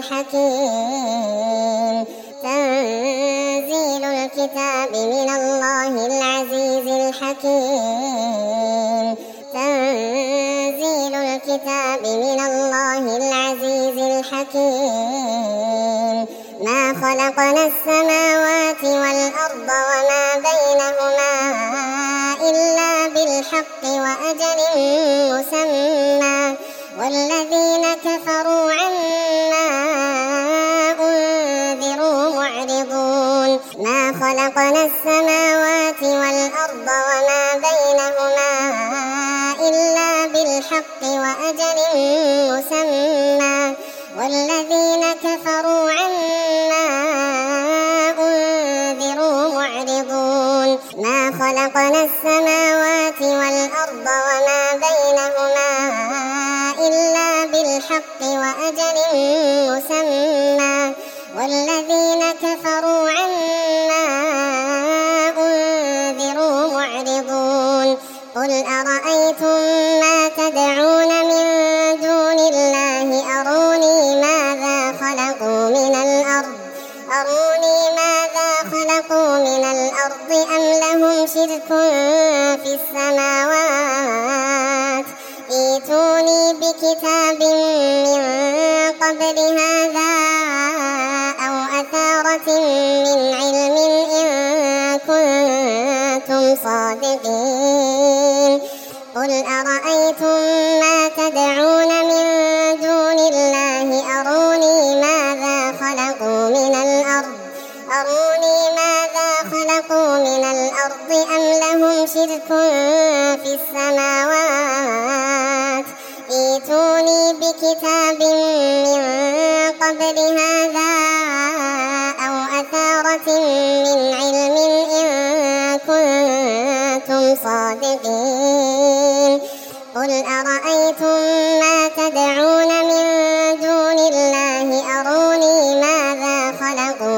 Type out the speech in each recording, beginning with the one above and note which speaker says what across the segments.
Speaker 1: الحكيم تنزيل الكتاب من الله العزيز الحكيم تنزيل الكتاب من الله العزيز الحكيم ما خلقنا السماوات والأرض وما بينهما إلا بالحق وأجل مسمى والذين كفروا عما أنذروا معرضون ما خلقنا السماوات والأرض وما بينهما إلا بالحق وأجل مسمى والذين كفروا عما أنذروا معرضون ما خلقنا السماوات والأرض وما بينهما إلا بالحق وأجل مسمى والذين كفروا عما أنذروا معرضون قل أرأيتم ما تدعون من دون الله أروني ماذا خلقوا من الأرض أم لهم شرك في السماوات ائتوني بكتاب من قبل هذا أو أثارة من علم إن كنتم صادقين قل أرأيتم ما تدعون من دون الله أروني ماذا خلقوا من الأرض أم لهم شرك في السماوات ائتوني بكتاب من قبل هذا أو أثارة من علم إن كنتم صادقين قل أرأيتم ما تدعون من دون الله أروني ماذا خلقوا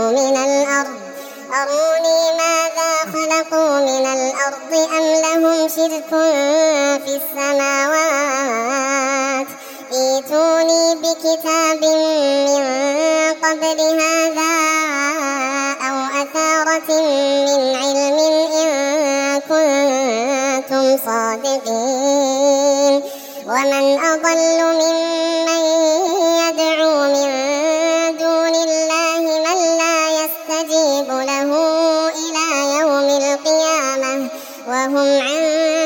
Speaker 1: من الأرض أم لهم شرك في السماوات ائتوني بكتاب من قبل هذا أو أثارة من علم إن كنتم صادقين ومن أضل ممن يدعو من دون الله من لا يستجيب له إلى يوم القيامة وهم عن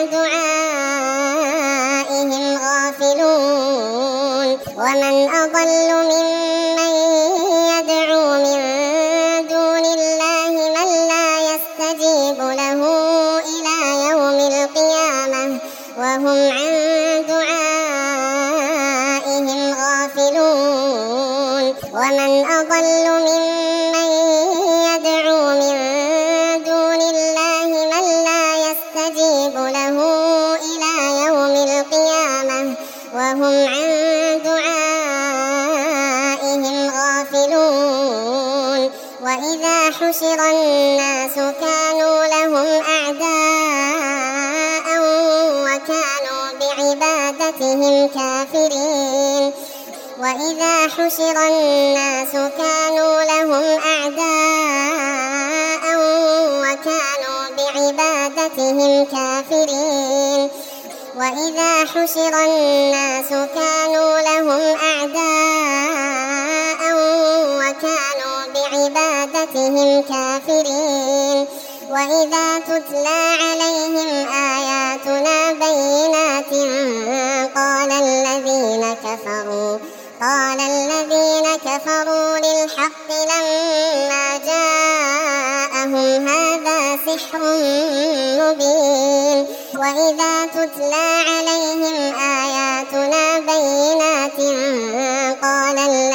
Speaker 1: دعائهم غافلون ومن أضل ممن يدعو من دون الله من لا يستجيب له إلى يوم القيامة وهم عن دعائهم غافلون ومن أضل ممن يدعو من دون الله من لا يستجيب له إلى يوم القيامة وهم عن دعائهم غافلون وإذا حشر الناس كانوا لهم أعداء وكانوا بعبادتهم كافرين وإذا حشر الناس كانوا لهم أعداء وكانوا بعبادتهم كافرين وإذا حشر الناس كانوا لهم أعداء وكانوا بعبادتهم كافرين وإذا تتلى عليهم آياتنا بينات قال الذين كفروا للحق لما جاءهم هذا سحر مبين وإذا تتلى عليهم آياتنا بينات قال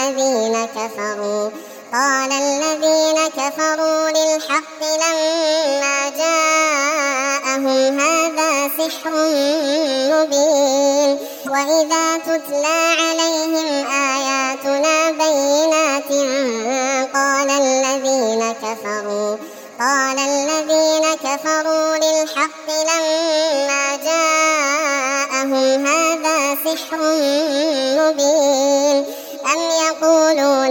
Speaker 1: الذين كفروا للحق لما جاءهم هذا سحر مبين وإذا تتلى عليهم آياتنا بينات قال الذين كفروا للحق لما جاءهم هذا سحر مبين أم يقولون يقولون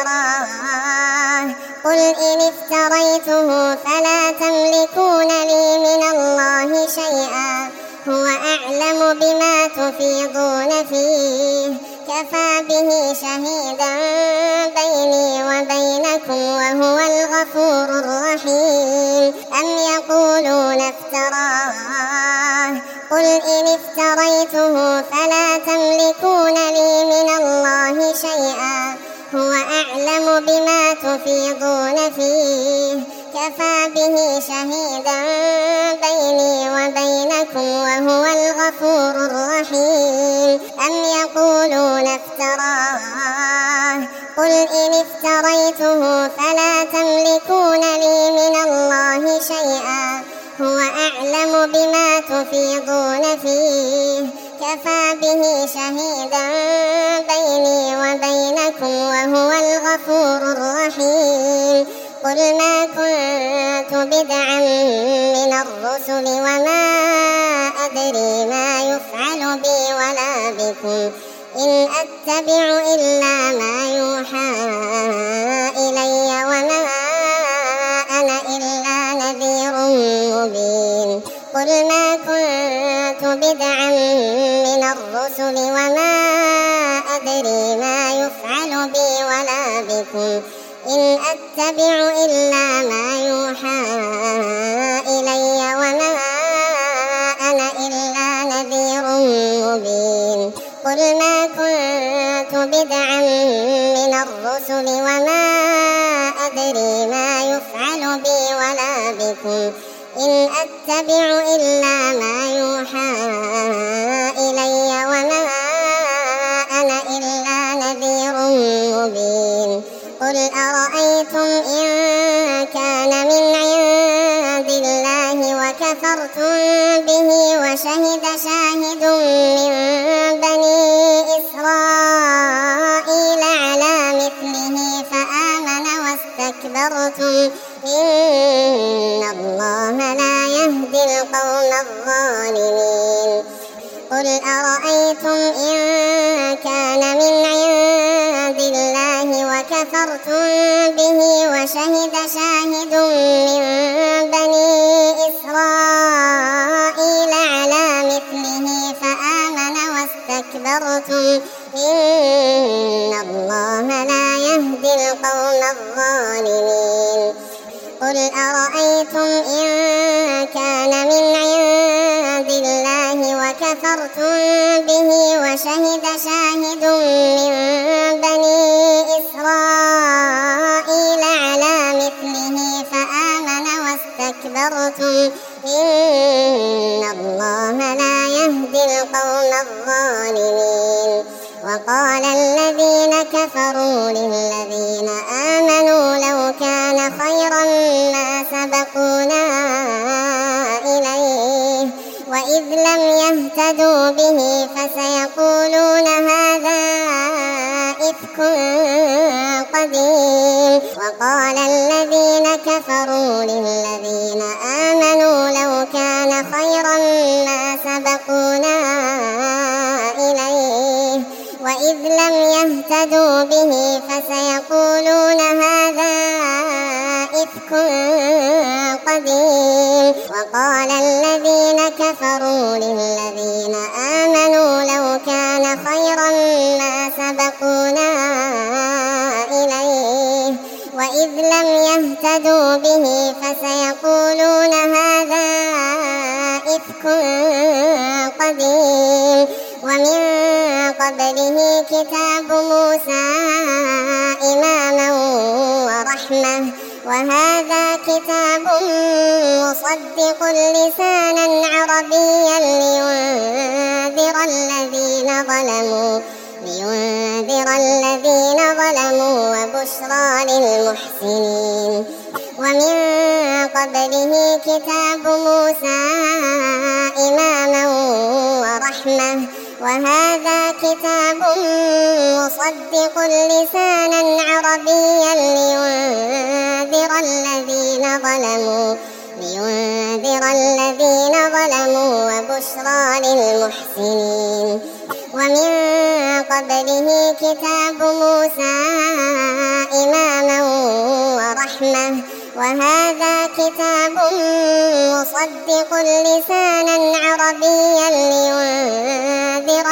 Speaker 1: افتراه قل إن افتريته فلا تملكون لي من الله شيئا هو أعلم بما تفيضون فيه كفى به شهيدا بيني وبينكم وهو الغفور الرحيم أم يقولون افتراه قل إن افتريته فلا تملكون لي من الله شيئا هو أعلم بما تفيضون فيه كفى به شهيدا بيني وبينكم وهو الغفور الرحيم أم يقولون افتراه قل إن افتريته فلا تملكون لي من الله شيئا هو أعلم بما تفيضون فيه كفى به شهيدا بيني وبينكم وهو الغفور الرحيم قل ما كنت بدعا من الرسل وما أدري ما يفعل بي ولا بكم إن أتبع إلا ما يوحى إلي وما أنا إلا نذير مبين قل ما كنت بدعا من الرسل وما أدري ما يفعل بي ولا بكم إن أتبع إلا ما يوحى إلي وما أنا إلا نذير مبين قل ما كنت بدعا من الرسل وما أدري ما يفعل بي ولا بكم إن أتبع إلا ما يوحى إلي وما أنا إلا نذير مبين قل أرأيتم إن كان من عند الله وكفرتم به وشهد شاهد من بني إسرائيل على مثله فآمن واستكبرتم إن الله لا يهدي القوم الظالمين قل أرأيتم إن كان من عند الله وكفرتم به وشهد شاهد من بني إسرائيل على مثله فآمن واستكبرتم إن الله لا يهدي القوم الظالمين قل أرأيتم إن كان من عند الله وكفرتم به وشهد شاهد من بني إسرائيل على مثله فآمن واستكبرتم إن الله لا يهدي القوم الظالمين وقال الذين كفروا للذين آمنوا لو كان خيرا ما سبقونا إليه وإذ لم يهتدوا به فسيقولون هذا إفك قديم وقال الذين كفروا للذين آمنوا لو كان خيرا ما سبقونا إليه وإذ لم يهتدوا به فسيقولون هذا إفك قديم وقال الذين كفروا للذين آمنوا لو كان خيرا ما سبقونا إليه وإذ لم يهتدوا به فسيقولون هذا إفك قديم ومن قبله كتاب موسى إماما ورحمة وهذا كتاب مصدق لسانا عربيا لينذر الذين ظلموا وبشرى للمحسنين ومن قبله كتاب موسى إماما ورحمة وهذا كتاب مصدق لسانا عربيا لينذر الذين ظلموا وبشرى للمحسنين ومن قبله كتاب موسى وهذا كتاب مصدق لسانا عربيا لينذر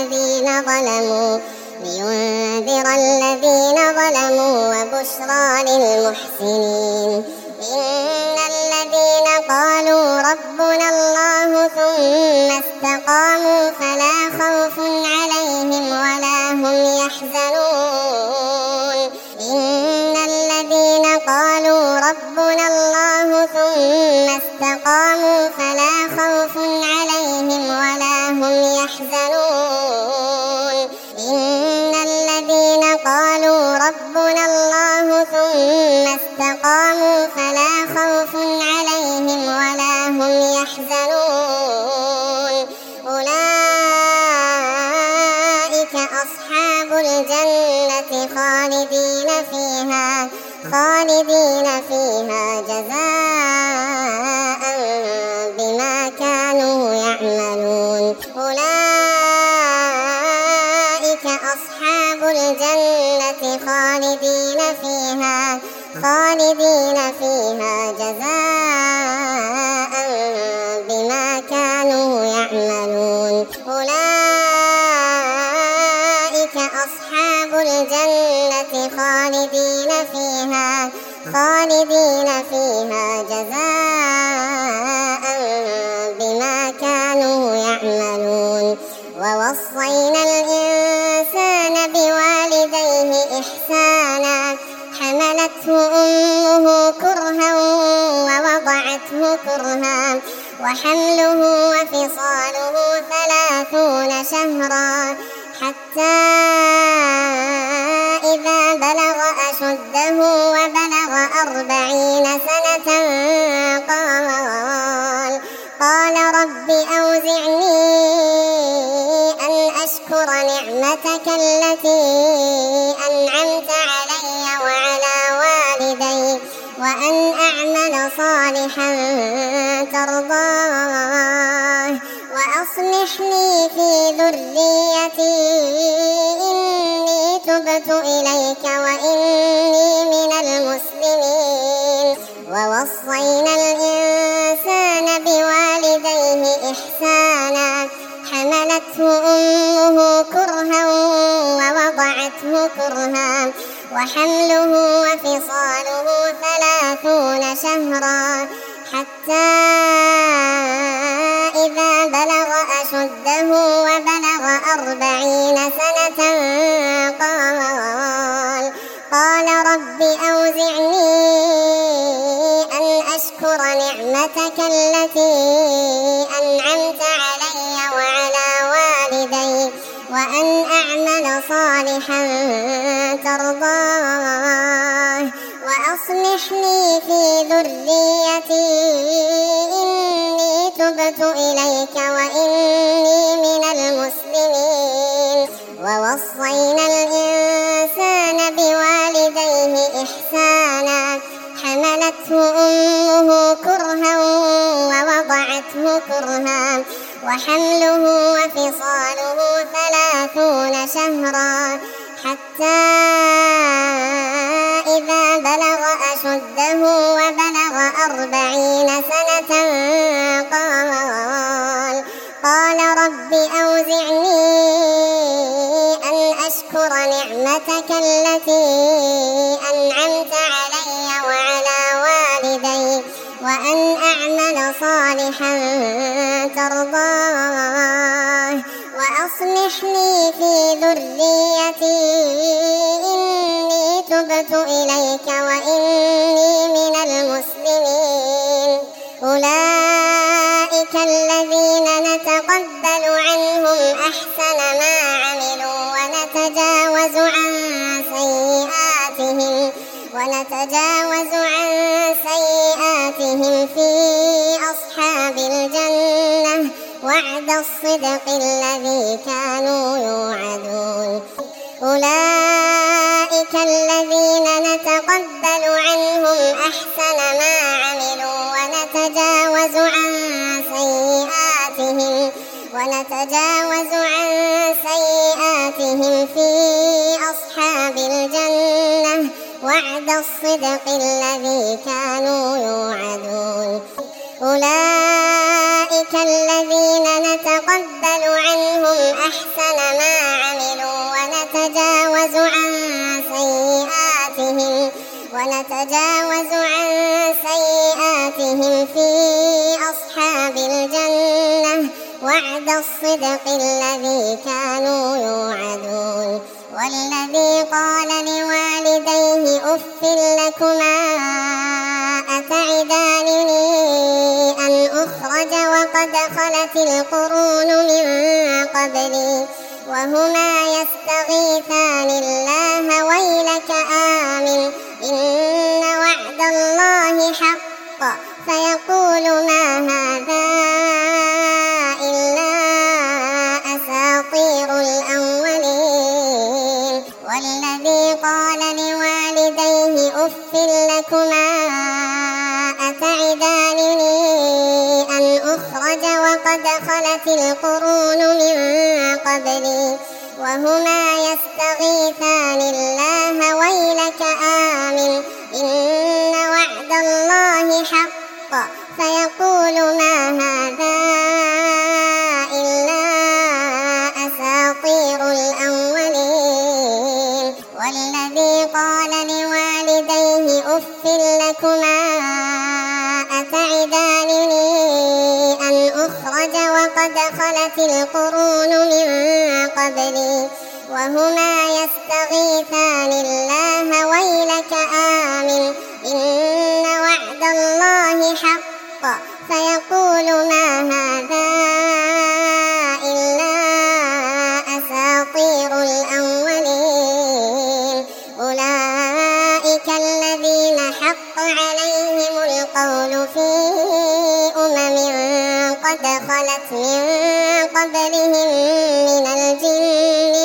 Speaker 1: الذين ظلموا وبشرى للمحسنين. إن الذين قالوا ربنا الله ثم استقاموا فلا خوف عليهم ولا هم يحزنون. إن الذين قالوا ربنا الله ثم استقاموا فلا خوف عليهم ولا هم يحزنون. إن الذين قالوا ربنا الله ثم استقاموا فلا خوف عليهم ولا هم يحزنون. أولئك أصحاب الجنة خالدين فيها جزاء بما كانوا يعملون. أولئك أصحاب الجنة خالدين فيها جزاء بما كانوا يعملون. أولئك أصحاب الجنة خالدين فيها جزاء بما كانوا يعملون. ووصينا الإنسان بوالديه إحسانا حملته أمه كرها ووضعته كرها وحمله وفصاله 30 شهرا حتى إذا بلغ أشده وبلغ 40 سنة قال رب أوزعني أن أشكر نعمتك التي أنعمت علي وعلى والدي وأن أعمل صالحا ترضاه وأصلح لي في ذريتي إني تبت إليك وإني من المسلمين. ووصينا الإنسان بوالديه إحسانا حملته أمه كرها ووضعته كرها وحمله وفصاله 30 شهرا حتى إذا بلغ أشده وبلغ 40 سنة قال رب أوزعني أن أشكر نعمتك التي أنعمت علي وعلى والدي وأن أعمل صالحا ترضاه وأصلح لي في ذريتي إني تبت إليك وإني من المسلمين. ووصينا الإنسان بوالديه إحسانا حملته أمه كرها ووضعته كرها وحمله وفصاله 30 شهرا حتى إذا بلغ أشده وبلغ 40 سنة قال رب أوزعني أن أشكر نعمتك التي أنعمت علي وعلى والدي وأن أعمل صالحا ترضاه وأصلح لي في ذريتي إني تبت إليك وإني من المسلمين. أولئك الذين نتقبل عنهم أحسن ما عملوا ونتجاوز عن سيئاتهم في أصحاب الجنة وعد الصدق الذي كانوا يوعدون. أولئك الذين نتقبل عنهم أحسن ما عملوا ونتجاوز عن سيئاتهم في أصحاب الجنة وعد الصدق الذي كانوا يوعدون أولئك الذين نتقبل عنهم أحسن ما عملوا ونتجاوز عن سيئاتهم في أصحاب الجنة وعد الصدق الذي كانوا يوعدون والذي قال لوالديه أف لكما أتعدانني أن أخرج وقد خلت القرون من قبلي وهما يستغيثان الله ويلك آمن إن وعد الله حق فيقول ما هذا إلا أساطير الأولين والذي قال لوالديه أف لكما أتعدانني أن أخرج وقد خلت القرون من قبلي وهما يستغيثان الله ويلك آمن إن وعد الله حق فيقول ما هذا إلا أساطير الأولين والذي قال لوالديه أف لكما أتعدانني أن أخرج وقد خلت القرون من قبلي وهما يستغيثان الله ويلك آمن إن وعد الله حق فيقول ما هذا إلا أساطير الأولين أولئك الذين حق عليهم القول في أمم قد خلت من قبلهم من الجن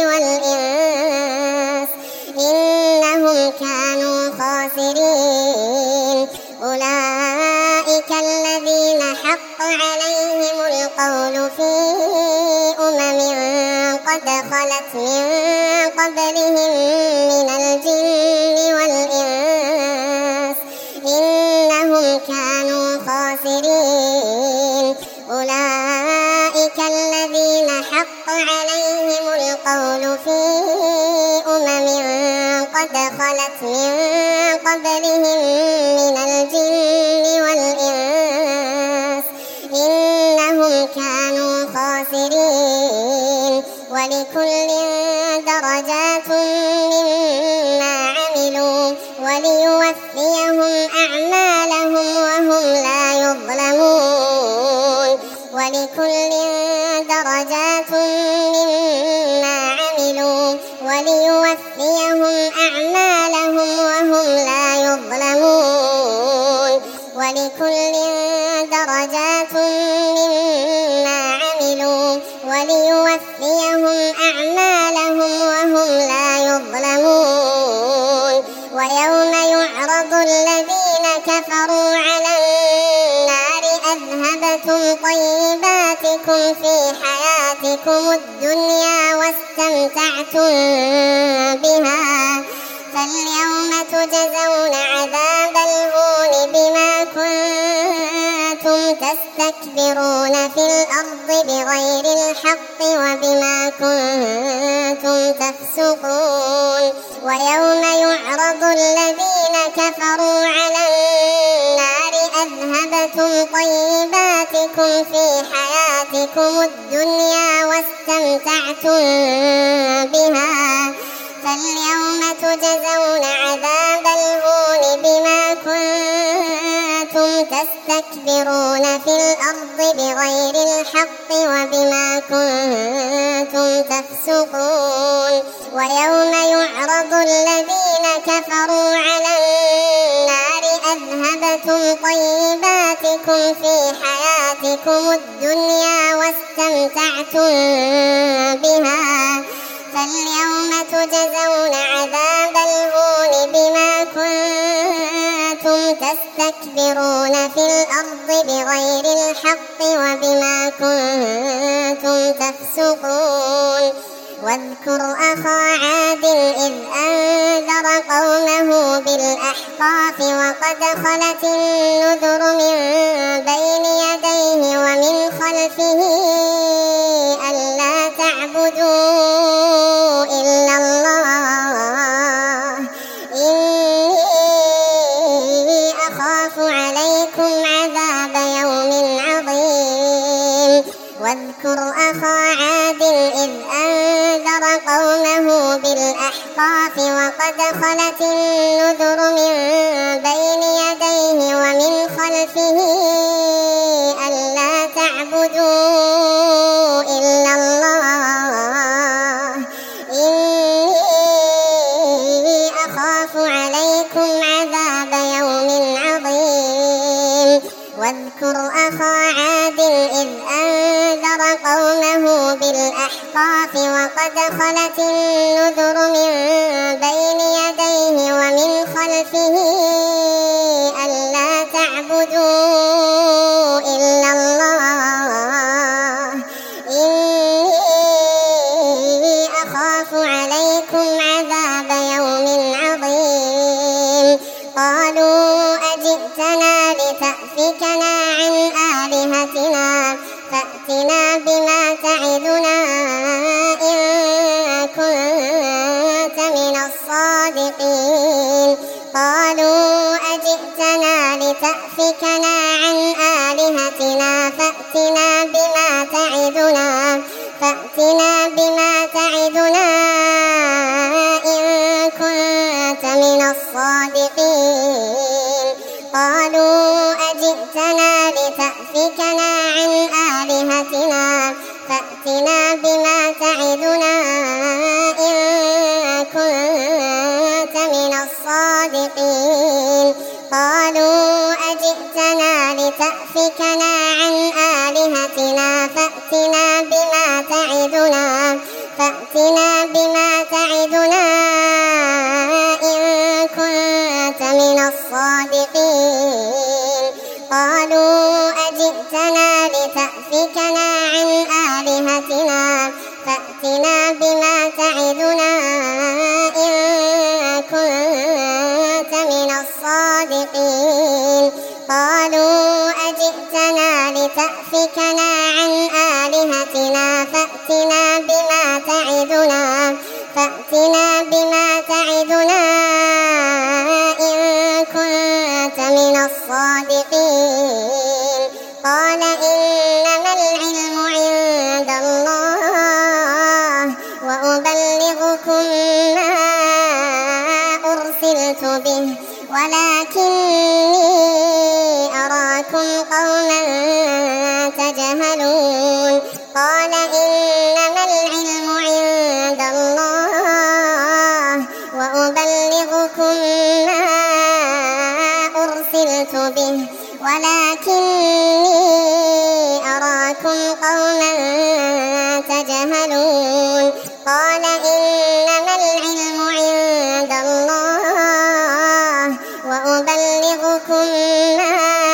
Speaker 1: والإنس إنهم كانوا خاسرين أولئك الذين حق عليهم القول في أمم قد خلت من قبلهم من الجن والإنس إنهم كانوا خاسرين أولئك الذين حق عليهم القول في أمم قد خلت من قبلهم من الجن والإنس إنهم كانوا خاسرين ولكل درجات مما عملوا وليوفيهم أعمالهم وهم لا يظلمون ولكل درجات مما عملوا وليوفيهم أعمالهم وهم لا يظلمون ولكل درجات مما عملوا وليوفيهم أعمالهم وهم لا يظلمون ويوم يعرض الذين كفروا على النار أذهبتم طيباتكم في حياتكم الدنيا واستمتعتم بها فاليوم تجزون عذاب الهون بما كنتم تستكبرون في الأرض بغير الحق وبما كنتم تفسقون ويوم يعرض الذين كفروا على النار أذهبتم طيباتكم في حياتكم الدنيا واستمتعتم بها فاليوم تجزون عذاب الهون بما كنتم تستكبرون في الأرض بغير الحق وبما كنتم تفسقون ويوم يعرض الذين كفروا على النار أذهبتم طيباتكم في حياتكم الدنيا واستمتعتم بها فاليوم تجزون عذاب الهون بما كنتم تستكبرون في الأرض بغير الحق وبما كنتم تفسقون واذكر أخا عاد إذ أنذر قومه بالأحقاف وقد خلت النذر من بين يديه ومن خلفه ألا تعبدوا إلا الله إني أخاف عليكم عذاب يوم عظيم. واذكر أخا عاد إذ أنذر قومه بالأحقاف وقد خلت النذر من بين يديه ومن خلفه ألا تعبدوا إلا الله إني أخاف عليكم عذاب يوم عظيم. واذكر أخا عاد إذ أنذر قومه بالأحقاف وقد خلت النذر من بين يديه ومن خلفه ألا تعبدوا إلا الله إني أخاف عليكم عذاب يوم عظيم. قالوا أجئتنا لتأفكنا عن آلهتنا فأتنا بما تعدنا إن كنت من الصادقين. قالوا أجئتنا لتأفكنا عن آلهتنا فأتنا بما تعدنا إن كنت من الصادقين. قالوا أجئتنا لتأفكنا عن آلهتنا فأتنا بما تعدنا إن كنت من الصادقين. قالوا أجئتنا لتأفكنا عن آلهتنا فأتنا بما تعدنا إن كنت من الصادقين. قالوا أجئتنا لتأفكنا عن آلهتنا فأتنا بما تعدنا إن كنت من الصادقين. قالوا أجئتنا لتأفكنا عن آلهتنا فأتنا بما تعدنا إن كنت من الصادقين. قال إنما العلم عند الله وأبلغكم ما أرسلت به ولكني أراكم قوما تجهلون. قال إنما العلم عند الله وأبلغكم ما أرسلت به ولكني أراكم قوما تجهلون. قال إنما العلم عند الله وأبلغكم ما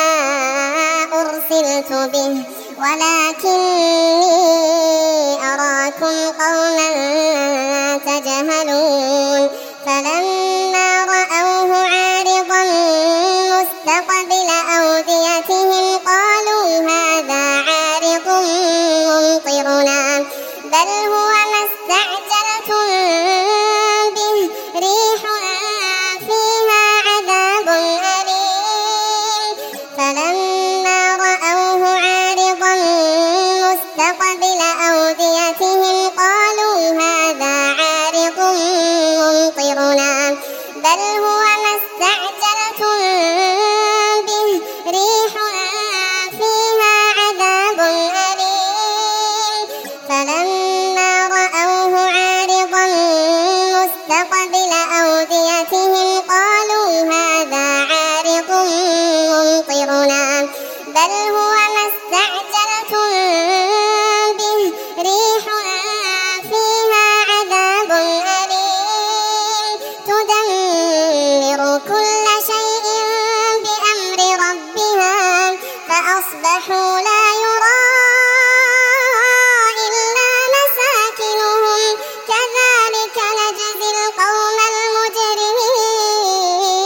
Speaker 1: أرسلت به ولكني أراكم قوما تجهلون. فلما رأوه عارضا مستقبل أوديتهم قالوا هذا عارض ممطرنا بل هو ما استعجلتم به ريح فيها عذاب أليم. فلما رأوه عارضا مستقبل أوديتهم قالوا هذا عارض ممطرنا بل هو ما استعجلتم به ريح فيها عذاب أليم. فلما رأوه عارضا مستقبل أوديتهم قالوا هذا عارض ممطرنا بل هو ما استعجلتم به ريح فيها عذاب أليم تدمر كل شيء بأمر ربها فأصبحوا لا يرى إلا مساكنهم كذلك نجزي القوم المجرمين.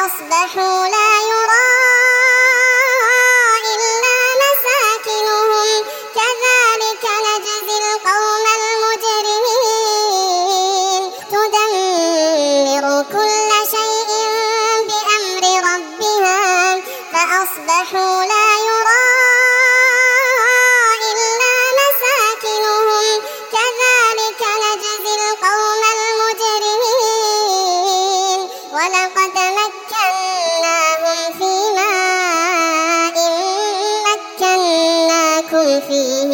Speaker 1: فأصبحوا لا يرى إلا مساكنهم كذلك نجزي القوم المجرمين تدمر كل شيء بأمر ربها فأصبحوا لا يرى إلا مساكنهم كذلك نجزي القوم المجرمين ولقد مكناهم في ماء مكناكم فيه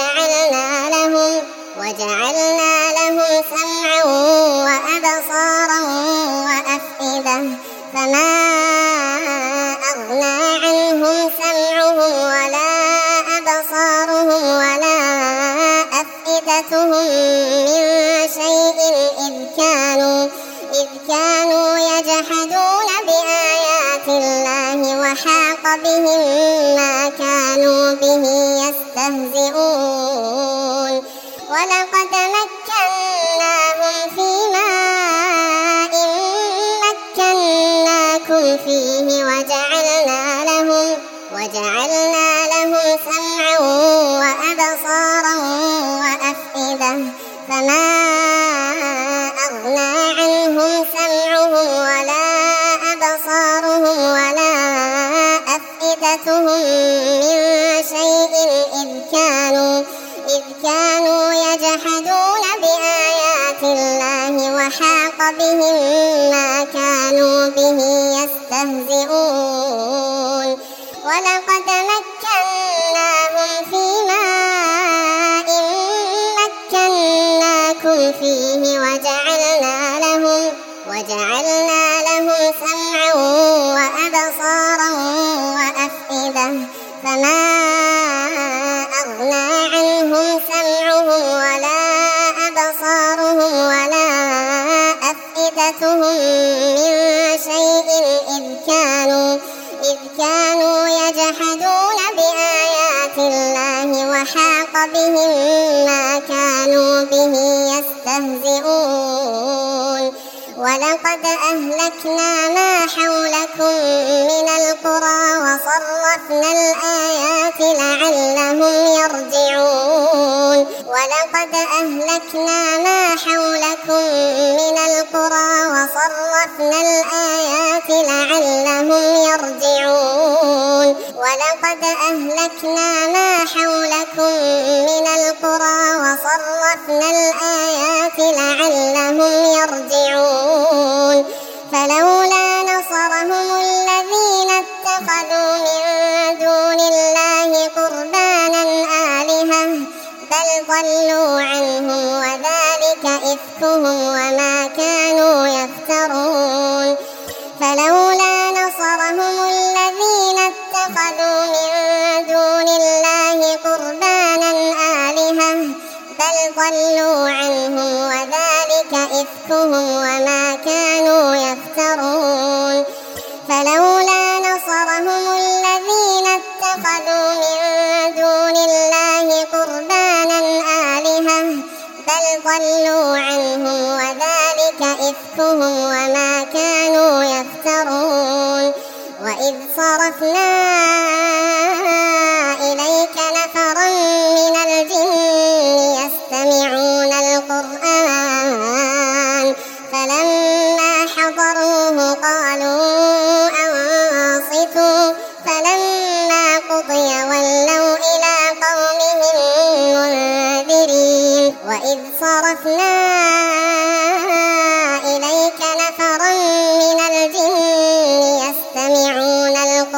Speaker 1: وجعلنا لهم سمعا وأبصارا وأفئدة فما أغنى عنهم سمعهم ولا أبصارهم ولا أفئدتهم من شيء إذ كانوا يجحدون بآيات الله وحاق بهم ما كانوا به يستهزئون ولقد مكناهم في ماء مكناكم فيه وجعلنا لهم سمعا وأبصارا وأفئدة فما أغنى عنهم سمعهم ولا أبصارهم ولا أفئدتهم من شيء إذ كانوا يجحدون بآيات الله وحاق بهم ما كانوا به يستهزئون ولقد مكناهم في ماء مكناكم فيه وجعلنا لهم سمعا وأبصارا وأفئدة فما أغنى عنهم سمعهم ولا أبصارهم ولا أفئدتهم من شيء إذ كانوا يجحدون بآيات الله وحاق بهم ما كانوا به يستهزئون ولقد أهلكنا ما حولكم من القرى وصرفنا الآيات لعلهم يرجعون ولقد أهلكنا ما حولكم من القرى وصرفنا الآيات لعلهم يرجعون ولقد أهلكنا ما حولكم من القرى وصرفنا الآيات لعلهم يرجعون فلولا نصرهم الذين اتخذوا من دون الله قربانا آلهة بل ضلوا عنهم وذلك إفكهم وما كانوا يفترون فلولا نصرهم الذين اتخذوا من دون الله قربانا آلهة بل ضلوا عنهم وذلك إفكهم وما كانوا يفترون فلولا نصرهم الذين اتخذوا من دون الله قربانا آلهة بل ضلوا عنهم وذلك إفكهم وما كانوا يفترون وإذ صرفنا إليك نفرا من الجن يستمعون القرآن فلما حضروه قالوا أنصتوا فلما قضي ولوا إلى قومهم منذرين وإذ صرفنا إليك نفرا من الجن يستمعون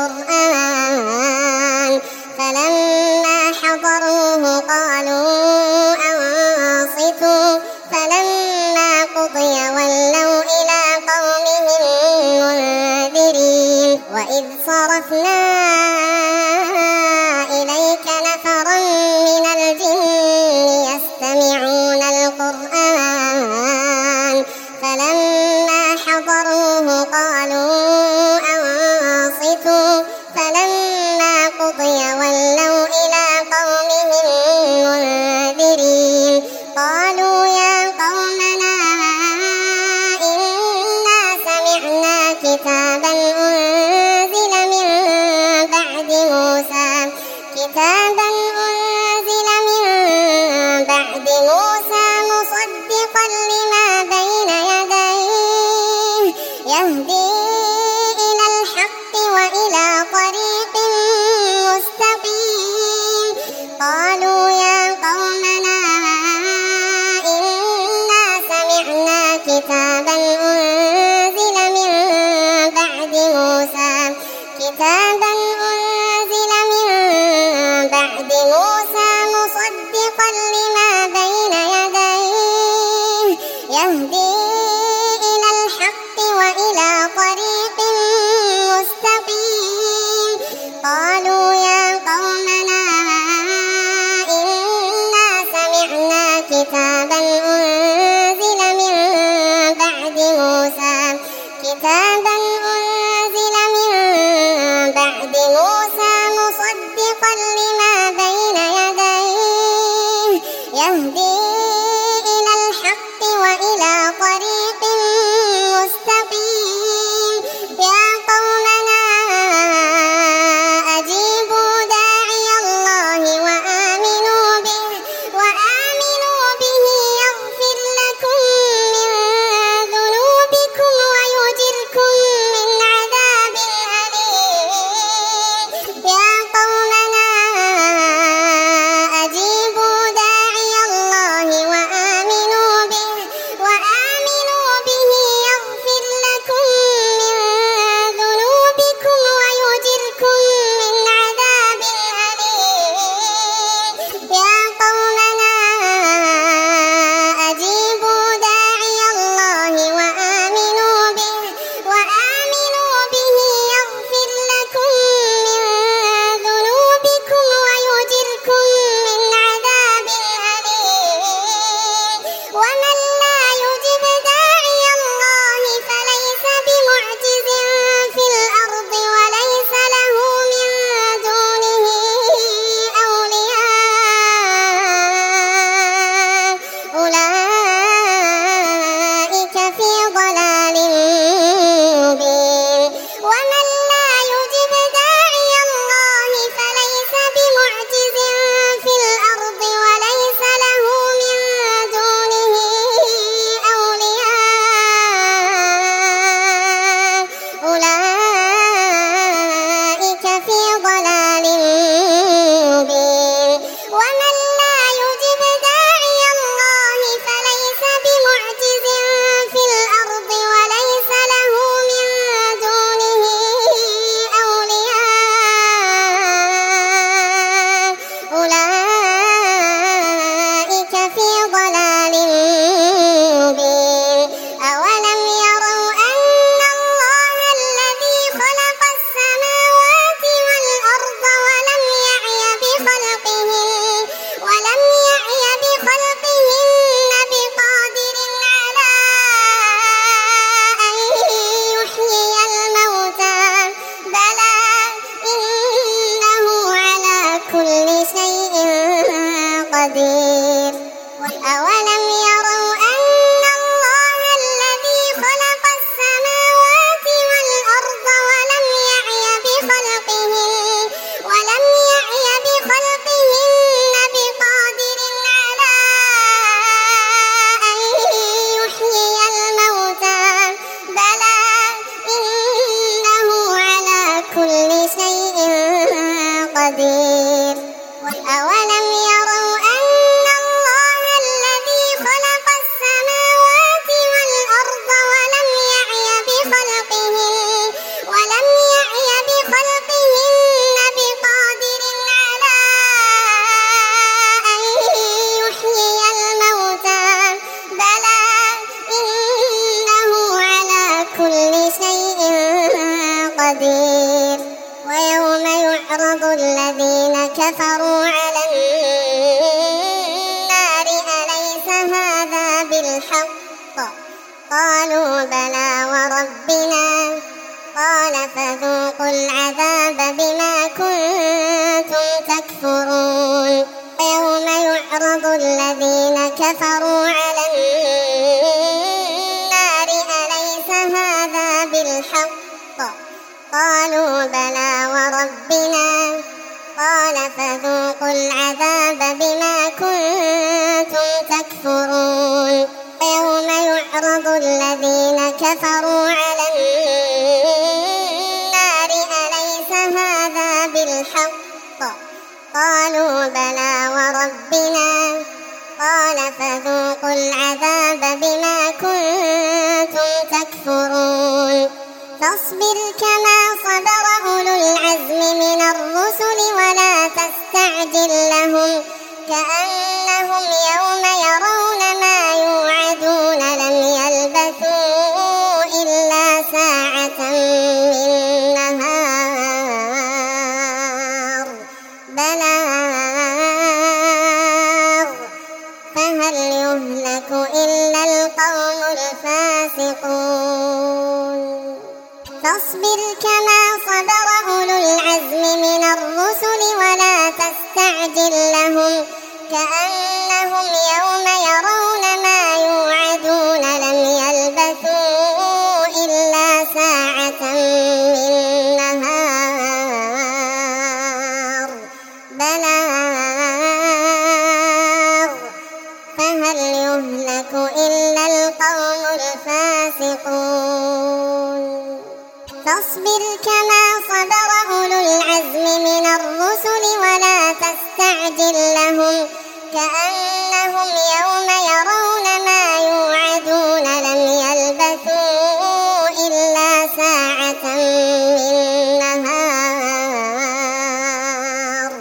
Speaker 1: القرآن فلما حضروه قالوا أنصتوا فلما قضي ولوا إلى قومهم منذرين وإذ صرفنا إليك نفرا من الجن يستمعون القرآن فلما حضروه قالوا أنصتوا فلما قضي ولوا إلى قومهم منذرين قالوا يا قومنا إنا سمعنا كتابا يهدي إلى الحق وإلى طريق مستقيم يا قومنا أجيبوا داعي الله وآمنوا به يغفر لكم من ذنوبكم ويجركم من عذاب أليم يا قومنا أجيبوا داعي الله وآمنوا به يغفر لكم من ذنوبكم ويجركم من عذاب أليم يا قومنا أجيبوا داعي الله وآمنوا به يغفر لكم من ذنوبكم ويجركم من عذاب أليم ومن لا يجب داعي الله فليس بمعجز في الأرض وليس له من دونه أولياء أولئك في ضلال مبين ومن لا يجب داعي الله فليس بمعجز في الأرض وليس له من دونه أولياء أولئك في ضلال مبين ومن لا يجب داعي الله فليس بمعجز في الأرض وليس له من دونه أولياء أولئك في ضلال مبين أولم يروا أن الله الذي خلق السماوات والأرض ولم يعي بخلقهن بقادر على أن يحيي الموتى بلى إنه على كل شيء قدير أولم يروا أن الله الذي خلق السماوات والأرض ولم يعي بخلقهن بقادر على أن يحيي الموتى بلى إنه على كل شيء قدير أولم يروا أن الله الذي خلق السماوات والأرض ولم يعي بخلقهن بقادر على أن يحيي الموتى بلى إنه على كل شيء قدير ويوم يعرض الذين كفروا على النار أليس هذا بالحق قالوا بلى وربنا قال فذوقوا العذاب بما كنتم تكفرون ويوم يعرض الذين كفروا على النار أليس هذا بالحق قالوا بلى وربنا قال فذوقوا العذاب بما كنتم تكفرون ويوم يعرض الذين كفروا على النار أليس هذا بالحق قالوا بلى وربنا قال فذوقوا العذاب بما كنتم تكفرون فاصبر كما صبر أولو العزم من الرسل ولا تستعجل لهم كأنهم يوم يرون ما يوعدون لم يلبثوا إلا ساعة من نهار بلاغ فهل يهلك إلا القوم الفاسقون فاصبر كما صبر أولو العزم من الرسل ولا تستعجل لهم كأنهم الفاسقون فاصبر كما صبر أولو العزم من الرسل ولا تستعجل لهم كأنهم يوم يرون ما يوعدون لم يلبثوا إلا ساعة من نهار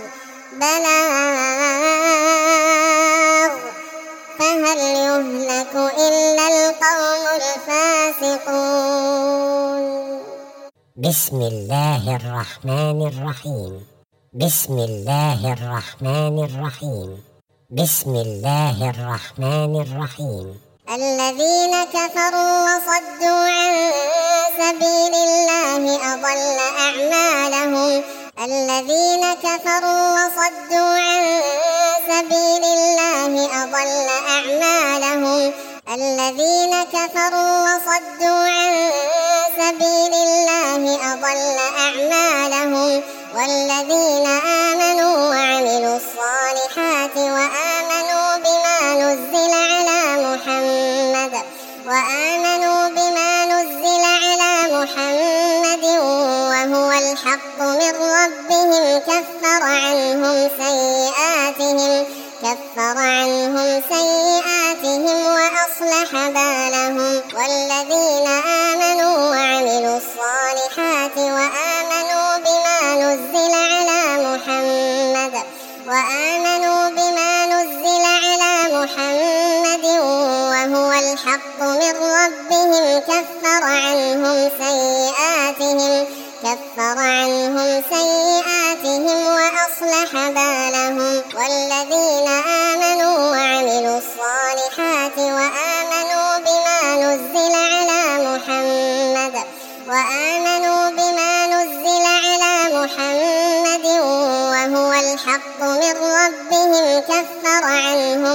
Speaker 1: بلاغ فهل يهلك إلا القوم الفاسقون
Speaker 2: بسم الله الرحمن الرحيم بسم الله الرحمن الرحيم بسم الله الرحمن الرحيم
Speaker 1: الذين كفروا وصدوا عن سبيل الله أضل أعمالهم الذين كفروا وصدوا عن سبيل الله أضل أعمالهم الذين كفروا وصدوا عن سبيل الله أضل أعمالهم والذين آمنوا وعملوا الصالحات وآمنوا بما نزل على محمد وهو الحق من ربهم كفر عنهم سيئاتهم وأصلح بالهم والذين آمنوا وعملوا الصالحات وآمنوا بما نزل على محمد وهو الحق من ربهم كفر عنهم سيئاتهم وأصلح بالهم والذين آمنوا وعملوا الصالحات وآمنوا بما نزل على محمد وهو الحق من ربهم كفر عنهم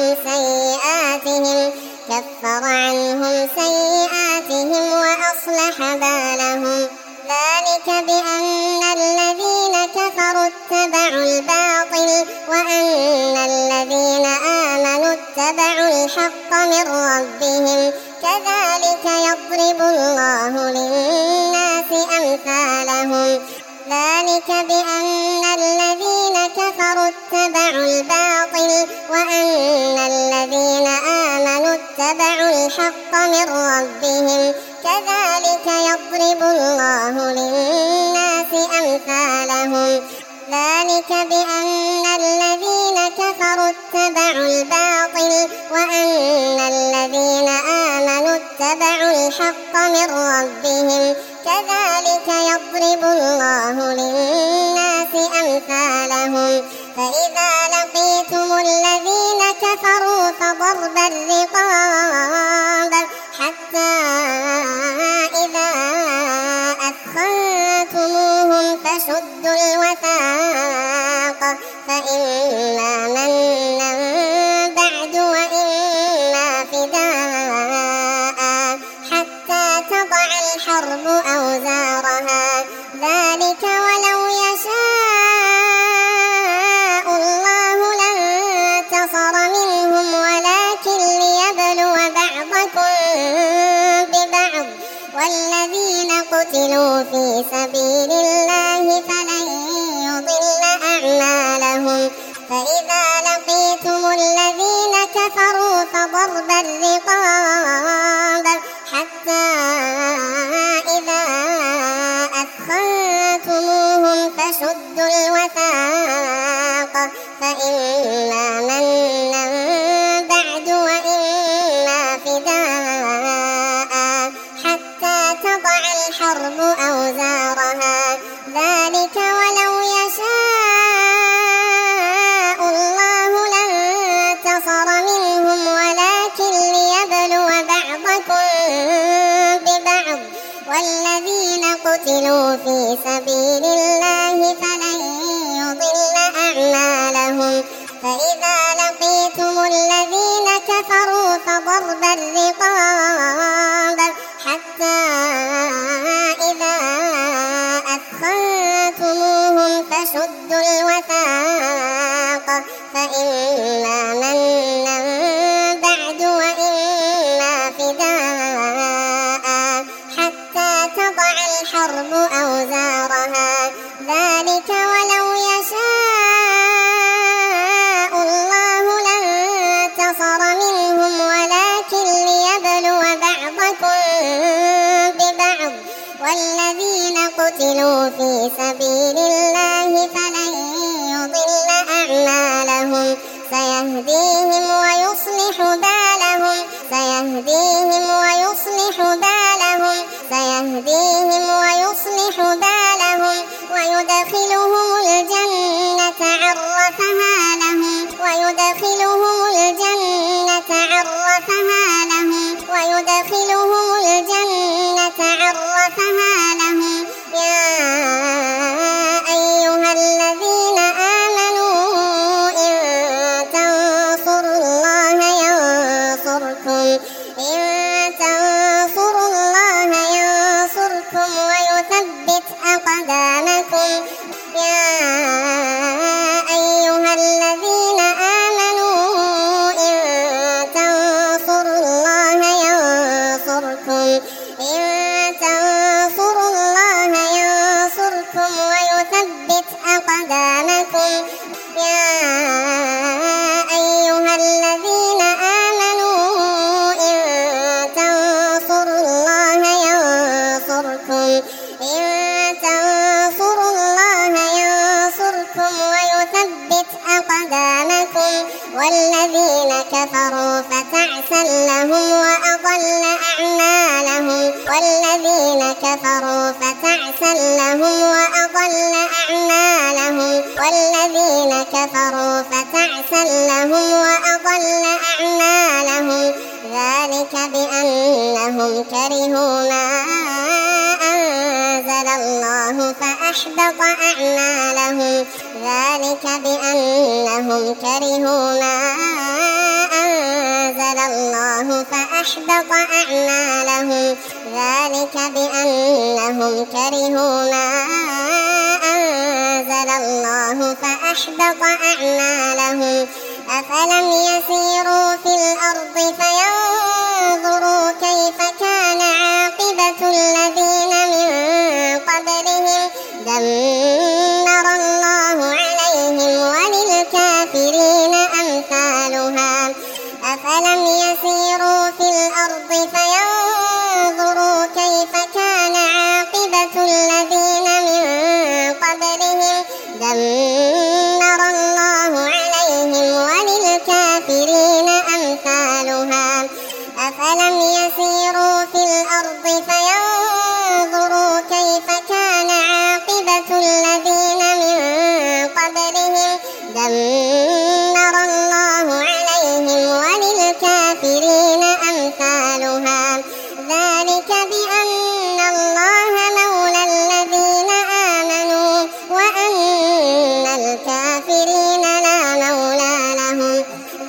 Speaker 1: سيئاتهم وأصلح بالهم ذلك بأن الذين كفروا اتبعوا الباطل وأن الذين آمنوا اتبعوا الحق من ربهم كذلك يضرب الله للناس أمثالهم ذلك بأن الذين كفروا اتبعوا الباطل وأن الذين آمنوا اتبعوا الحق من ربهم كذلك يضرب الله للناس أمثالهم ذلك بأن الذين كفروا اتبعوا الباطل وأن الذين آمنوا اتبعوا الحق من ربهم كذلك يضرب الله للناس أمثالهم فإذا لقيتم الذين كفروا فضرب الرقاب حتى إذا أثخنتموهم فشدوا الوثاق فإما منا بعد وإما فداء حتى تضع الحرب أوزارها ذلك ولو يشاء الله لانتصر منهم ولكن ليبلو بعضكم ببعض والذين قتلوا في سبيل الله فلن يضل أعمالهم فإذا لقيتم الذين كفروا فضرب الرقاب حتى إذا أثخنتموهم فشدوا الوثاق فإما منا بعد وإما فداء حتى تضع الحرب أوزارها ذلك ولو يشاء الله لانتصر منهم ولكن ليبلو بعضكم ببعض والذين قتلوا في سبيل الله فلن يضل أعمالهم فإذا لقيتم الذين كفروا فضرب الرقاب حتى إذا أثخنتموهم فشدوا الوثاق فإما منا بعد وإما فداء قتلوا في سبيل الله فلن يضل أعمالهم سيهديهم ويصلح بالهم سيهديهم ويصلح بالهم سيهديهم ويصلح بالهم ويدخلهم الجنة عرفها لهم ويدخلهم الجنة عرفها لهم ويدخلهم الجنة عرفها لهم يا أيها الذين آمنوا إن تنصروا الله ينصركم ويثبت أقدامكم يا أيها الذين آمنوا إن تنصروا الله ينصركم ويثبت أقدامكم يا أيها الذين آمنوا إن تنصروا الله ينصركم ويثبت أقدامكم والذين كفروا فتعسا لهم وأضل أعمالهم ذلك بأنهم كرهوا ما أنزل الله فأحبط أعمالهم أفلم يسيروا في الأرض فينظروا كيف كان عاقبة الذين من قبلهم دمر الله عليهم وللكافرين أمثالها أفلم يسيروا في الأرض فينظروا كيف كان عاقبة الذين من قبلهم دمر الله عليهم وللكافرين أمثالها أفلم يسيروا في الأرض فينظروا كيف كان عاقبة الذين من قبلهم دمر الله عليهم وللكافرين أمثالها ذلك بأن الله مولى الذين آمنوا وأن الكافرين لا مولى لهم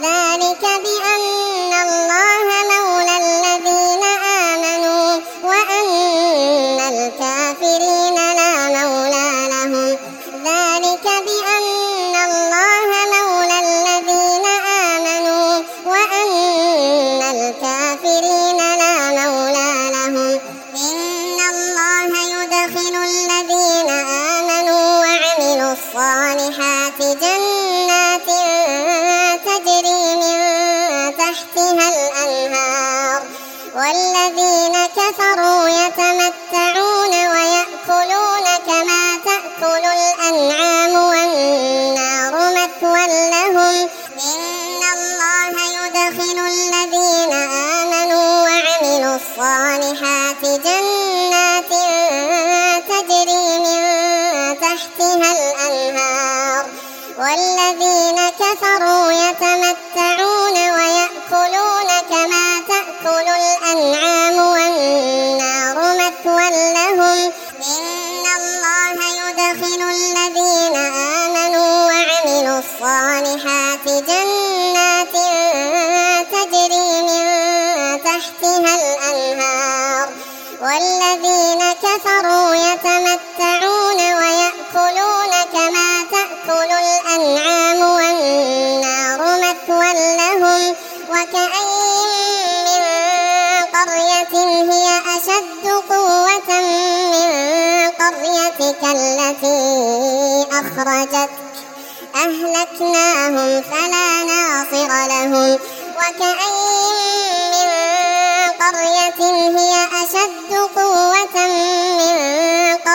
Speaker 1: الصالحات جنات تجري من تحتها الأنهار والذين كفروا يتمتعون ويأكلون كما تأكل الأنعام والنار مثوى لهم إن الله يدخل الذين آمنوا وعملوا الصالحات جنات تجري من تحتها الأنهار والذين كفروا يتمتعون ويأكلون كما تأكل الأنعام والنار مثوى لهم إن الله يدخل الذين آمنوا وعملوا الصالحات جنات تجري من تحتها الأنهار والذين كفروا يتمتعون ويأكلون كما تأكل الأنعام والنار مثوى لهم وكأين من قرية هي أشد قوة من قريتك التي أخرجتك أهلكناهم فلا ناصر لهم وكأين من قرية هي أشد قوة من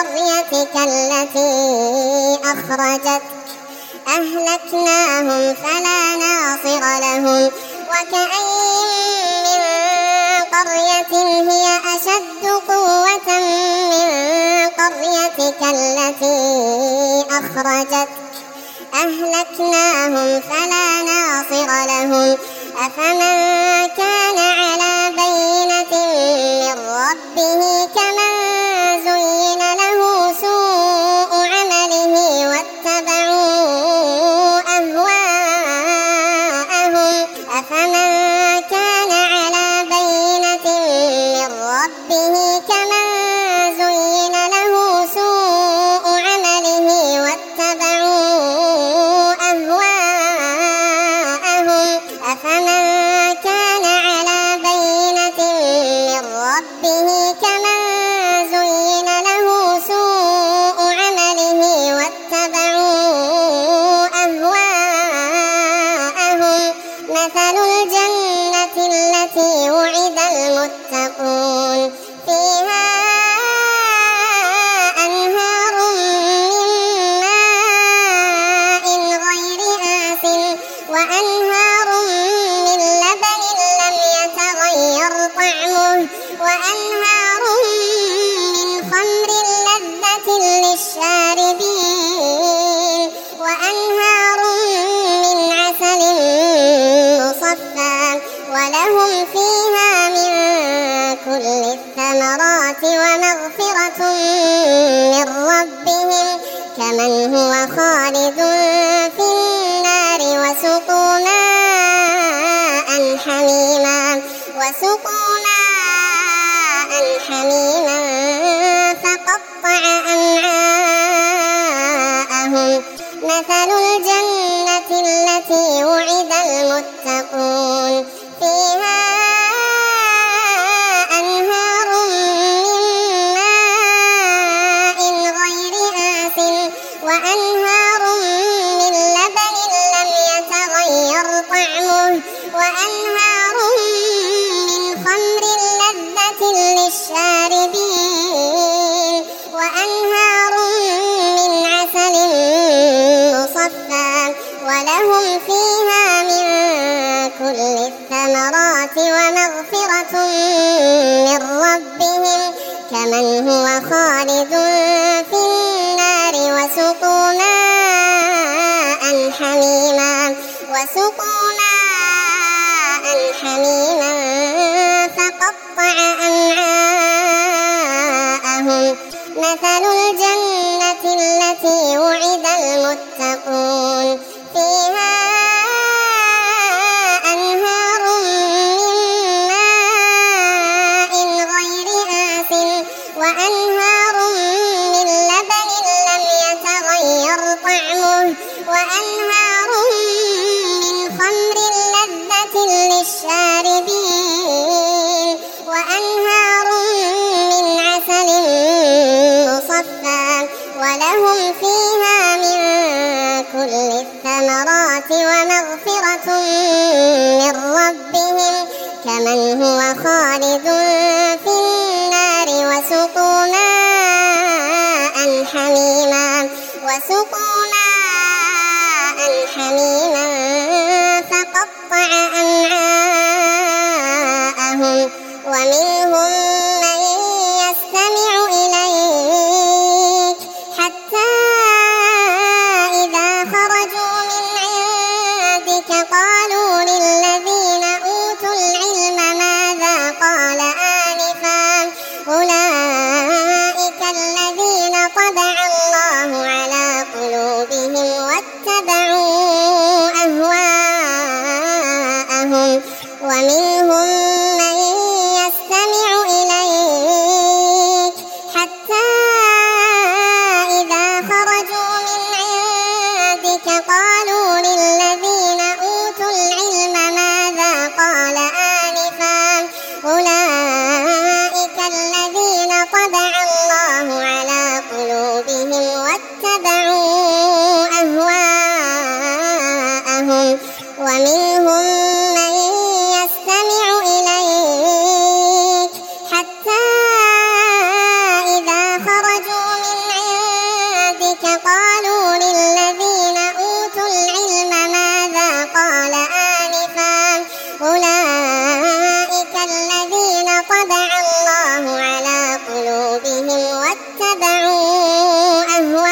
Speaker 1: قريتك التي أخرجتك أهلكناهم فلا ناصر لهم وكأين من قرية هي أشد قوة من قريتك التي أخرجتك أهلكناهم فلا ناصر لهم أفمن كان على بينة من ربه كمن زين له سوء عمله واتبعوا أهواءهم أفمن كان على بينة من ربه كمن زين له سوء عمله واتبعوا أهواءهم أفمن كان على بينة من ربه كمن زين له سوء عمله واتبعوا أهواءهم مثل الجنة التي وعد المتقون فيها أنهار من ماء غير آسن وأنهار من لبن لم يتغير طعمه وأنهار من خمر لذة للشاربين وأنهار من عسل مصفى ولهم فيها من كل الثمرات ومغفرة من ربهم كمن هو خالد في النار وسقوا ماء حميما فقطع أمعاءهم مثل الجنة التي وعد المتقون فيها أنهار من ماء غير آسن وأنهار من لبن لم يتغير طعمه وأنهار من خمر لذة للشاربين وأنهار من عسل مصفى ولهم فيها من كل الثمرات ومغفرة من ربهم كمن هو خالد في النار وسقوا ماء حميما فقطع أمعاءهم مثل الجنة التي وعد المتقون فيها أنهار من ماء غير آسن وأنهار من لبن لم يتغير طعمه وأنهار من خمر لذة للشاربين وأنهار من عسل مصفى ولهم فيها من كل الثمرات ومغفرة من ربهم كمن هو خالد في النار وسقوا ماء حميما فقطع أمعاءهم ومنهم من يستمع إليك حتى إذا خرجوا من عندك قالوا للذين أوتوا العلم ماذا قال آنفا أولئك الذين طبع الله على قلوبهم واتبعوا أهواءهم ومنهم من يستمع إليك حتى إذا خرجوا من عندك قالوا للذين أوتوا العلم ماذا قال آنفا أولئك الذين طبع الله على قلوبهم واتبعوا أهواءهم ومنهم من يستمع أولئك الذين طبع الله على قلوبهم واتبعوا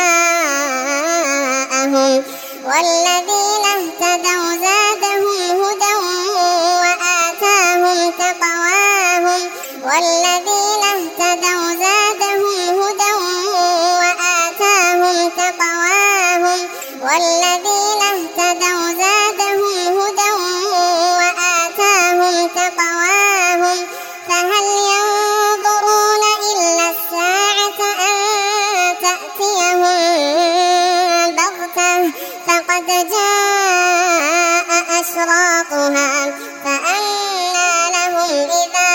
Speaker 1: أهواءهم والذين اهتدوا زادهم هدى وآتاهم تقواهم والذين اهتدوا زادهم هدى وآتاهم تقواهم والذين اهتدوا زادهم هدى وآتاهم تقواهم فهل ينظرون إلا الساعة أن تأتيهم بغتة فقد جاء أشراطها فأنى لهم إذا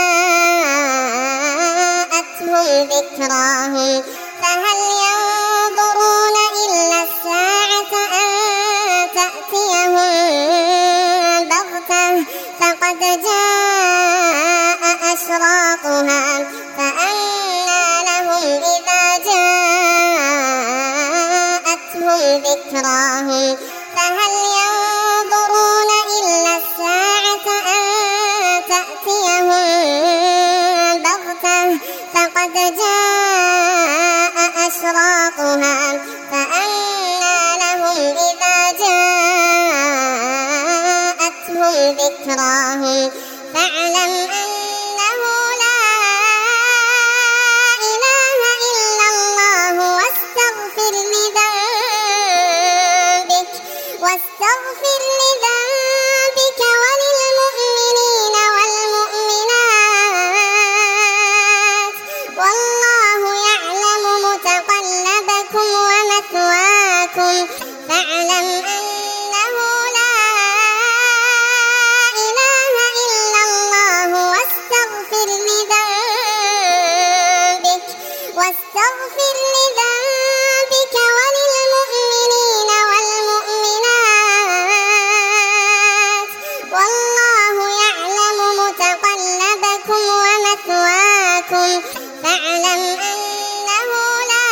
Speaker 1: جاءتهم ذكراهم فهل ينظرون إلا الساعة أن تأتيهم بغتة فقد جاء أشراطها فأنى لهم إذا جاءتهم ذكراهم فهل ينظرون إلا الساعة أن تأتيهم بغتة فقد جاء أشراطها فأنى لهم إذا جاءتهم ذكراهم فاعلم أنه لا إله إلا الله واستغفر لذنبك وللمؤمنين والمؤمنات والله يعلم متقلبكم ومثواكم فاعلم أنه لا إله إلا الله واستغفر لذنبك وللمؤمنين والمؤمنات والله يعلم متقلبكم ومثواكم فاعلم أنه لا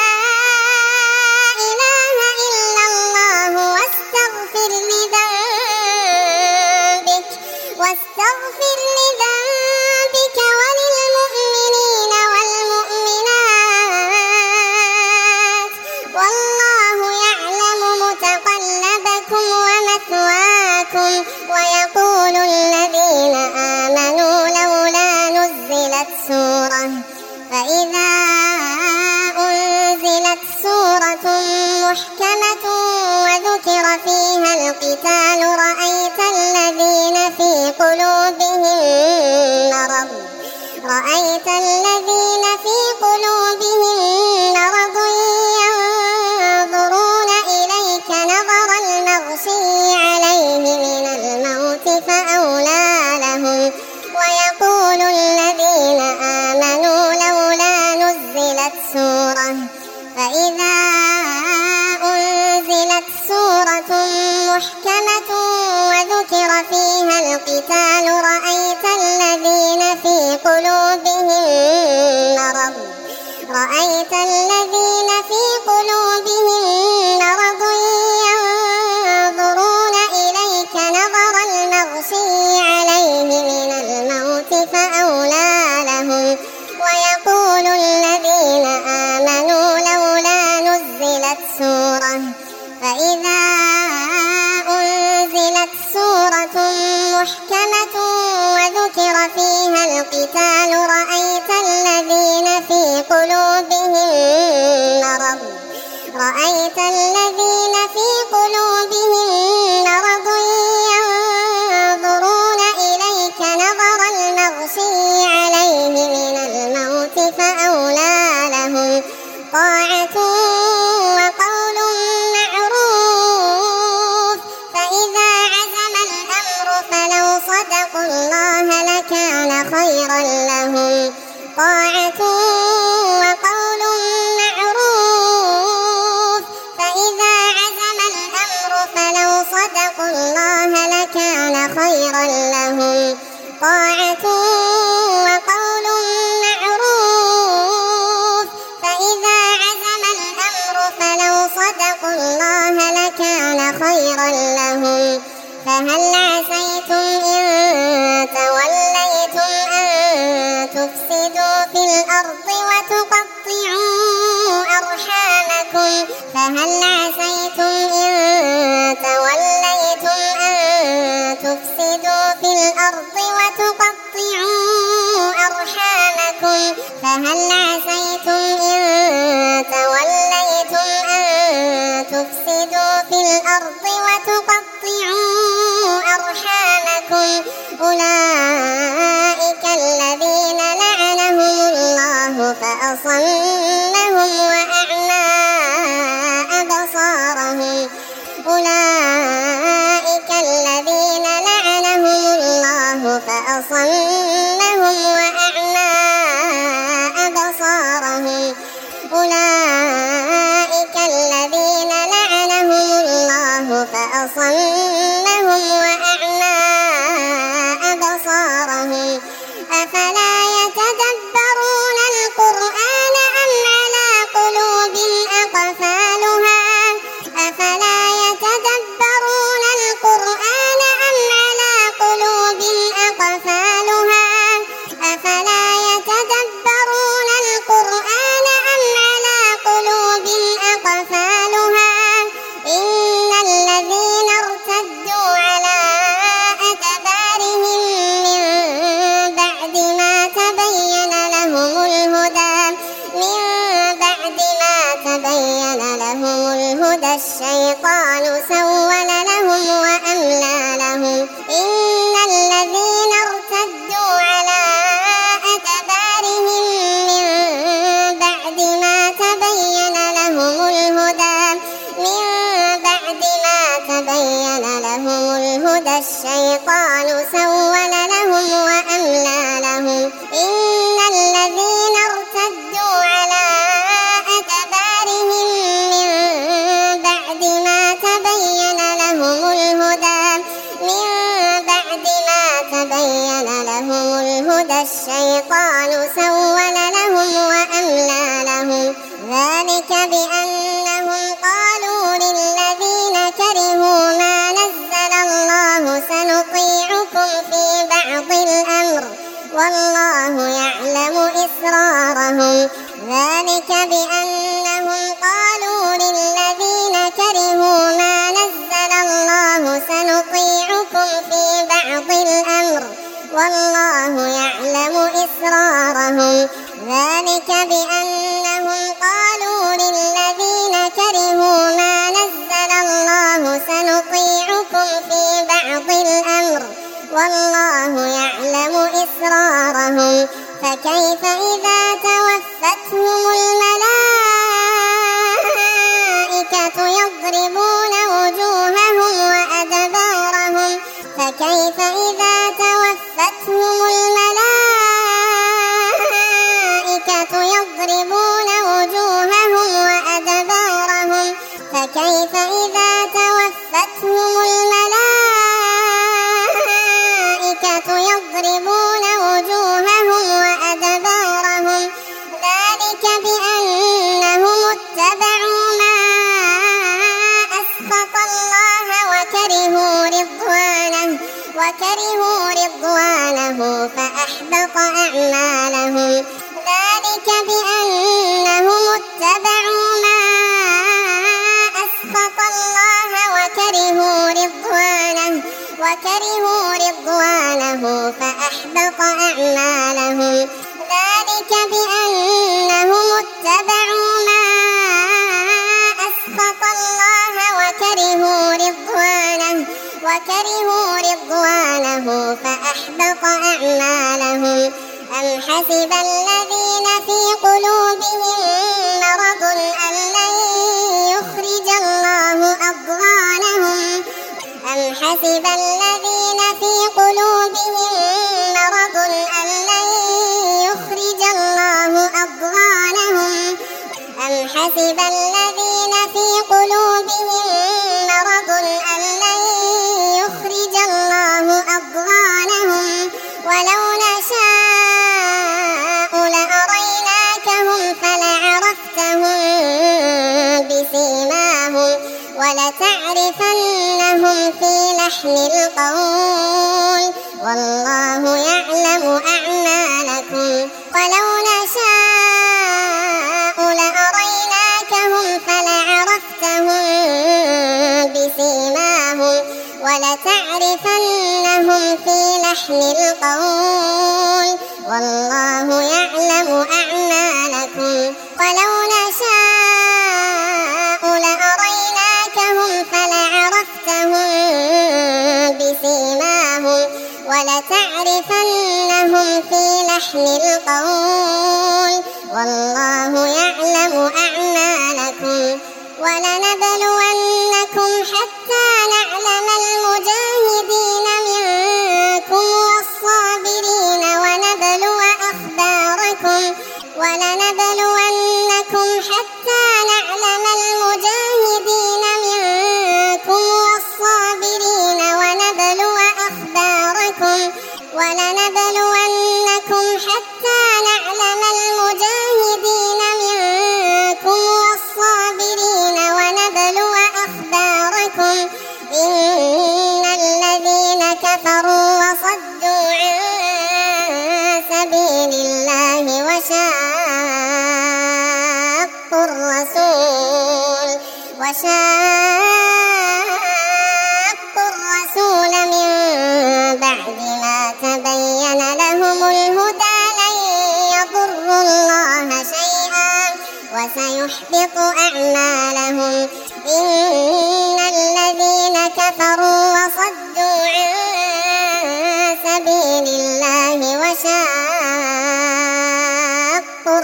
Speaker 1: إله إلا الله واستغفر لذنبك وللمؤمنين والمؤمنات والله يعلم متقلبكم ومثواكم ويقول الذين آمنوا لولا نزلت سورة فإذا أنزلت سورة محكمة وذكر فيها القتال رأيت الذين في قلوبهم مرض ينظرون إليك نظر المغشي عليه من الموت فأولى لهم ويقول الذين آمنوا لولا نزلت سورة فإذا أنزلت سورة محكمة وذكر فيها القتال رأيت الذين في قلوبهم مرض ينظرون إليك نظر المغشي عليه من الموت فأولى لهم ويقول الذين آمنوا لولا نزلت سورة فإذا أنزلت سورة محكمة وذكر فيها القتال رأيت الذين في قلوبهم مرض ينظرون إليك نظر المغشي عليه من الموت فأولى لهم طاعة وقول معروف فإذا عزم الأمر فلو صدقوا الله لكان خيرا لهم طاعة وقول معروف فإذا عزم الأمر فلو صدقوا الله لكان خيرا لهم طاعة وقول معروف فإذا عزم الأمر فلو صدقوا الله لكان خيرا لهم فهل عسيتم إن توليتم أن تفسدوا في الأرض وتقطعوا أرحامكم فهل عسيتم إن توليتم أن تفسدوا في الأرض وتقطعوا أرحامكم فهل عسيتم إن توليتم أن تفسدوا في الأرض وتقطعوا أرحامكم أولئك الذين لعنهم الله فأصمهم وأعمى أبصارهم أولئك الذين لعنهم الله فأصمهم وأعمى أبصارهم أولئك الذين لعنهم الله فأصمهم وأعمى أبصارهم أفلا يتدبرون القرآن أم على قلوب أقفالها أفلا يتدبرون القرآن أم على قلوب أقفالها أفلا يتدبرون القرآن أم على قلوب أقفالها إن الذين ارتدوا على أدبارهم من بعد ما تبين لهم الهدى الشيطان سول لهم وأملى لهم إن الذين ارتدوا على أدبارهم من بعد ما تبين لهم الهدى الشيطان سول لهم وأملى لهم إن الذين ارتدوا على أدبارهم من بعد ما تبين لهم الهدى الشيطان سول لهم وأملى لهم ذلك بأنهم قالوا للذين كرهوا ما نزل الله سنطيعكم في بعض الأمر والله يعلم إسرارهم ذلك بأنهم قالوا للذين كرهوا ما نزل الله سنطيعكم في بعض الأمر والله يعلم إسرارهم ذلك بأنهم قالوا للذين كرهوا ما نزل الله سنطيعكم في بعض الأمر والله يعلم إسرارهم فكيف إذا توفتهم الملائكة يضربون وجوههم وأدبارهم فكيف إذا توفتهم الملائكة يضربون وجوههم وأدبارهم فكيف إذا توفتهم الملائكة يضربون وجوههم وأدبارهم ذلك بأنهم اتبعوا ما أسخط الله وكرهوا رضوانه فأحبط أعمالهم ذلك بأنهم اتبعوا ما أسخط الله وكرهوا رضوانه فأحبط أعمالهم ذلك بأنهم اتبعوا ما أسخط الله وكرهوا رضوانه فأحبط أعمالهم أم حسب الذين في قلوبهم مرض أن لن يخرج الله أضغانهم أم حسب الذين في قلوبهم مرض أن لن يخرج الله أضغانهم أم حسب الذين في قلوبهم مرض أن لن يخرج الله أضغانهم ولو نشاء لأريناكهم فلعرفتهم بسيماهم ولتعرفنهم في لحن القول والله يعلم أعمالكم ولو نشاء لأريناكهم فلعرفتهم بسيماهم ولتعرفنهم في لحن القول والله يعلم أعمالكم ولو نشاء لأريناكهم فلعرفتهم بسيماهم ولتعرفنهم في لحن القول والله يعلم أعمالكم ولنبلونكم حتى نعلم المجاهدين منكم والصابرين ونبلو أخباركم ولنبلونكم حتى نعلم المجاهدين منكم والصابرين ونبلو أخباركم ولنبلونكم حتى نعلم المجاهدين منكم والصابرين ونبلو أخباركم إن الذين كفروا وصدوا عن سبيل الله وشاقوا الرسول من بعد ما تبين لهم الهدى لن يضروا الله شيئا وسيحبط أعمالهم إن الذين كفروا وصدوا عن سبيل الله وشاقوا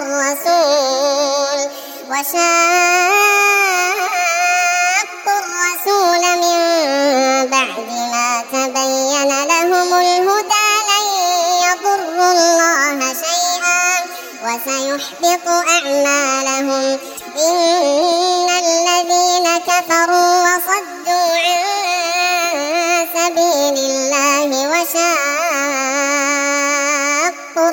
Speaker 1: الرسول من بعد ما تبين لهم الهدى لن يضروا الله شيئا وسيحبط أعمالهم إن الذين كفروا وصدوا عن سبيل الله وشاقوا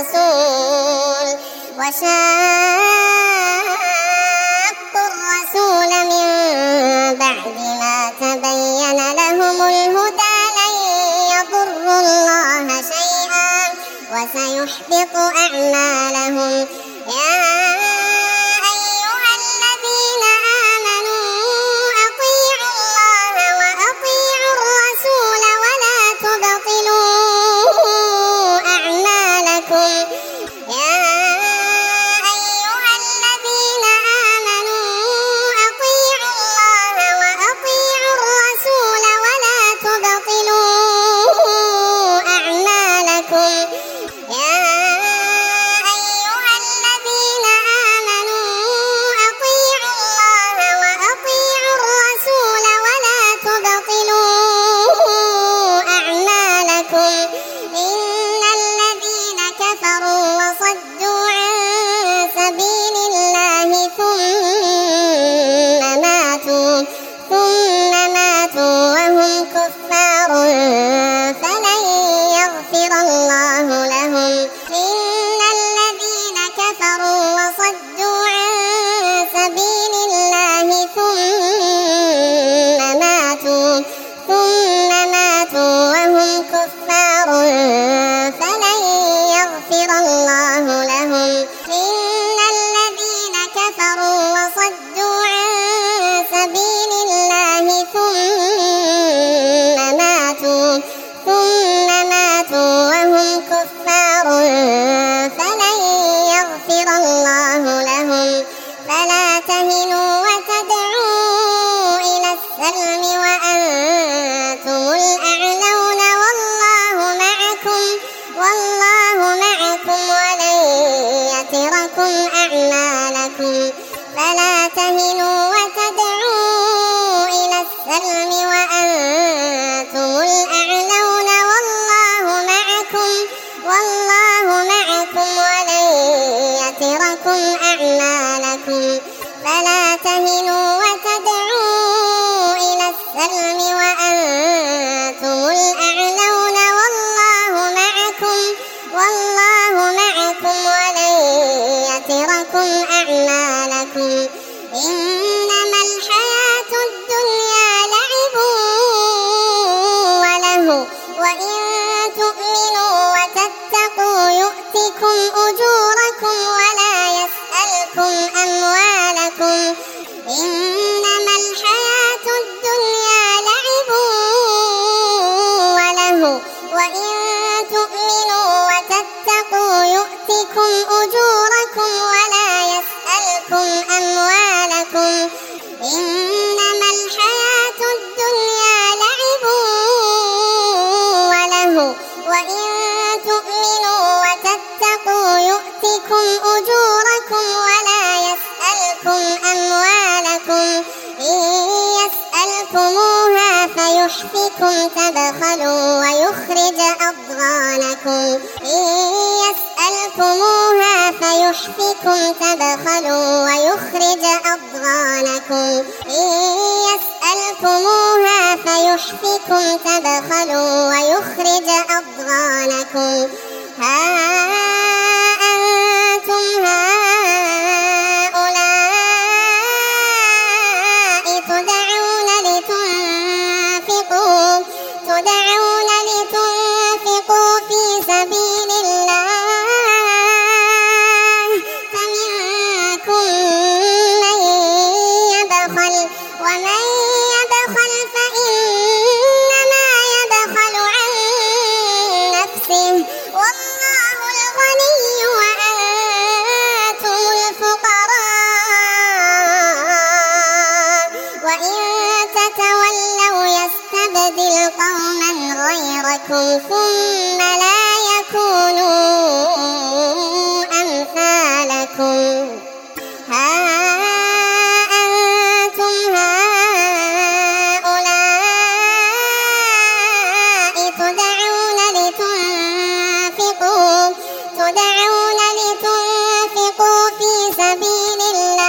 Speaker 1: الرسول من بعد ما تبين لهم الهدى لن يضروا الله شيئا وسيحبط أعمالهم يا أيها الذين آمنوا أطيعوا الله وأطيعوا الرسول ولا تبطلوا أعمالكم يا أيها الذين آمنوا أطيعوا الله وأطيعوا الرسول ولا تبطلوا أعمالكم يا أيها الذين آمنوا أطيعوا الله وأطيعوا الرسول ولا تبطلوا أعمالكم إن الذين كفروا وصدوا عن سبيل الله ثم ماتوا وهم كفار فلن يغفر الله لهم إن الذين كفروا وصدوا عن سبيل الله ثم ماتوا وهم كفار فلن يغفر الله لهم إن الذين كفروا وصدوا عن سبيل الله ثم ماتوا وهم يؤتكم أجوركم ولا يسألكم أموالكم إنما الحياة الدنيا لعب ولهو وإن تؤمنوا وتتقوا يؤتكم أجوركم ولا يسألكم أموالكم إنما الحياة الدنيا لعب ولهو وإن تؤمنوا وتتقوا يؤتكم أجوركم ولا يسألكم أموالكم إن يسألكموها فيحفكم تبخلوا ويخرج أضغانكم إن يسألكموها فيحفكم تبخلوا ويخرج أضغانكم إن يسألكموها فيحفكم تبخلوا ويخرج أضغانكم ها أنتم هؤلاء تدعون لتنفقوا في سبيل الله فمنكم من يبخل ومن يبخل فإنما يبخل عن نفسه والله الغني وأنتم الفقراء وإن تتولوا يستبدل قوما غيركم ثم لا يكونوا أمثالكم ها أنتم هؤلاء تدعون لتنفقوا في سبيل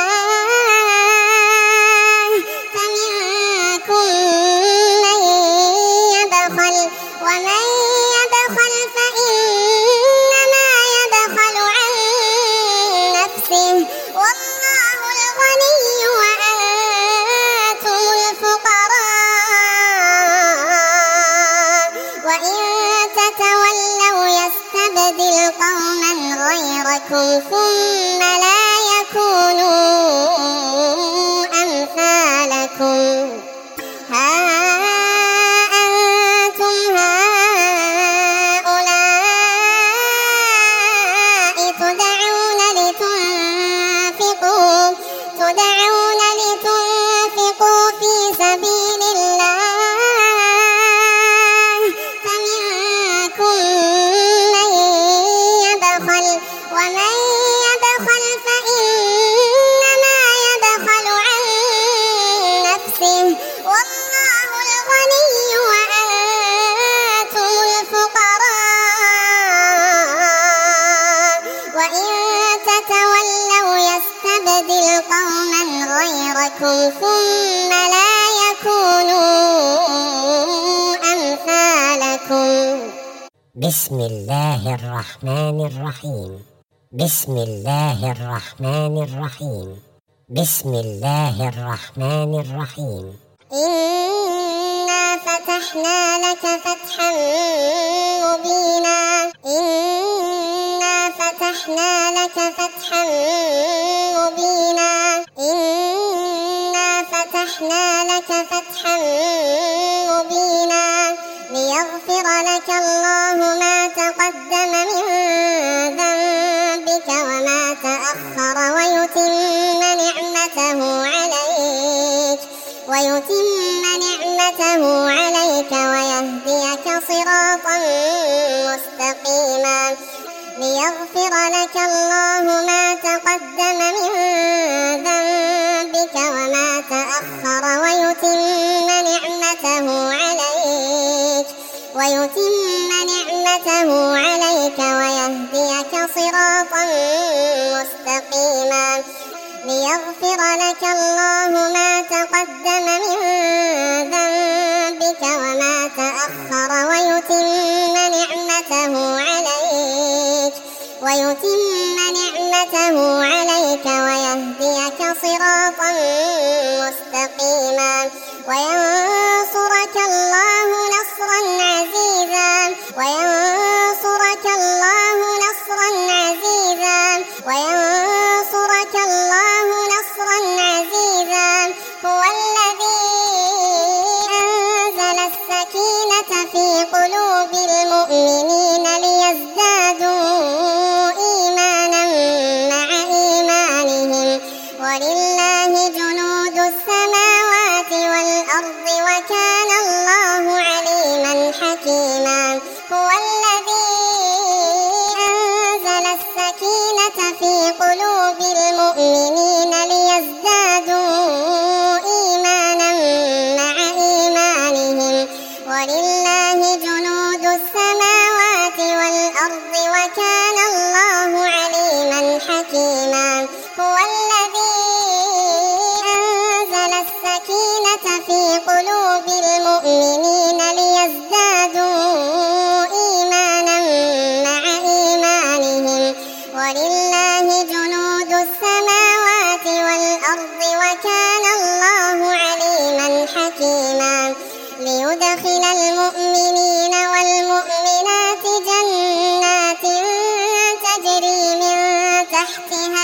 Speaker 1: الله فمنكم من يبخل ومن يبخل فإنما يبخل عن نفسه والله الغني وأنتم الفقراء وإن تتولوا يستبدل قوما غيركم ثم لا يكونوا أمثالكم ها أنتم هؤلاء تدعون لتنفقوا في سبيل الله فمنكم من يبخل ومن يبخل فإنما يبخل عن نفسه والله الغني وأنتم الفقراء وإن تتولوا يستبدل قوما غيركم ثم لا يكونوا أمثالكم
Speaker 2: بسم الله الرحمن الرحيم بسم الله الرحمن الرحيم بسم الله الرحمن الرحيم
Speaker 1: إنا فتحنا لك فتحا مبينا إنا فتحنا لك فتحا مبينا إنا فتحنا لك فتحا مبينا ليغفر لك الله ما تقدم من ذنبك وما تأخر ويتم نعمته عليك ويهديك صراطا مستقيما ليغفر لك الله ما تقدم من ذنبك وما تأخر ويتم نعمته عليك ويهديك صراطا مستقيما ليغفر لك الله ما تقدم من ذنبك وما تأخر ويتم نعمته عليك ويهديك صراطا مستقيما وينصرك الله نصرا عزيزا السكينة في قلوب المؤمنين ليزدادوا إيمانا مع إيمانهم ولله جنود السماوات والأرض وكان الله عليما حكيما. هو الذي أنزل السكينة في قلوب المؤمنين ليزدادوا إيمانا مع إيمانهم ولله جنود السماوات والأرض وكان الله عليما حكيما. ليدخل المؤمنين والمؤمنات جنات تجري من تحتها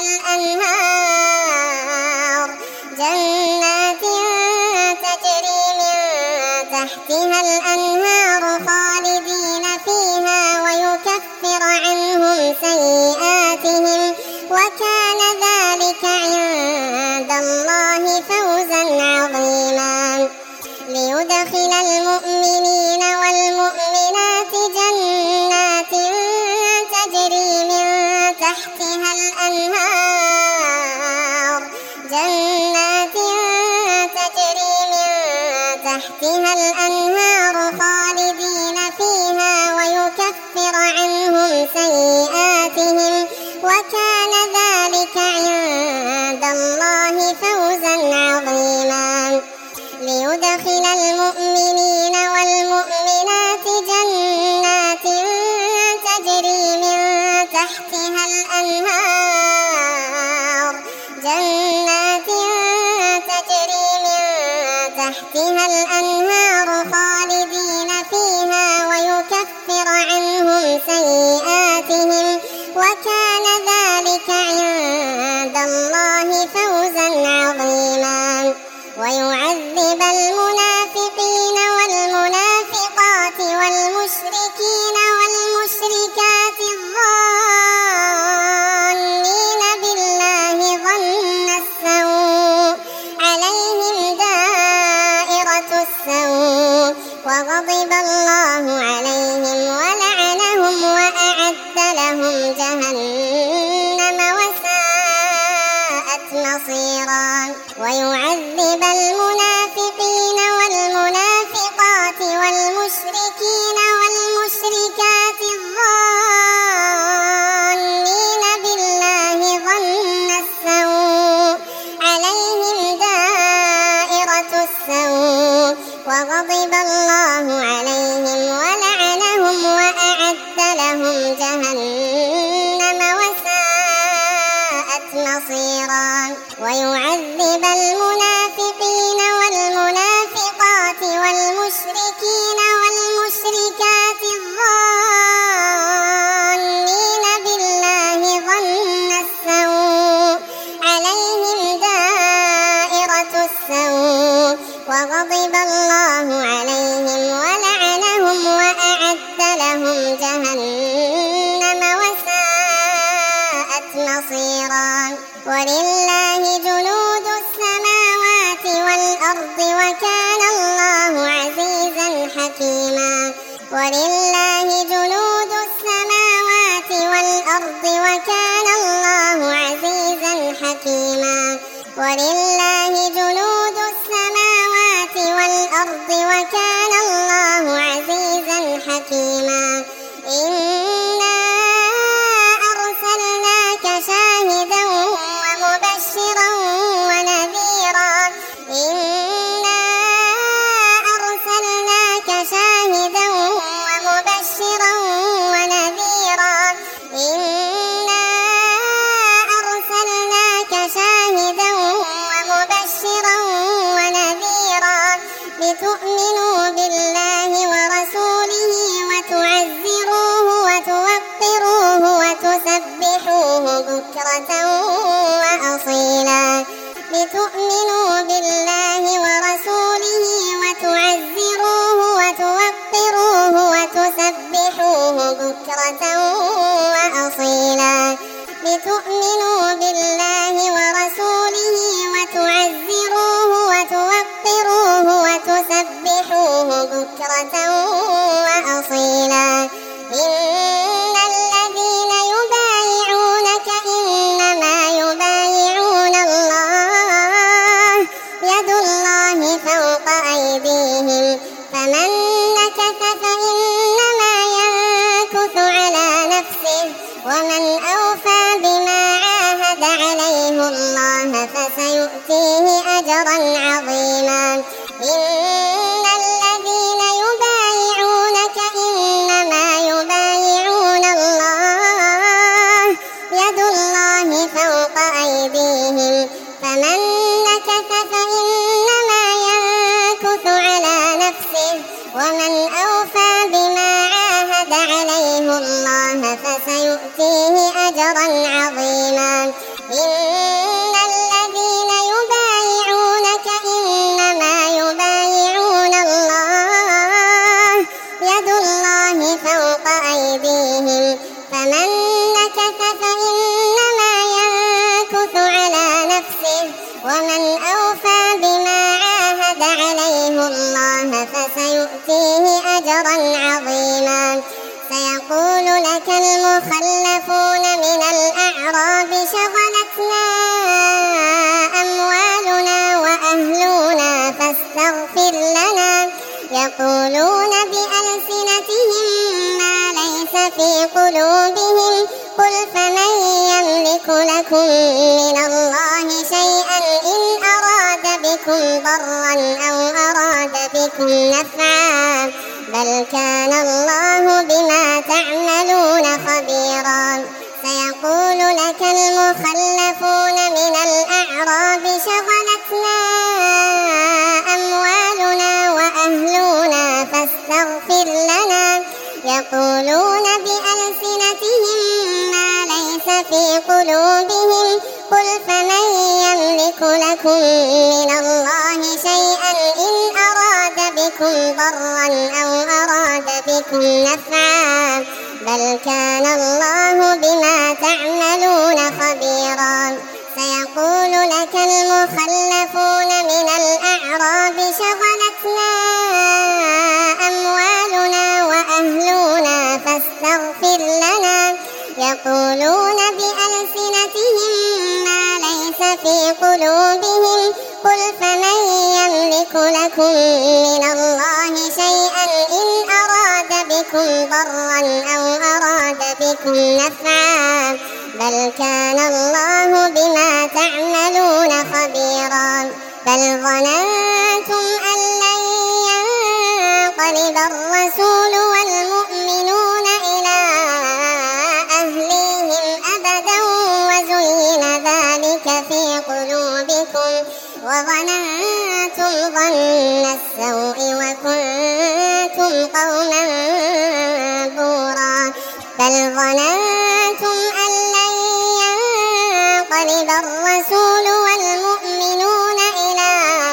Speaker 1: الأنهار خالدين فيها ويكفر عنهم سيئاتهم وكان ذلك عند الله فوزا عظيما. ليدخل المؤمنين والمؤمنات جنات تجري من تحتها الأنهار خالدين فيها ويكفر عنهم سيئاتهم وكان ذلك عند الله فوزا عظيما. ليدخل المؤمنين والمؤمنات جنات تجري من تحتها الأنهار خالدين فيها ويكفر عنهم سيئاتهم وكان ذلك عند الله فوزا عظيما. ويعذب المنافقين والمنافقات والمشركين والمشركات الظانين بالله ظن السوء عليهم دائرة السوء وغضب الله عليهم ولعنهم وأعد لهم جهنم وساءت مصيرا. ويعذب المنافقين والمنافقات والمشركين والمشركات الظانين بالله ظن السوء عليهم دائرة السوء وغضب الله عليهم ولعنهم وأعد لهم جهنم وساءت مصيرا. ويعذب المنافقين والمنافقات والمشركين والمشركات الظانين بالله ظن السوء عليهم دائرة السوء وغضب الله عليهم ولعنهم وأعد لهم جهنم وساءت مصيرا. ولله جنود السماوات والأرض وكان الله عزيزا حكيما. ولله جنود السماوات والأرض وكان الله عزيزا حكيما. ولله جنود السماوات والأرض وكان الله عزيزا حكيما. إنا أرسلناك شاهدا ومبشرا ونذيرا. إنا أرسلناك شاهدا ومبشرا ونذيرا. إنا أرسلناك شاهدا ومبشرا ونذيرا لتؤمنوا بالله ورسوله وتعزروه وتوقروه وتسبحوه بكرة وأصيلا. لتؤمنوا بالله ورسوله وتعزروه وتوقروه وتسبحوه بكرة وأصيلا. لتؤمنوا بالله ورسوله وتعزروه وتوقروه وتسبحوه بكرة وأصيلا. إن الذين يبايعونك ومن أوفى بما عاهد عليه الله فسيؤتيه أجرا عظيما. إن الذين يبايعونك إنما يبايعون الله يد الله فوق أيديهم فمن نكث فإنما ينكث على نفسه ومن أوفى بما عاهد عليه الله فسيؤتيه أجرا عظيما. إن الذين يبايعونك إنما يبايعون الله يد الله فوق أيديهم فمن نكث فإنما ينكث على نفسه ومن أوفى بما عاهد عليه الله فسيؤتيه أجرا عظيما. سيقول لك المخلفون من الأعراب شغلتنا أموالنا وأهلنا فاستغفر لنا يقولون بألسنتهم ما ليس في قلوبهم قل فمن يملك لكم من الله شيئا إن أراد بكم ضرا أو أراد بكم نفعا بل كان الله بما تعملون خبيرا. سيقول لك المخلفون من الأعراب شغلتنا أموالنا وأهلنا فاستغفر لنا يقولون بألسنتهم ما ليس في قلوبهم قل فمن يملك لكم من الله شيئا إن أراد بكم ضرا أو أراد بكم نفعا بل كان الله بما تعملون خبيرا. سيقول لك المخلفون من الأعراب شغلتنا أموالنا وأهلنا فاستغفر لنا يقولون بألسنتهم ما ليس في قلوبهم قل فمن يملك لكم من الله شيئا إن أراد بكم ضرا أو أراد بكم نفعا بل كان الله بما تعملون خبيرا. بل ظننتم أن لن ينقلب الرسول والمؤمنون إلى أهليهم أبدا وزين ذلك في قلوبكم وظننتم ظن السوء وكنتم قوما بورا. بل ظننتم أن لن ينقلب الرسول والمؤمنون إلى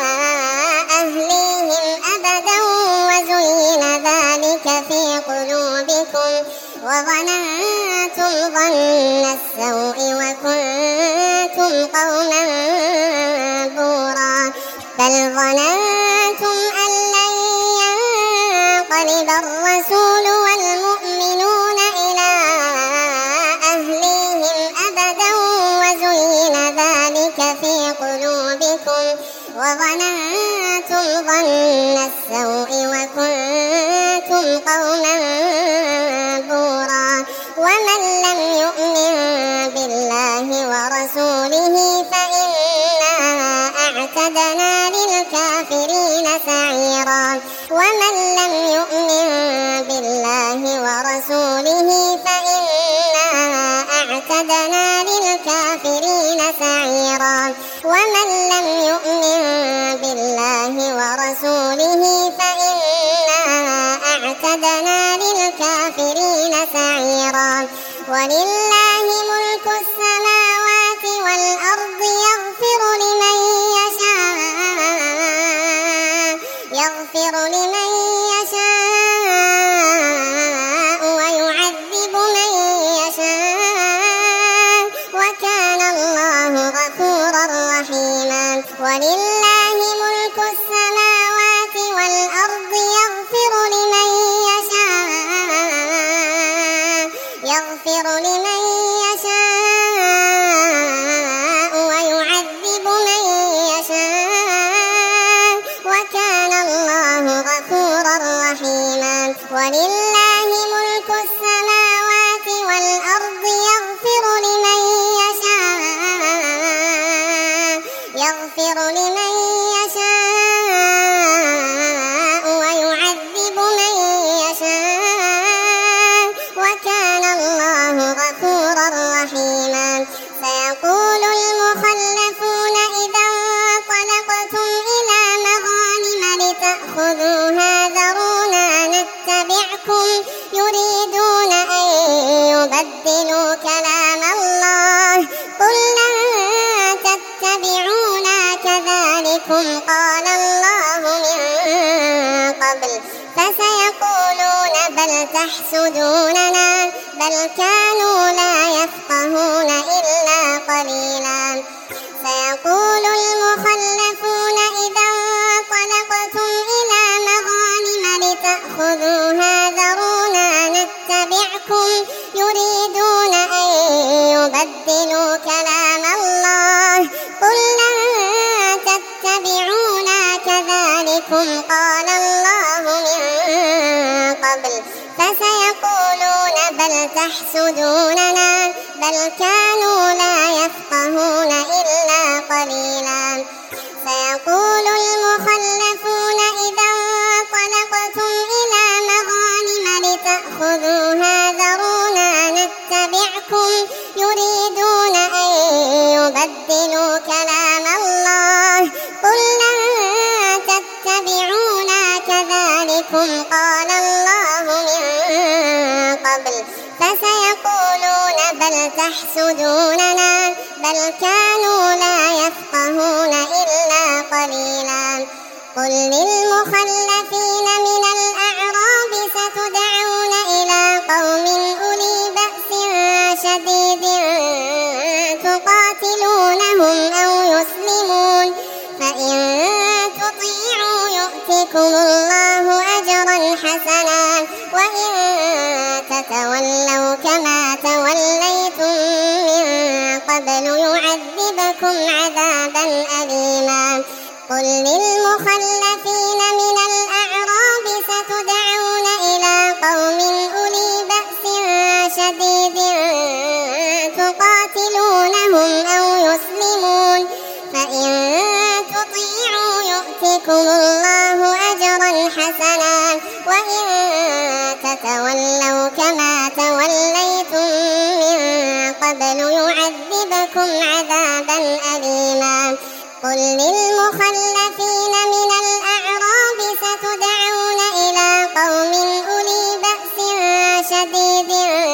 Speaker 1: أهليهم أبدا وزين ذلك في قلوبكم وظننتم ظن السوء وكنتم قوما بورا. بل ظننتم أن لن ينقلب الرسول والمؤمنون إلى أهليهم أبدا وزين ذلك في قلوبكم وظننتم ظن السوء وكنتم قوما بورا. ومن لم يؤمن بالله ورسوله فإنا أعتدنا للكافرين سعيرا. ومن لم يؤمن بالله ورسوله فإنا أعتدنا للكافرين سعيرا. ومن لم يؤمن بالله ورسوله فإنا أعتدنا للكافرين سعيرا. ولله ملك السماوات والأرض يغفر لمن يشاء ويعذب من يشاء وكان الله غفورا رحيما. ولله ملك السماوات والأرض يغفر لمن يشاء ويعذب من يشاء وكان الله غفورا رحيما. ولله ملك السماوات والأرض تحسدوننا بل كانوا لا يفقهون إلا قليلا سيقول المخلفون إذا انطلقتم إلى مغانم لتأخذوها ذرونا نتبعكم يريدون أن يبدلوا كلام الله قل لن تتبعونا كذلكم قال الله من قبل فسيقولون بل تحسدوننا بل كانوا لا يفقهون إلا قليلا سيقول المخلفون إذا انطلقتم إلى مغانم لتأخذوها ذرونا نتبعكم يريدون أن يبدلوا كلام الله قل لن تتبعونا كذلكم قال الله من قبل فسيقولون بل تحسدوننا بل كانوا لا يفقهون إلا قليلا قل للمخلفين من الأعراب ستدعون إلى قوم أولي بأس شديد تقاتلونهم أو يسلمون فإن تطيعوا يؤتكم الله أجرا حسنا وإن تتولوا كما توليتم من قبل يعذبكم عذابا أليما قل للمخلفين من الأعراب ستدعون إلى قوم أولي بأس شديد تقاتلونهم أو يسلمون فإن تطيعوا يؤتكم الله أجرا حسنا وإن تتولوا كما توليتم من قبل يعذبكم عذابا أليما قل للمخلفين من الأعراب ستدعون إلى قوم أولي بأس شديد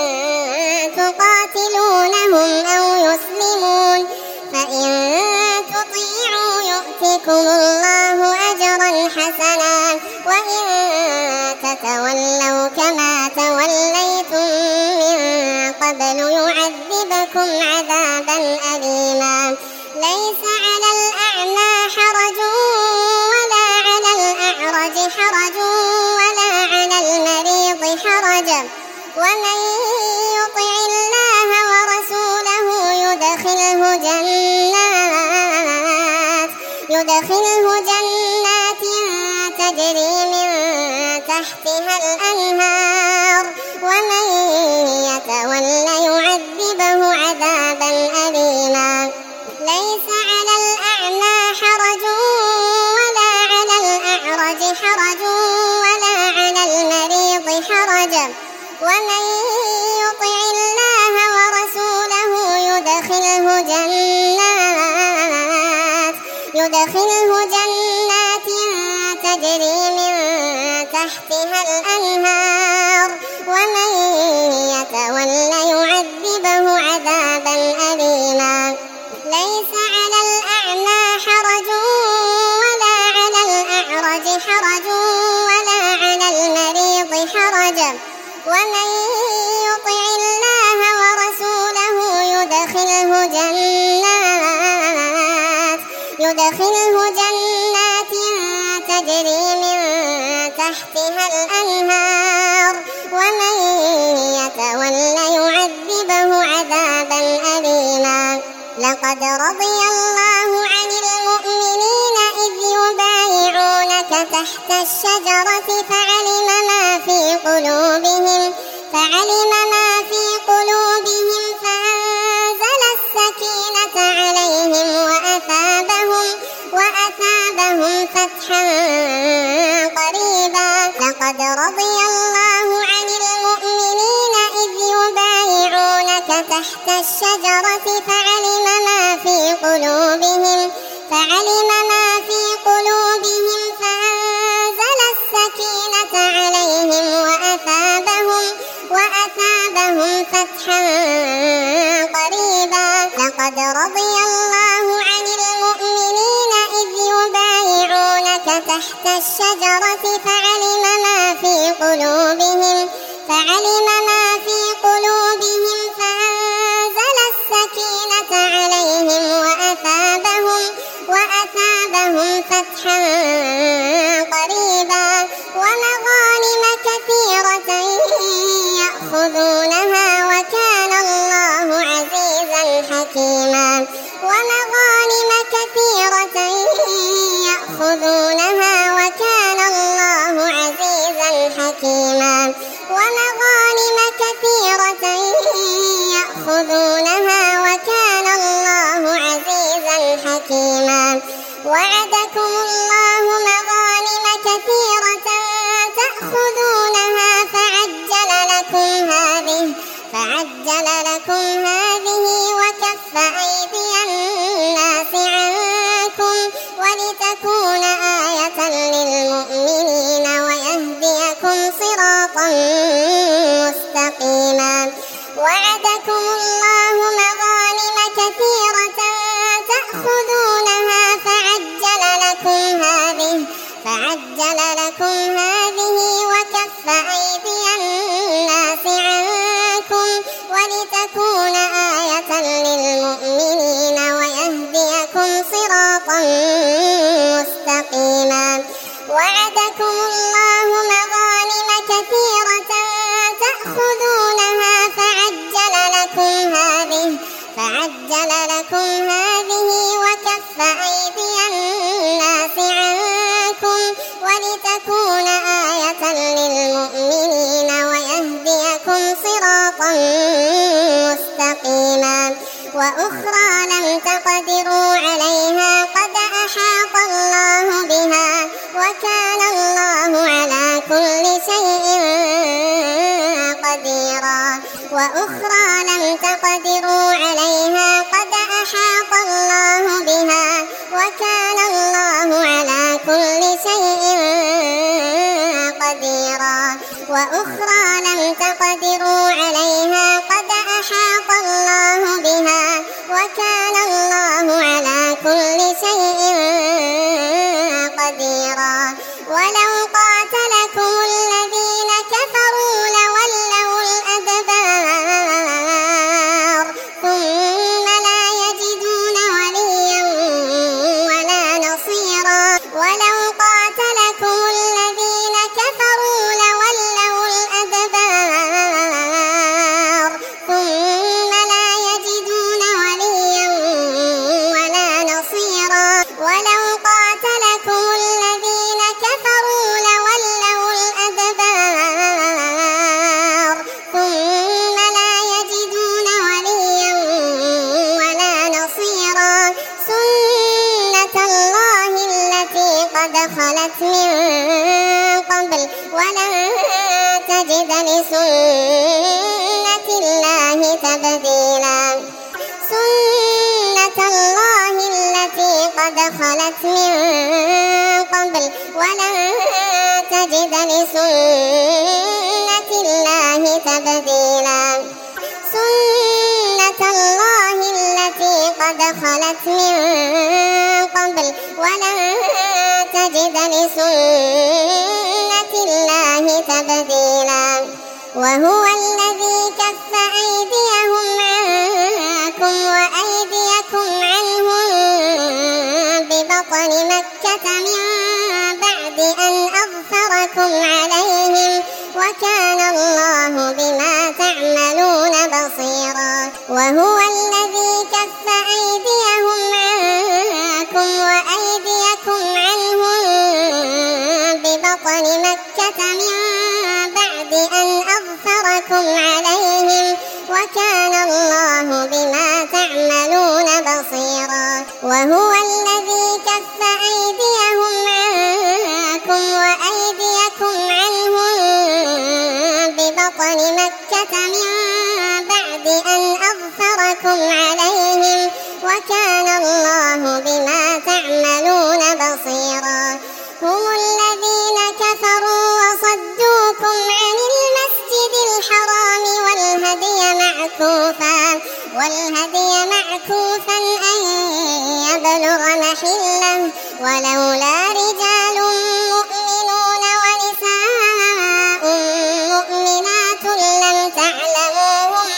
Speaker 1: تقاتلونهم أو يسلمون فإن تطيعوا يؤتكم الله أجرا حسنا وإن تتولوا كما توليتم من قبل يعذبكم عذابا أليما ليس على الأعمى حرج ولا على الأعرج حرج ولا على المريض حرج ومن يطع الله ورسوله يدخله جنات تجري من تحتها الأنهار ومن يتولى يعذبه عذابا أليما ليس على الأعمى حرج ولا على الأعرج حرج ولا على المريض حرج ومن يطع الله ورسوله يدخله جنات تجري من تحتها الأنهار ومن يتولى يعذبه عذابا أليما ليس على الأعمى حرج ولا على الأعرج حرج ولا على المريض حرج ومن يطع الله ورسوله يدخله جنات تجري من تحتها الأنهار ومن يتولى يعذبه عذابا أليما لقد رضي الله عن المؤمنين إذ يبايعونك تحت الشجرة فعلم ما في قلوبهم فأنزل السكينة عليهم وأثابهم فتحا قريبا لقد رضي الله عن المؤمنين إذ يبايعونك تحت الشجرة فعلم ما في قلوبهم فأنزل السكينة عليهم وأثابهم فتحا قريبا لقد رضي الله عن المؤمنين إذ يبايعونك تحت الشجرة فعلم ما في قلوبهم تأخذونها وكان الله عزيزا حكيما ومغانم كثيرة يأخذونها وكان الله عزيزا حكيما وعدكم الله مغانم كثيرة تأخذونها فعجل لكم هذه وكف أيدي الناس عنكم ولتكون آية للمؤمنين ويهديكم صراطا مستقيما وعدكم الله مغانم كثيرة تأخذونها فعجل لكم هذه وكف أيدي الناس عنكم ولتكون آية للمؤمنين ويهديكم صراطا مستقيما وعدكم الله مغانم كثيرة تأخذونها فعجل لكم هذه وكف أيدي الناس عنكم ولتكون آية للمؤمنين ويهديكم صراطا مستقيما وأخرى لم تقدروا عليها قد أحاط الله بها وكان الله على كل شيء قديرا وأخرى لم تقدروا عليها قد أحاط الله بها وكان الله على كل شيء قديرا وأخرى لم تقدروا عليها قد أحاط الله بها وكان الله على كل شيء قديرا ولو قاتلكم الذين كفروا لولوا الأدبار ثم لا يجدون وليا ولا نصيرا ولو قاتلكم الذين كفروا لولوا الأدبار ثم لا يجدون وليا ولا نصيرا ولو قاتلكم الذين كفروا لولوا الأدبار ثم لا يجدون وليا ولا نصيرا سنة الله التي قد خلت من قبل ولن تجد لسنة الله تبديلا سنة الله التي قد خلت من قبل ولن تجد لسنة الله تبديلا سنة الله التي قد خلت من قبل ولن تجد لسنة الله تبديلا وهو الذي كف أيديهم عنكم وأيديكم عنهم ببطن مكة من بعد أن أظفركم عليهم وكان الله بما تعملون بصيرا وهو الذي كف أيديهم عنكم وأيديكم عنهم ببطن مكة من بعد أن أظفركم عليهم وكان الله بما تعملون بصيرا وهو الذي كف أيديهم عنكم وأيديكم عنهم ببطن مكة من بعد أن أظفركم عليهم وكان الله بما تعملون بصيرا هم الذين كفروا وصدوكم عن المسجد الحرام والهدي معكوفا أن يبلغ محله ولولا رجال مؤمنون ونساء مؤمنات لم تعلموهم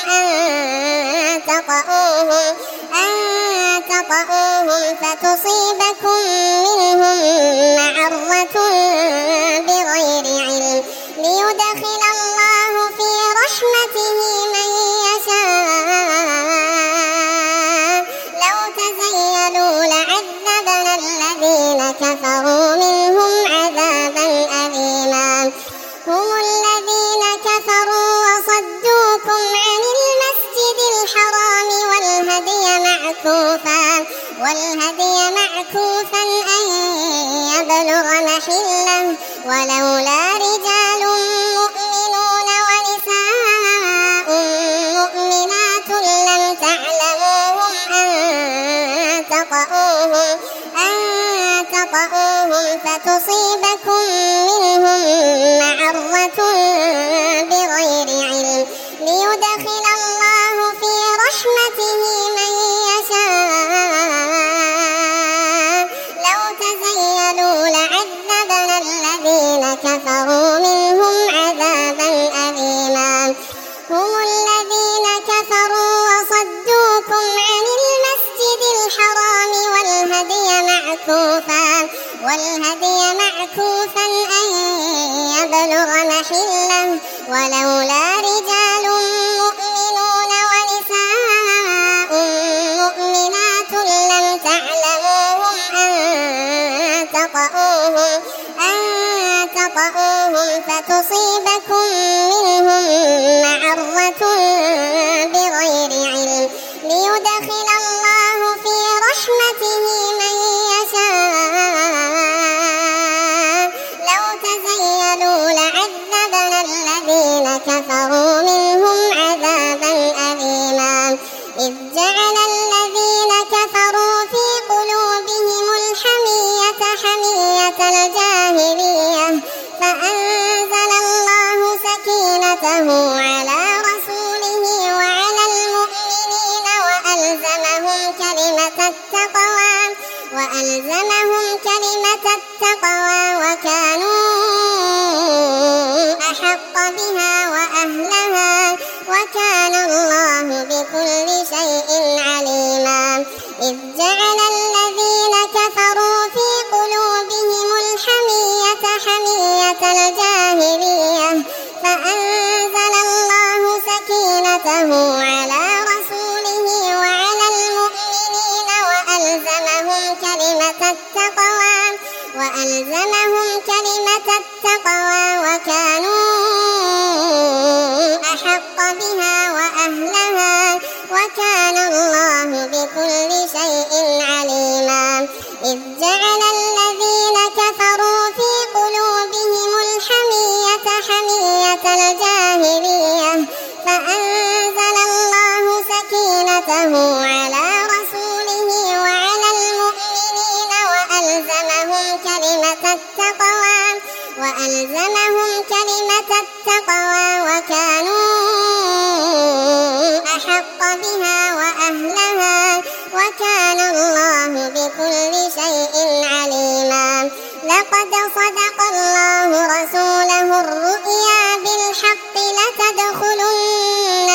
Speaker 1: أن تطؤوهم فتصيبكم منهم معرة بغير علم ليدخل الله في رحمته من يشاء لو تزيلوا لعذبنا الذين كفروا والهدي معكوفا أن يبلغ محله ولولا رجال مؤمنون ونساء مؤمنات لم تعلموهم أن تطؤوهم فتصيبكم منهم معرة بغير علم ليدخل الله في رحمته من يشاء لو تزيلوا لعذبنا الذين كفروا منهم عذابا أليما هم الذين كفروا وصدوكم عن المسجد الحرام والهدي معكوفا أن يبلغ محله ولولا رجال مؤمنون ونساء مؤمنات لم تعلموهم أن تطؤوهم فتصيبكم منهم معرة بغير علم ليدخل الله في رحمته من يشاء لو تزيلوا لعذبنا الذين كفروا منهم عذابا أليما إذ جعل الذين كفروا في قلوبهم الحمية حمية الجاهلية فأنزل الله سكينته على رسوله وعلى المؤمنين وألزمهم كلمة التقوى وكانوا أحق بها وأهلها وكان الله بكل شيء عليما إذ جعل الذين كفروا في قلوبهم الحمية حمية الجاهلية فأنزل الله سكينته على رسوله وعلى المؤمنين وألزمهم كلمة التقوى وكانوا أحق بها وأهلها وكان الله بكل شيء عليما إذ جعل الذين كفروا في قلوبهم الحمية حمية الجاهلية فأنزل الله سكينته على رسوله وعلى المؤمنين وألزمهم كلمة التقوى وكانوا أحق بها وأهلها وكان الله بكل شيء عليما لقد صدق الله رسوله الرؤيا بالحق لتدخلن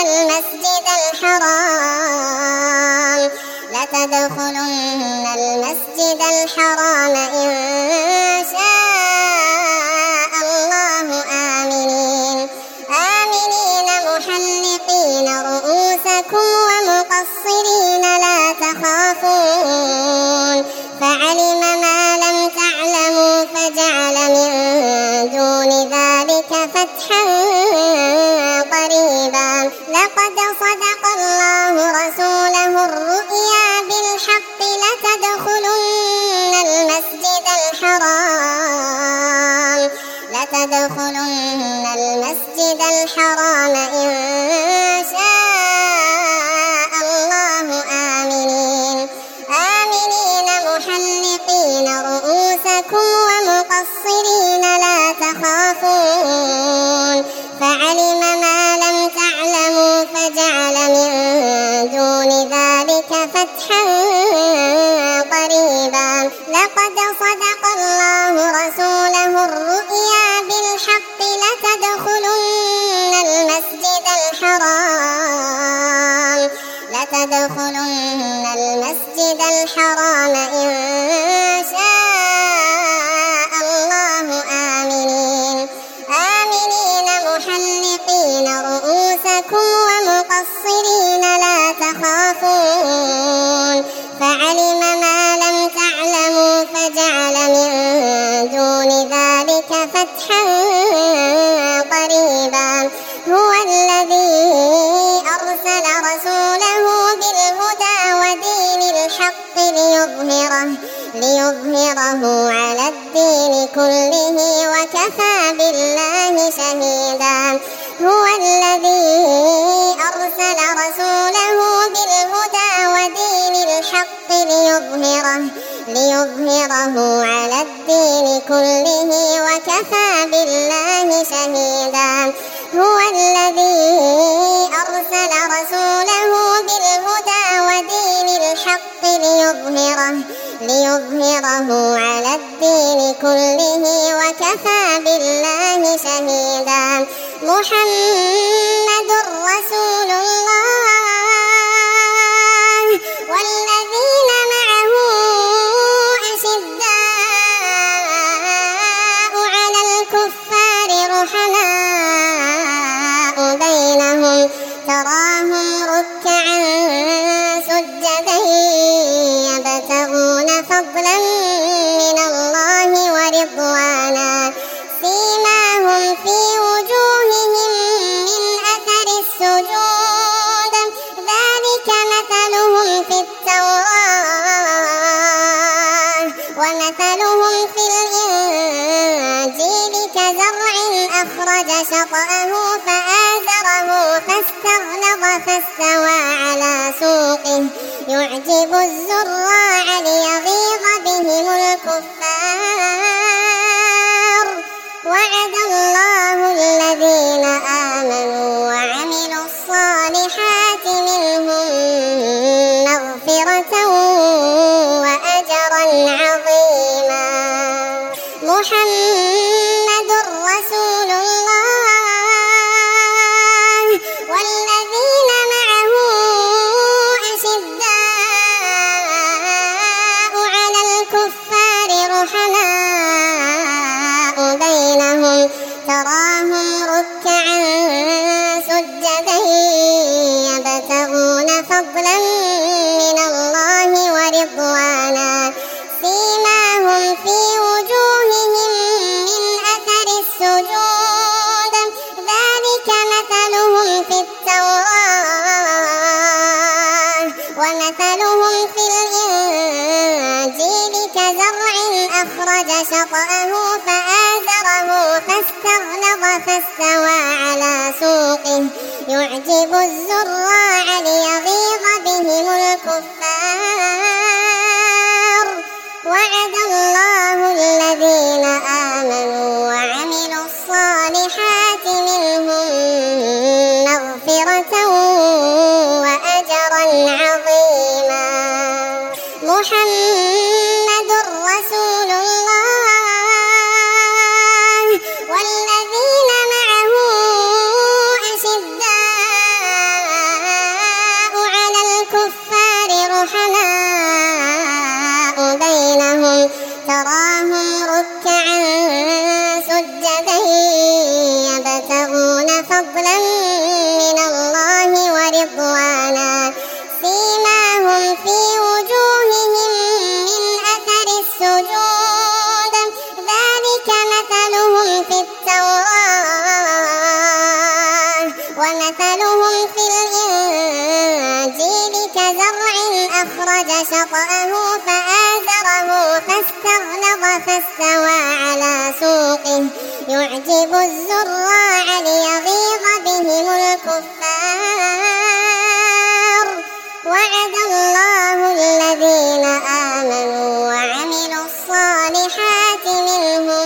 Speaker 1: المسجد الحرام إن شاء الله آمنين محلقين رؤوسكم ومقصرين لا تخافون فعلم ما لم تعلموا فجعل من دون ذلك فتحا قريبا لقد صدق الله رسوله الرؤيا بالحق لتدخلن المسجد الحرام إن شاء الله آمنين محلقين رؤوسكم ومقصرين لا تخافون فعلم ما لم تعلموا فجعل من دون ذلك فتحا قريبا لقد صدق الله رسوله الرؤيا بالحق لتدخلن المسجد الحرام إن شاء الله آمنين محلقين رؤوسكم ومقصرين لا تخافون فعلم ما لم تعلموا فجعل من دون ذلك فتحا قريبا هو الذي أرسل رسوله بالهدى ودين الحق ليظهره على الدين كله وكفى بالله شهيدا. هو الذي أرسل رسوله بالهدى ودين الحق ليظهره على الدين كله وكفى بالله شهيدا. هو الذي أرسل رسوله بالهدى ودين الحق ليظهره على الدين كله وكفى بالله شهيدا. محمد رسول الله والذين معه أشداء على الكفار رحماء بينهم تراهم ركعا سجدا يبتغون فضلا من الله ورضوانا سيماهم في وجوههم من أثر السجود ذلك مثلهم في التوراة ومثلهم في الإنجيل كزرع أخرج شطأه فآزره فاستغلظ فاستوى على سوقه يعجب الزراع ليغيظ بهم الكفار. وعد الله الذين آمنوا وعملوا الصالحات منهم مغفرة وأجرا عظيما. محمد رسول الله والذين معه أشداء على الكفار رحماء بينهم تراهم ركعا سجدا يبتغون فضلا من الله ورضوانا سيماهم في وجوههم من أثر السجود ذلك مثلهم في التوراة ومثلهم في الإنجيل كزرع أخرج شطأه فآزره فاستغلظ فاستوى على سوقه يعجب الزراع ليغيظ بهم الكفار. وعد الله الذين آمنوا وعملوا الصالحات منهم مغفرة وأجرا عظيما. محمد رسول الله والذين معه أشداء على الكفار رحماء بينهم تراهم ركعا سجدا يبتغون فضلا من الله ورضوانا سيماهم في وجوههم من أثر السجود ذلك مثلهم في التوراة ومثلهم في الإنجيل كزرع أخرج شطأه فآزره فاستغلظ فاستوى على سوقه يعجب الزراع ليغيظ بهم الكفار. وعد الله الذين آمنوا وعملوا الصالحات منهم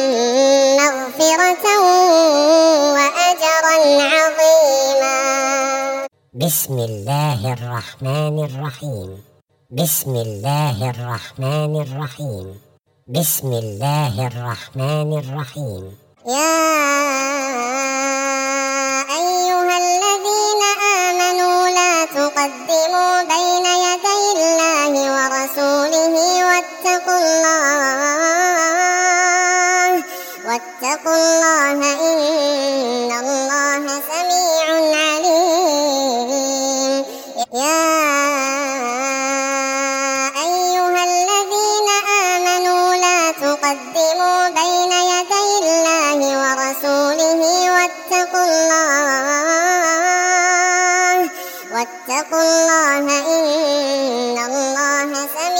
Speaker 1: مغفرة وأجرا عظيما.
Speaker 2: بسم الله الرحمن الرحيم. بسم الله الرحمن الرحيم. بسم الله الرحمن الرحيم.
Speaker 1: يا أيها الذين آمنوا لا تقدموا بين يدي الله ورسوله واتقوا الله إن الله سميع عليم. يا أيها الذين آمنوا لا تقدموا بين يدي الله ورسوله واتقوا الله إن الله سميع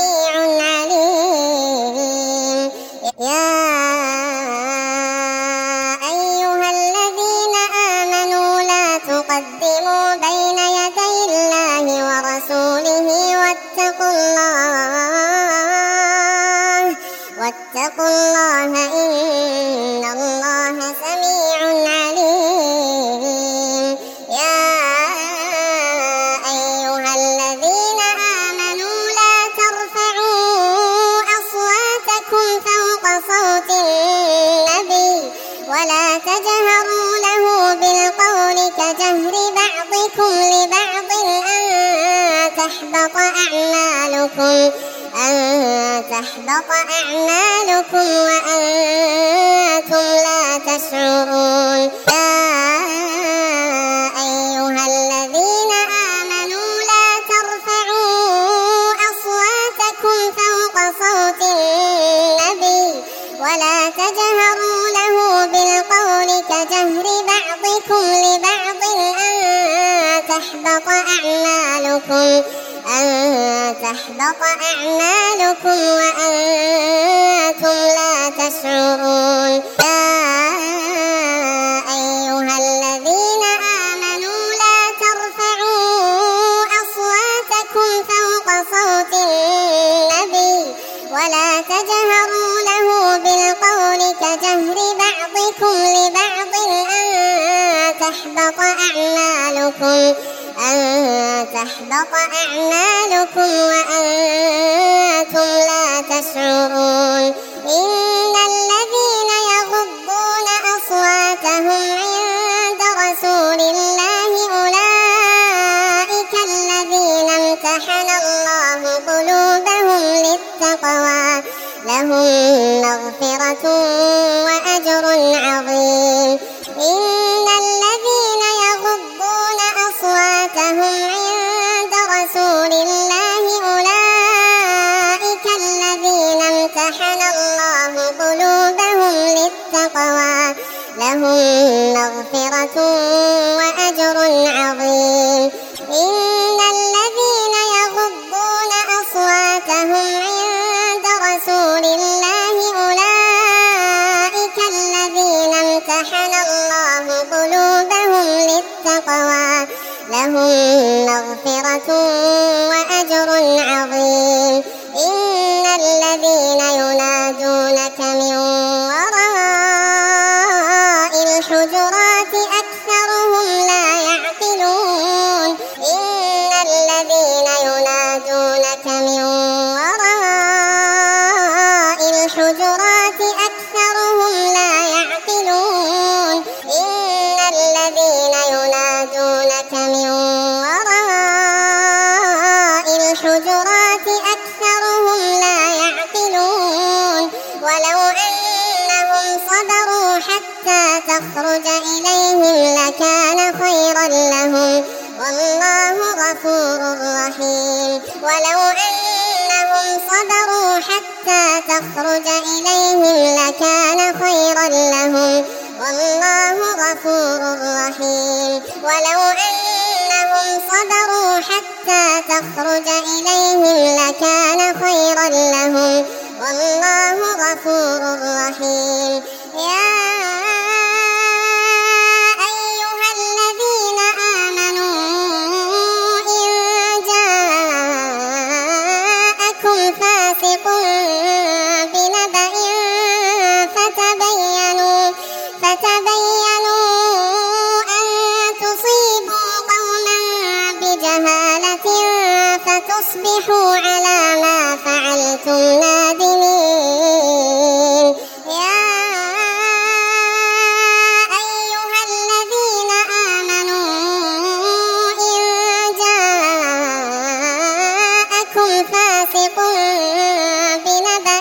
Speaker 1: واتقوا الله إن الله سميع عليم. يا أيها الذين آمنوا لا ترفعوا أصواتكم فوق صوت النبي ولا تجهروا له بالقول كجهر بعضكم لبعض أن تحبط أعمالكم وأنتم لا تشعرون. يا أيها الذين آمنوا لا ترفعوا أصواتكم فوق صوت النبي ولا تجهروا له بالقول كجهر بعضكم لبعض أن تحبط أعمالكم وأنتم لا تشعرون. يا أيها الذين آمنوا لا ترفعوا أصواتكم فوق صوت النبي ولا تجهروا له بالقول كجهر بعضكم لبعض أن تحبط أعمالكم وأنتم لا تشعرون. إن الذين يغضون أصواتهم عند رسول الله أولئك الذين امتحن الله قلوبهم للتقوى لهم مغفرة وأجر عظيم. إن الذين يغضون أصواتهم عند رسول الله أولئك الذين امتحن الله قلوبهم للتقوى لهم مغفرة وأجر عظيم. إن الذين يغضون أصواتهم عند رسول الله أولئك الذين امتحن الله قلوبهم للتقوى لهم مغفرة وأجر عظيم. إن الذين ينادونك من وراء الحجرات أكثرهم لا يعقلون. إن الذين ينادونك من وراء الحجرات أكثرهم لا يعقلون. إن الذين ينادونك من وراء الحجرات أكثرهم لا يعقلون. ولو أنهم صبروا حتى تخرج إليهم لكان خيرا لهم والله غفور رحيم. ولو أنهم صبروا حتى تخرج إليهم لكان خيرا لهم والله غفور رحيم. ولو أنهم صبروا حتى تخرج إليهم لكان خيرا لهم والله غفور رحيم. يا أيها الذين آمنوا إن جاءكم فاسق بنبأ فتبينوا أن تصيبوا قوما بجهالة فتصبحوا على ما فعلتم نادمين. يا أيها الذين آمنوا إن جاءكم فاسق بنبأ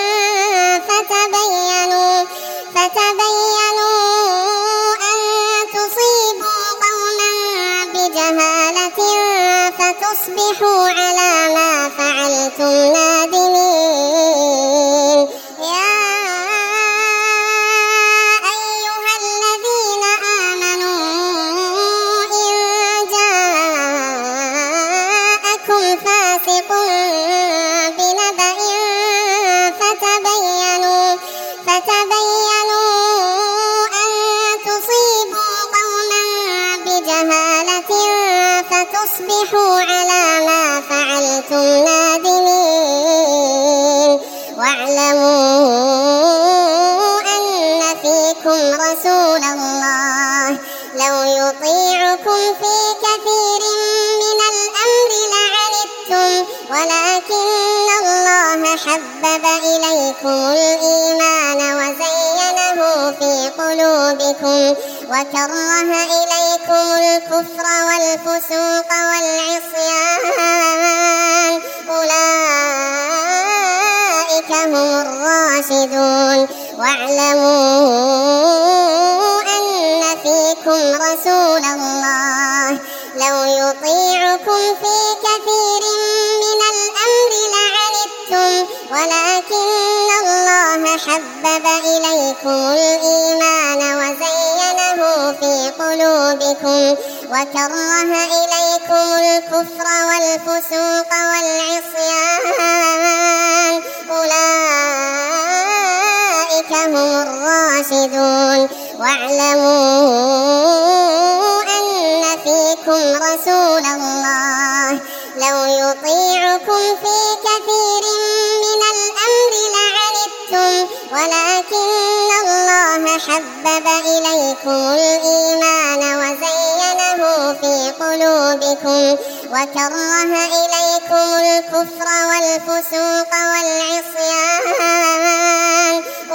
Speaker 1: فتبينوا أن تصيبوا قوما بجهالة فتصبحوا على ما فعلتم نادمين. يا أيها الذين آمنوا إن جاءكم فاسق بنبأ فتبينوا أن تصيبوا قوما بجهالة فتصبحوا على ما فعلتم نادمين. واعلموا أن فيكم رسول الله لو يطيعكم في كثير من الأمر لعنتم، ولكن الله حبب إليكم الإيمان وزينه في قلوبكم وكره إليكم الكفر والفسوق والعصيان، أولئك هم الراشدون. واعلموا أن فيكم رسول الله لو يطيعكم في كثير من الأمر لعنتم، ولكن الله حبب إليكم الإيمان وزينه في قلوبكم وكره إليكم الكفر والفسوق والعصيان، أولئك هم الراشدون. واعلموا أن فيكم رسول الله لو يطيعكم في كثير من الأمر لعنتم، ولكن الله حبب إليكم الإيمان وزينه في قلوبكم وكره إليكم الكفر والفسوق والعصيان،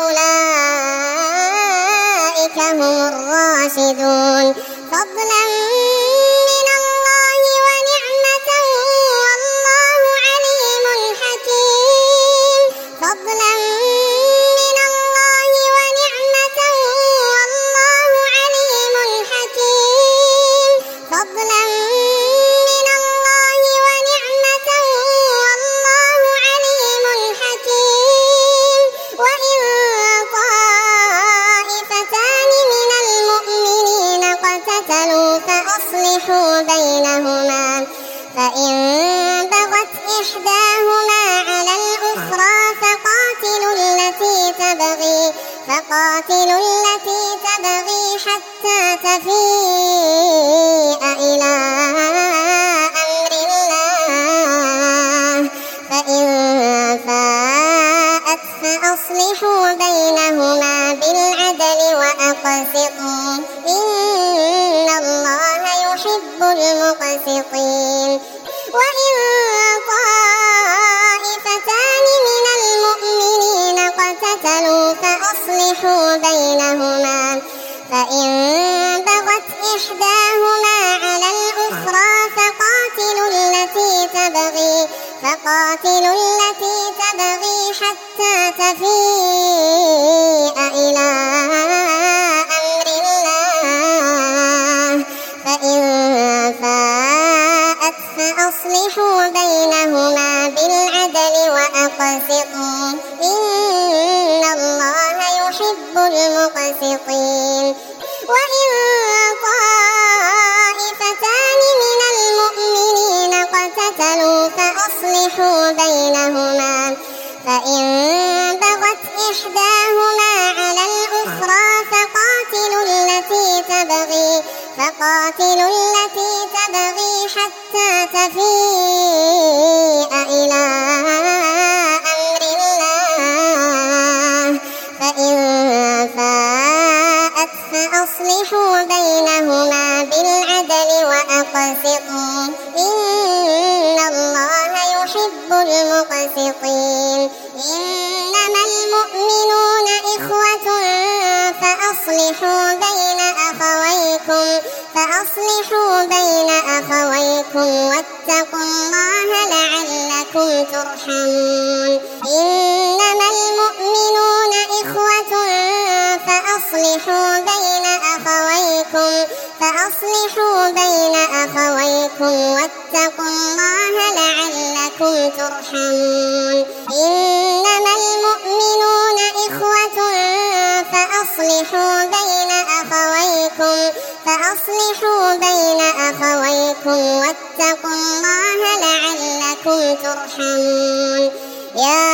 Speaker 1: أولئك هم الراشدون. فضلا من الله ونعمة والله عليم حكيم. فضلا من الله ونعمة والله عليم حكيم. فضلا من الله ونعمة والله عليم حكيم. وإن طائفتان من المؤمنين اقتتلوا فأصلحوا بينهما، فإن بغت إحداهما على الأخرى فقاتلوا التي تبغي حتى تفيء إلى أمر الله، فإن فاءت فأصلحوا بينهما بالعدل وأقسطوا، إن الله يحب المقسطين. وإن طائفتان من المؤمنين اقتتلوا فأصلحوا بينهما، فإن بغت إحداهما على الأخرى فقاتلوا التي تبغي حتى تفيء إلى أمر الله، فإن فاءت فأصلحوا بينهما بالعدل وأقسطوا، إن الله يحب المقسطين. وإن طائفتان من المؤمنين اقتتلوا فأصلحوا بينهما، فإن بغت إحداهما على الأخرى فقاتلوا التي تبغي حتى تفيء إلى أمر الله، فإن فاءت فأصلحوا بينهما بالعدل وأقسطوا، إن الله يحب المقسطين. إنما المؤمنون إخوة فأصلحوا بين أخويكم واتقوا الله لعلكم ترحمون. إنما المؤمنون إخوة فأصلحوا بين أخويكم واتقوا الله لعلكم ترحمون. إنما المؤمنون إخوة فأصلحوا بين أخويكم واتقوا الله لعلكم ترحمون. يا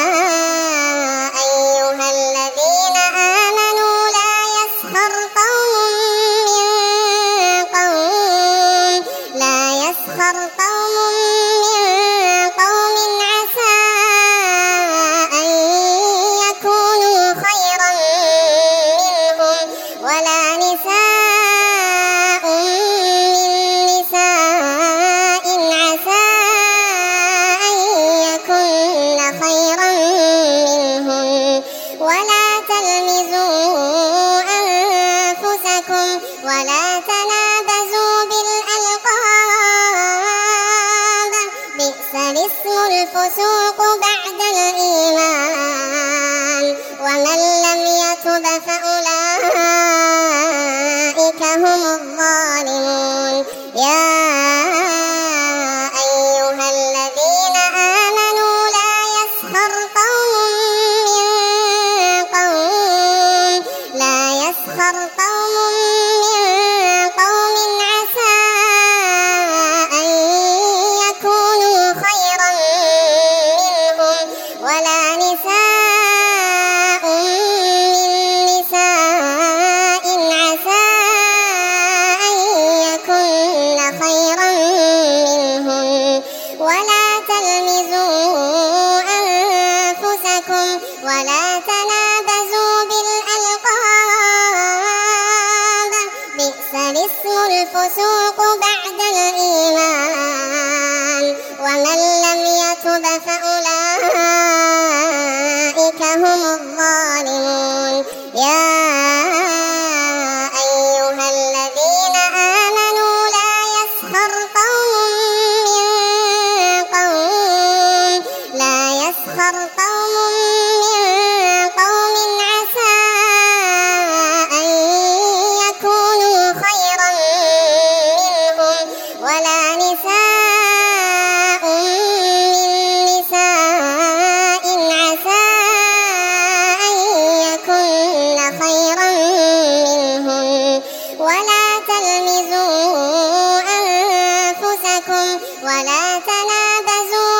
Speaker 1: أيها الذين آمنوا لا يسخر قوم من قوم من قوم عسى أن يكونوا خيرا منهم ولا نساء من نساء عسى أن يكن خيرا منهم ولا تلمزوا أنفسكم ولا تنابزوا بالألقاب بئس الاسم الفسوق بعد الإيمان ومن لم يتب فأولئك هم الظالمون يا أيها الذين آمنوا لا يسخر قوم من قوم عسى أن يكونوا خيرا منهم ولا نساء من نساء عسى أن يكن خيرا منهم ولا تلمزوا أنفسكم ولا تنابزوا بالألقاب بئس الاسم الفسوق بعد الإيمان ومن لم يتب فأولئك هم الظالمون يا أيها الذين آمنوا لا يسخر قوم من قوم عسى أن يكونوا خيرا منهم ولا نساء من نساء عسى أن يكن خيرا منهم ولا تلمزوا أنفسكم ولا تنابزوا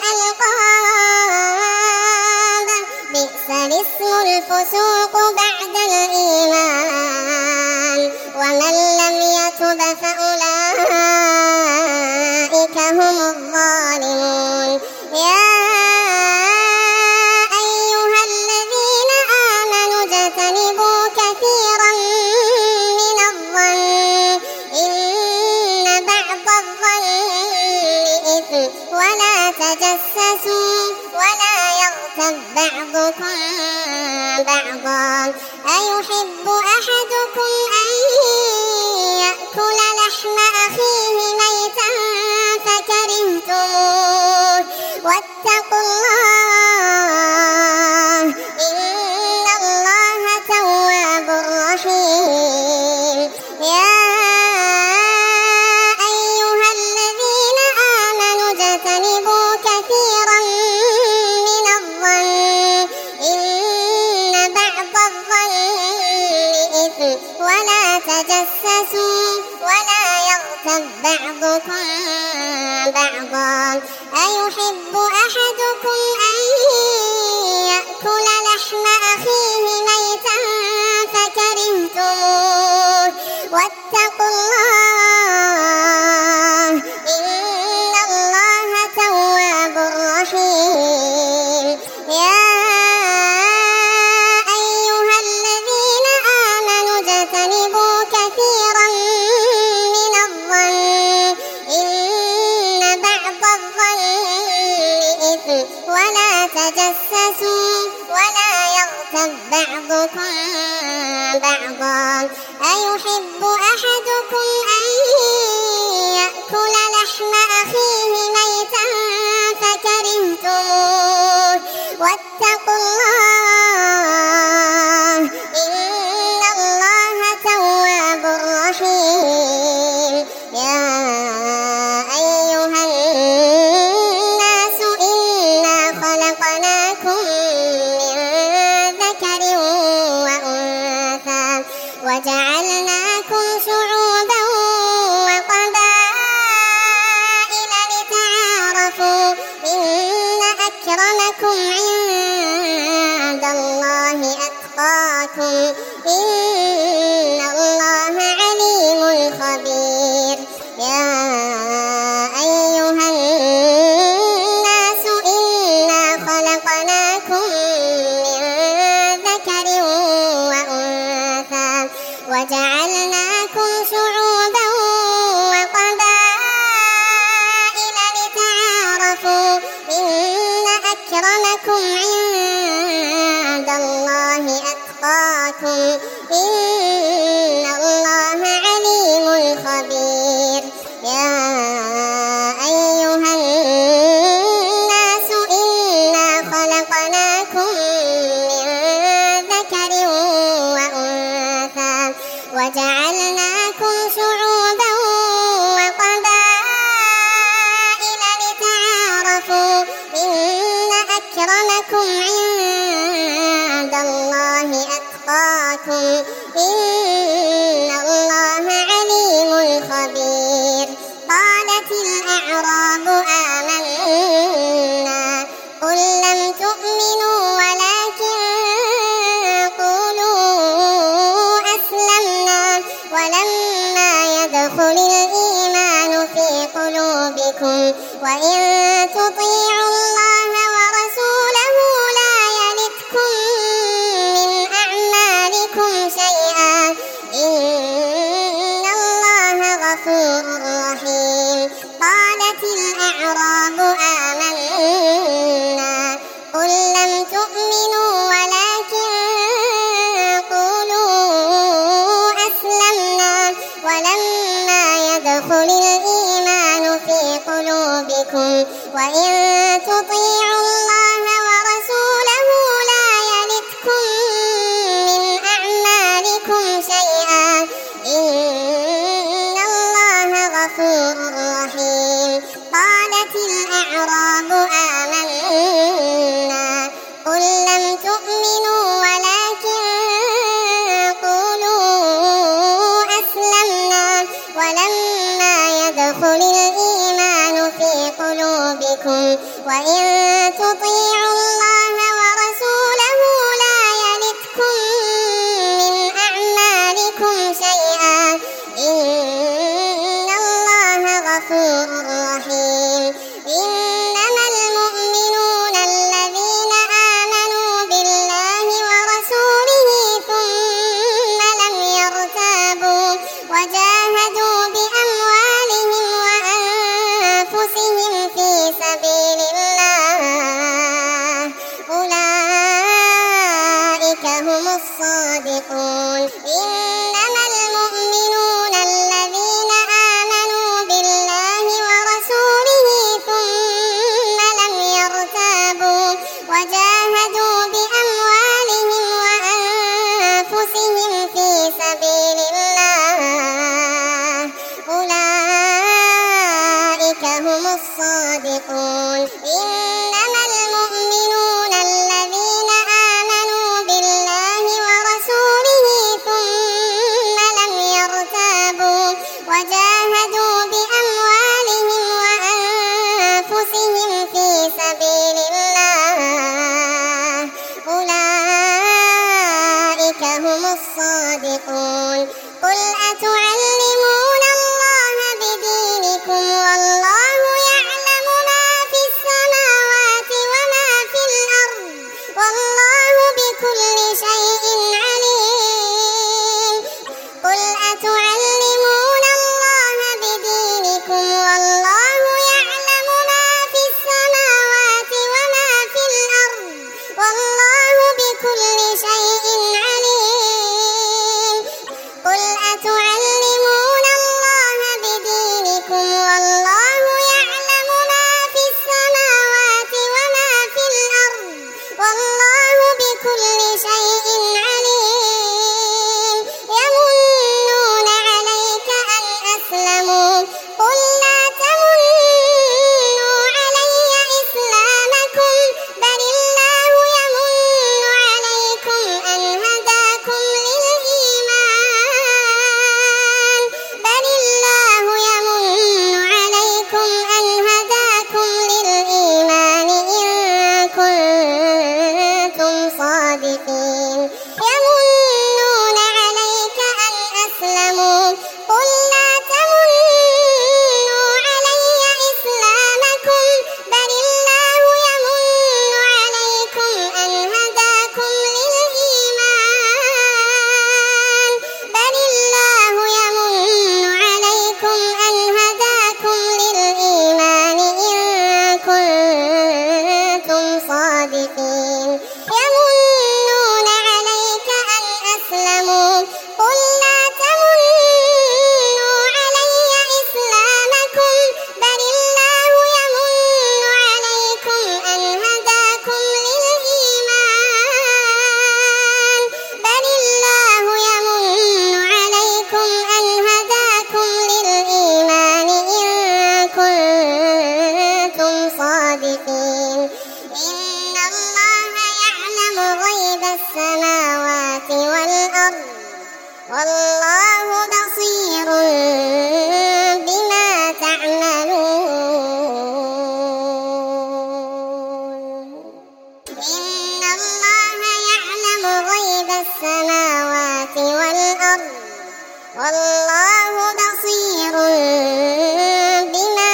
Speaker 1: بالألقاب بئس الاسم الفسوق بعد الإيمان ومن لم يتب فأولئك هم الظالمون يا أيها الذين آمنوا اجتنبوا كثيرا من الظن إن بعض الظن إثم ولا تجسسوا ولا يغتب بعضكم بعضا أيحب أحدكم أن يأكل لحم أخيه ميتا فكرهتموه واتقوا الله إن الله تواب رحيم يا أيها الذين آمنوا اجتنبوا كثيرا من الظن إن بعض الظن إثم ولا تجسسوا ولا يغتب بعضكم بعضا أيحب أحدكم أن يأكل لحم أخيه ميتا فكرهتموه واتقوا الله إن الله تواب رحيم يا أيها الذين آمنوا اجتنبوا كثيرا من الظن إن بعض الظن إثم ولا تجسسوا ولا يغتب بعضكم بعضا أيحب أحدكم أن يأكل لحم أخيه ميتا فكرهتموه واتقوا الله إن الله تواب رحيم يا أيها الناس إنا خلقناكم من ذكر وأنثى وجعلناكم شعوبا وقبائل لتعارفوا إن أكرمكم عند الله أتقاكم إن الله عليم خبير يا تعارفوا إن أكرمكم عند الله أتقاكم إن الله عليم خبير. يا أيها الناس إنا خلقناكم من ذكر وأنثى وجعلناكم شعوبا وقبائل لتعارفوا إن أكرمكم عند الله أتقاكم إن الله عليم خبير. قالت الأعراب آمنا قل لم تؤمنوا ولكن قولوا أسلمنا ولما يدخل الإيمان في قلوبكم وإن تطيعوا الله ورسوله لا يلتكم من أعمالكم شيئا إن الله غفور رحيم. قالت الأعراب آمنا قل لم تؤمنوا ولكن قولوا أسلمنا ولما يدخل الإيمان في قلوبكم وإن تطيعوا الله ورسوله لا يلتكم من أعمالكم شيئا إن الله غفور رحيم. قالت الأعراب آمنا قل لم تؤمنوا ولكن قولوا أسلمنا ولما يدخل الإيمان في قلوبكم وإن تطيعوا الله ورسوله لا يلتكم من أعمالكم شيئا إن الله غفور رحيم. إنما المؤمنون الذين آمنوا بالله ورسوله ثم لم يرتابوا وجاهدوا بأموالهم وأنفسهم في سبيل الله أولئك هم الصادقون. إنما المؤمنون الذين آمنوا بالله ورسوله ثم لم يرتابوا وجاهدوا بأموالهم وأنفسهم في سبيل الله أولئك هم الصادقون. إنما المؤمنون الذين آمنوا بالله ورسوله ثم لم يرتابوا وجاهدوا بأموالهم وأنفسهم في سبيل الله أولئك هم الصادقون. قل أتعلمون الله بدينكم والله يعلم ما في السماوات وما في الأرض والله بكل شيء عليم. قل أتعلمون الله بدينكم والله يعلم ما في السماوات وما في الأرض والله بكل شيء عليم. قل أتعلمون السماوات والأرض والله بصير بما تعملون إن الله يعلم غيب السماوات والأرض والله بصير بما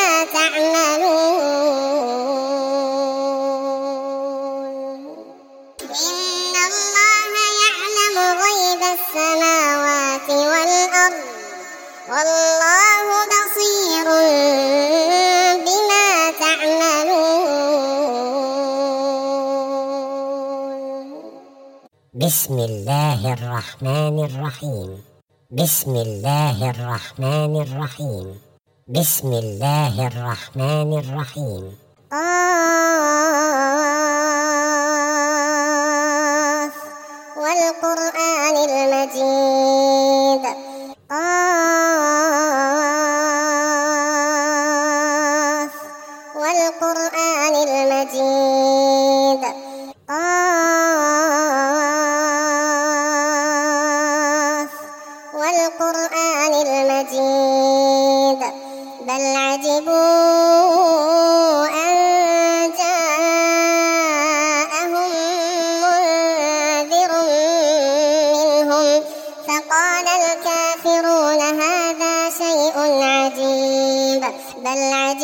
Speaker 1: تعملون إن الله يعلم غيب السماوات والأرض والله بصير بما تعملون
Speaker 2: بسم الله الرحمن الرحيم بسم الله الرحمن الرحيم بسم الله الرحمن الرحيم
Speaker 1: قاف والقرآن المجيد قاف والقرآن المجيد قاف والقرآن المجيد بل عجبوا أن جاءهم منذر منهم فقال الكافرون هذا شيء عجيب بل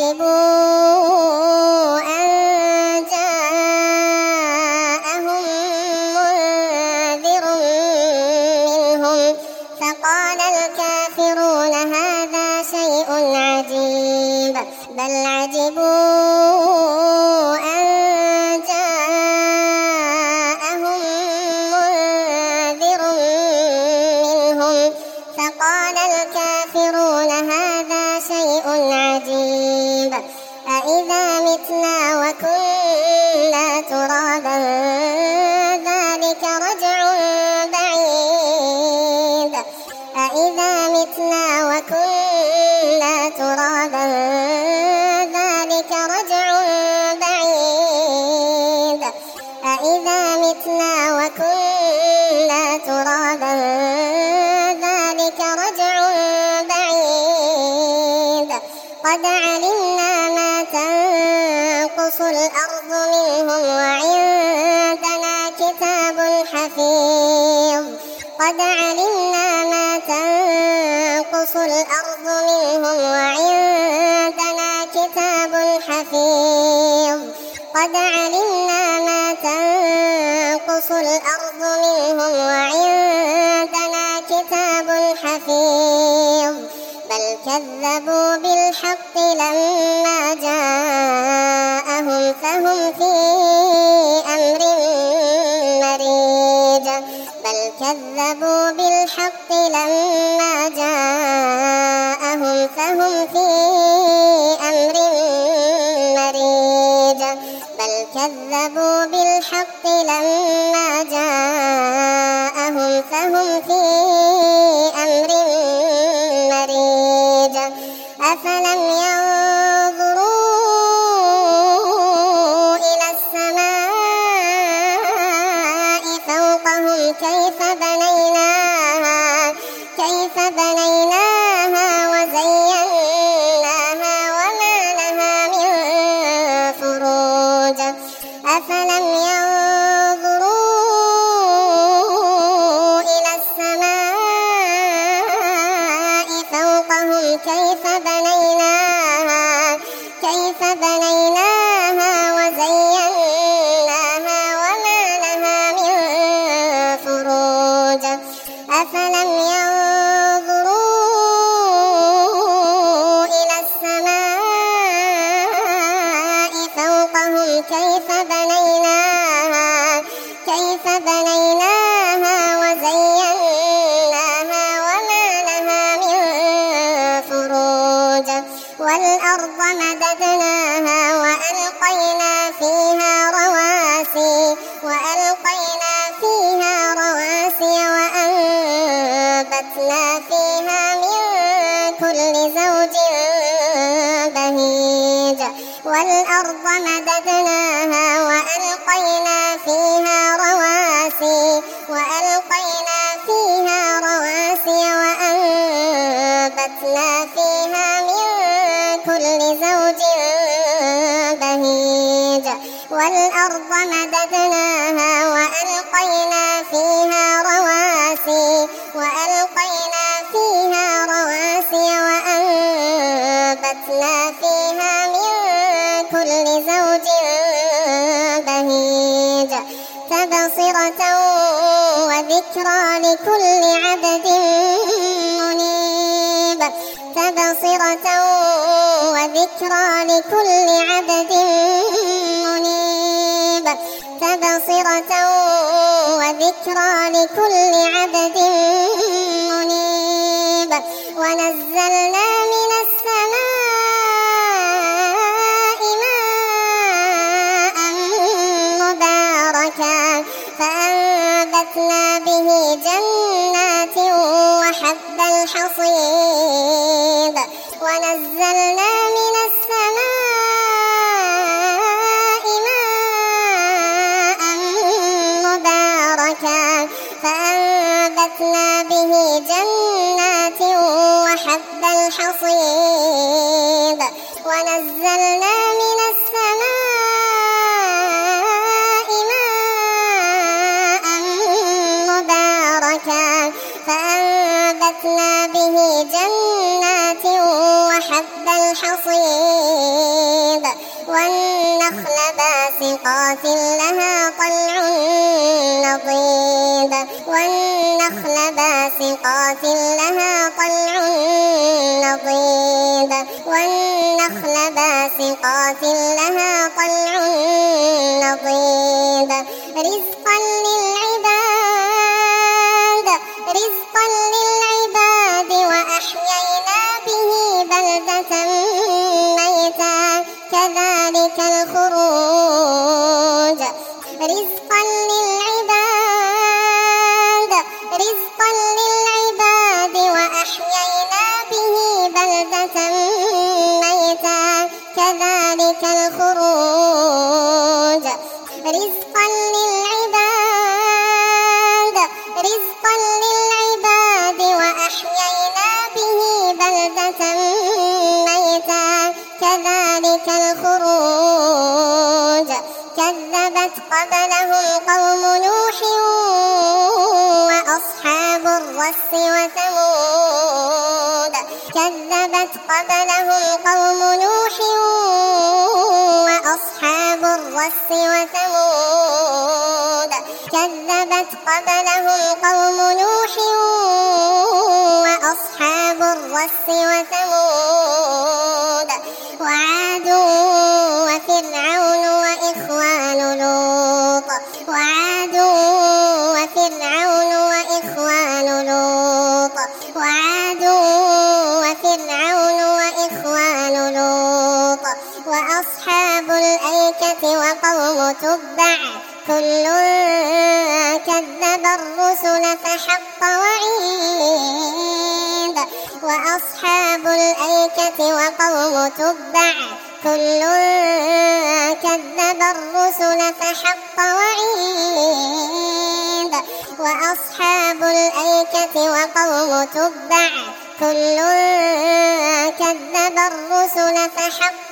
Speaker 1: عجبوا أن جاءهم منذر منهم فقال الكافرون هذا شيء عجيب بل عجبوا أن جاءهم منذر منهم فقال الكافرون هذا شيء عجيب أإذا متنا وكنا ترابا ذلك رجع بعيد أإذا متنا وكنا ترابا ذلك رجع بعيد أإذا متنا وكنا ترابا ذلك رجع بعيد قد علمنا ما تنقص الأرض منهم وعندنا كتاب حفيظ قد علمنا ما تنقص الأرض منهم وعندنا كتاب حفيظ قد علمنا ما تنقص الأرض منهم وعندنا كتاب حفيظ بل كذبوا بالحق لما جاءهم فهم في أمر مريج بل كذبوا بالحق لما جاءهم فهم في أمر مريج بل كذبوا بالحق لما جاءهم فهم في أمر مريج أفلم ينظروا إلى السماء فوقهم كيف بنيناها وزيناها وما لها من فروج أفلم ينظروا إلى السماء فوقهم كيف بنيناها وزيناها وما لها من فروج أفلم ينظروا إلى السماء فوقهم كيف بنيناها وزيناها وما لها من فروج والأرض مددناها وألقينا فيها رواسي وأنبتنا فيها من كل زوج بهيج والأرض مددناها وألقينا فيها رواسي وأنبتنا فيها من كل زوج بهيج والأرض مددناها وألقينا فيها رواسي وأنبتنا فيها من كل زوج بهيج تبصرة وذكرى لكل عبد منيب ونزلنا من السماء ماء مباركا فأنبتنا به جنات وحب الحصيد ونزلنا من السماء ماء مباركا فأنبتنا به جنات وحب الحصيد ونزلنا من السماء ماء مباركا فأنبتنا به جنات وحب الحصيد والنخل باسقات لها طلع نضيد رزقا للعباد وأحيينا به بلدة ميتا كذلك الخروج رزقا للعباد وأحيينا به بلدة ميتا كذلك الخروج رزقا للعباد وأحيينا به بلدة ميتا كذلك الخروج كذبت قبلهم قوم نوح وأصحاب الرس وثمود وعاد وفرعون وإخوان لوط وأصحاب الأيكة وقوم تبع كل كذب الرسل فحق وعيد وأصحاب الأيكة وقوم تبع كل كذب الرسل فحق وعيد وأصحاب الأيكة وقوم تبع كل كذب الرسل فحق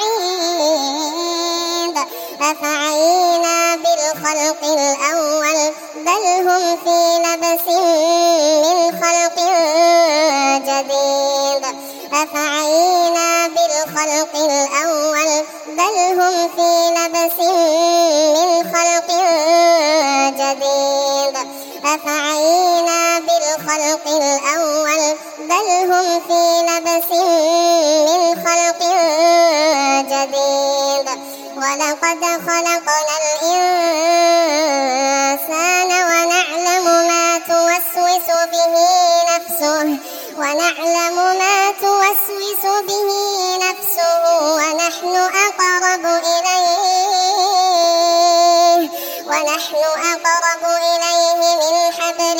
Speaker 1: وعيد أفعينا بالخلق الأول بل هم في لبس من خلق جديد أفعينا بالخلق الأول بل هم في لبس من خلق جديد أفعينا بالخلق الأول بل هم في لبس من خلق جديد ولقد خلقنا الإنسان ونعلم ما توسوس به نفسه ونحن أقرب إليه من حبل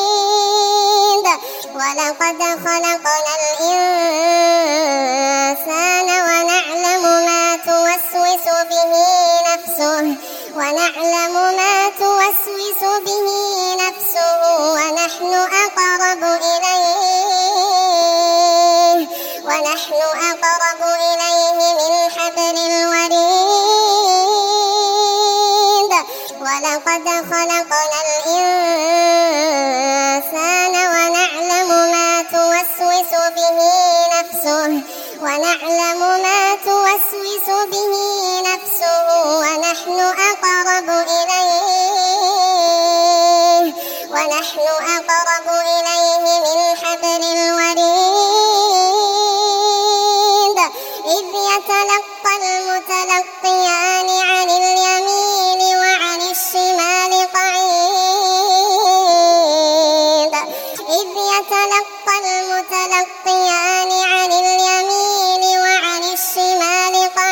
Speaker 1: الوريد ولقد خلقنا الإنسان توسوس به نفسه ونعلم ما توسوس به نفسه ونحن أقرب إليه من حبل الوريد ولقد خلقنا الإنسان ونعلم ما توسوس به نفسه ونحن أقرب إليه من حبل الوريد إذ يتلقى المتلقيان عن اليمين وعن الشمال قعيد إذ يتلقى المتلقيان عن اليمين وعن الشمال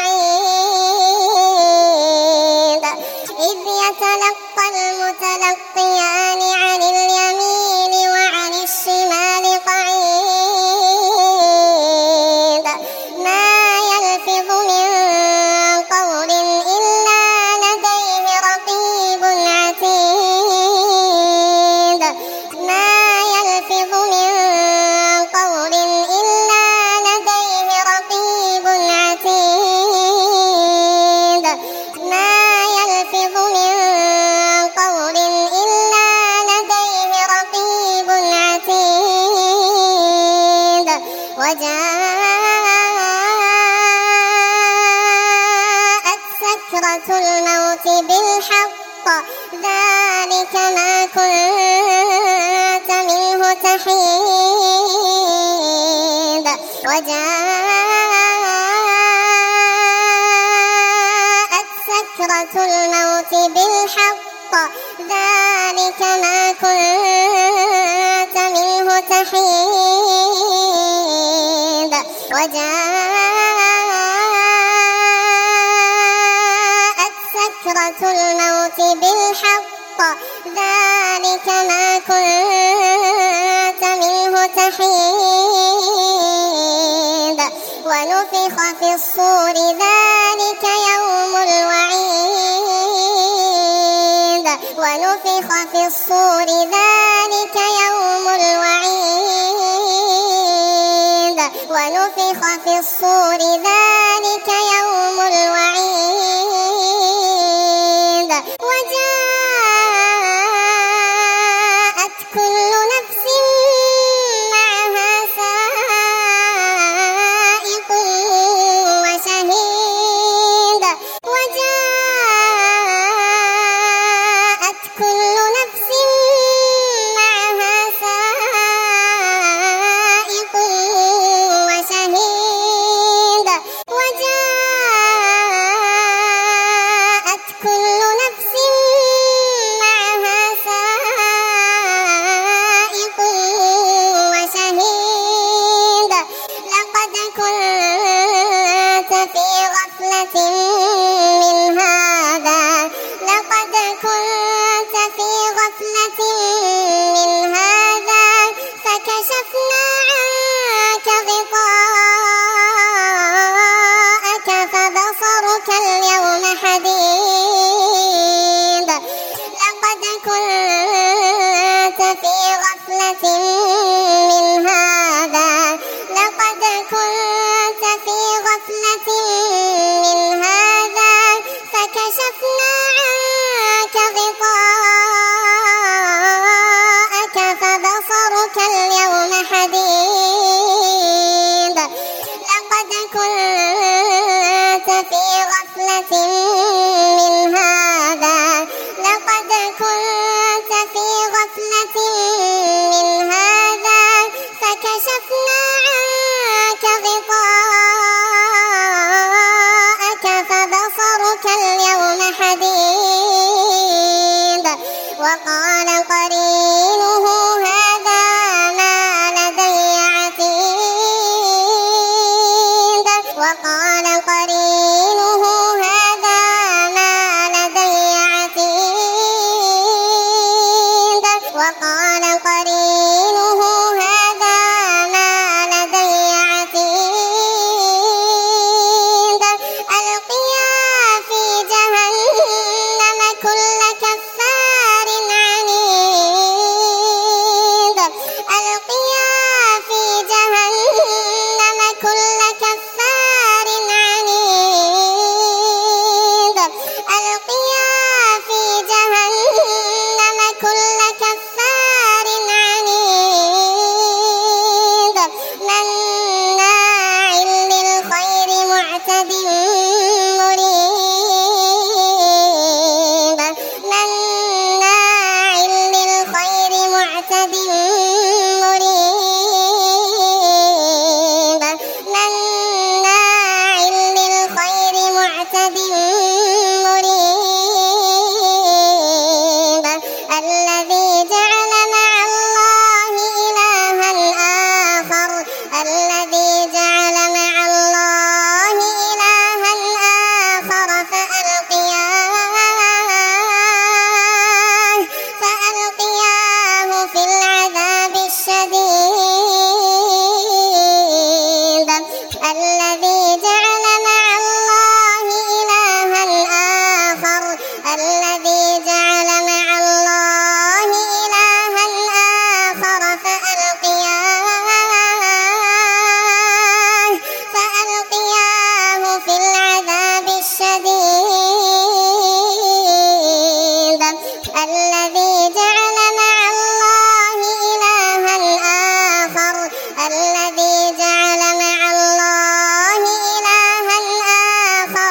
Speaker 1: قعيد إذ يتلقى المتلقيان عن اليمين وعن الشمال قعيد ما يلفظ من قول إلا لديه رقيب عتيد ما يلفظ من قول إلا لديه رقيب عتيد ما يلفظ من قول إلا لديه رقيب عتيد وجاءت سكرة الموت بالحق ذلك ما كنت منه تحيد وجاءت سكرة الموت بالحق ذلك ما كنت منه تحيد وجاءت سكرة الموت بالحق ذلك ما كنت منه تحيد ونفخ في الصور ذلك يوم الوعيد ونفخ في الصور ذلك يوم الوعيد ونفخ في الصور ذلك يوم الوعيد وجاءت كل نفس معها سائق وشهيد وجاءت كل نفس معها سائق وشهيد وجاءت كل نفس معها سائق وشهيد لقد كنت في غفلة من هذا لقد كنت في غفلة من هذا فكشفنا عنك غطاءك فبصرك اليوم حديد لقد كنت في غفلة من هذا لقد كنت في غفلة من هذا فكشفنا عنك غطاءك فبصرك اليوم حديد لقد كنت في غفلة من هذا لقد كنت في غفلة من هذا فكشفنا عنك غطاءك فبصرك اليوم حديد وقال قرينه هذا ما لدي عتيد وقال قرينه هذا ما لدي عتيد وقال قرينه هذا ما لدي عتيد ألقيا معتد مريب مناع للخير معتد مريب مناع للخير معتد مريب الذي جعل مع الله إلها آخر الذي جعل مع الله إلها آخر فألقياه في العذاب الشديد الذي جعل مع الله إلها آخر الذي جعل مع الله إلها آخر فألقياه في العذاب الشديد الذي جعل مع الله إلها آخر الذي جعل مع الله إلها آخر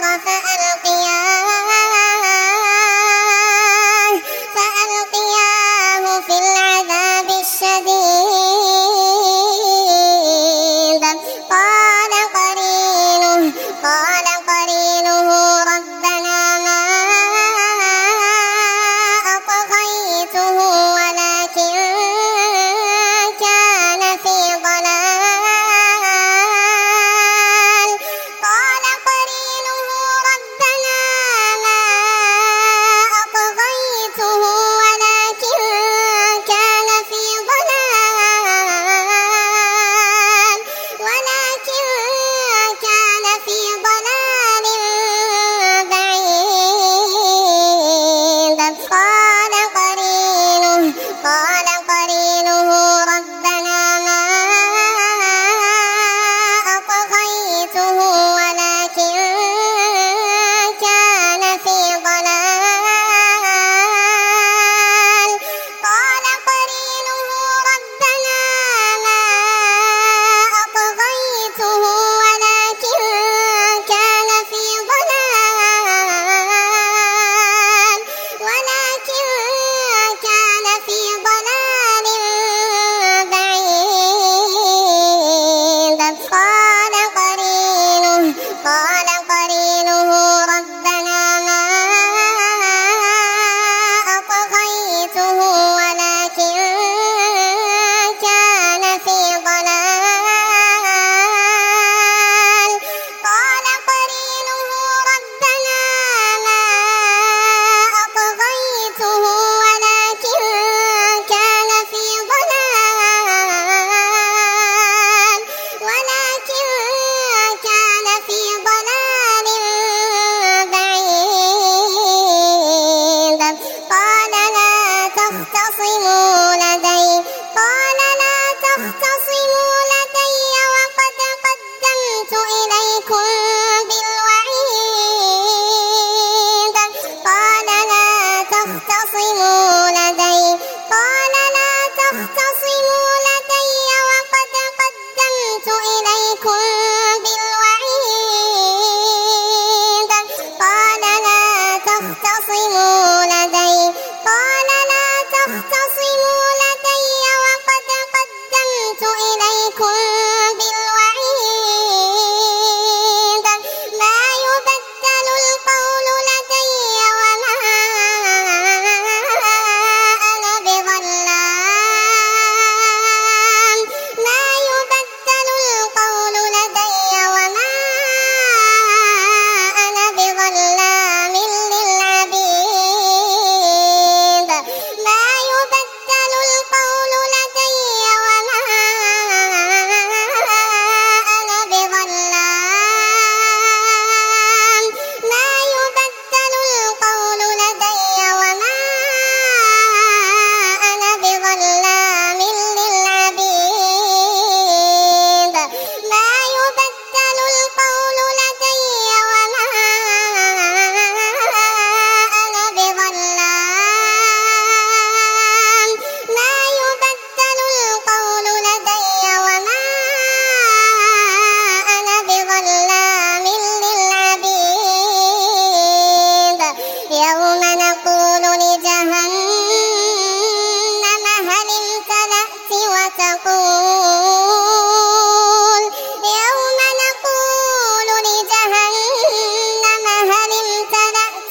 Speaker 1: فألقياه في العذاب الشديد قال قرينه ربنا ما أطغيته ولكن كان في ضلال قال قرينه ربنا ما أطغيته ولكن كان في ضلال بعيد قال قرينه ربنا ما أطغيته ولكن كان في ضلال قال قرينه ربنا ما أطغيته ولكن كان في ضلال بعيد قال قرينه ربنا ما أطغيته ولكن كان في ضلال قال قرينه ربنا ما أطغيته ولكن كان في ضلال وتقول يوم نقول لجهنم هل امتلأت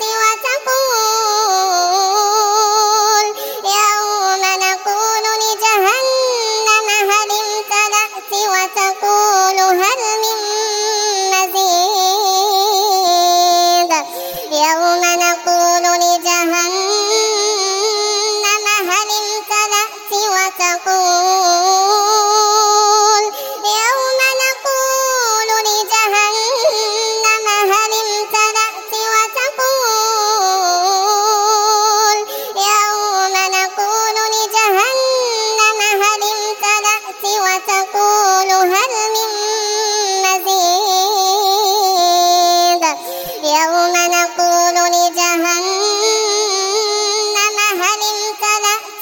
Speaker 1: وتقول يوم نقول لجهنم هل امتلأت وتقول هل من مزيد يوم نقول لجهنم هل امتلأت وتقول يوم نقول لجهنم هل امتلأت وتقول يوم نقول لجهنم هل امتلأت وتقول هل من مزيد يوم نقول لجهنم هل امتلأت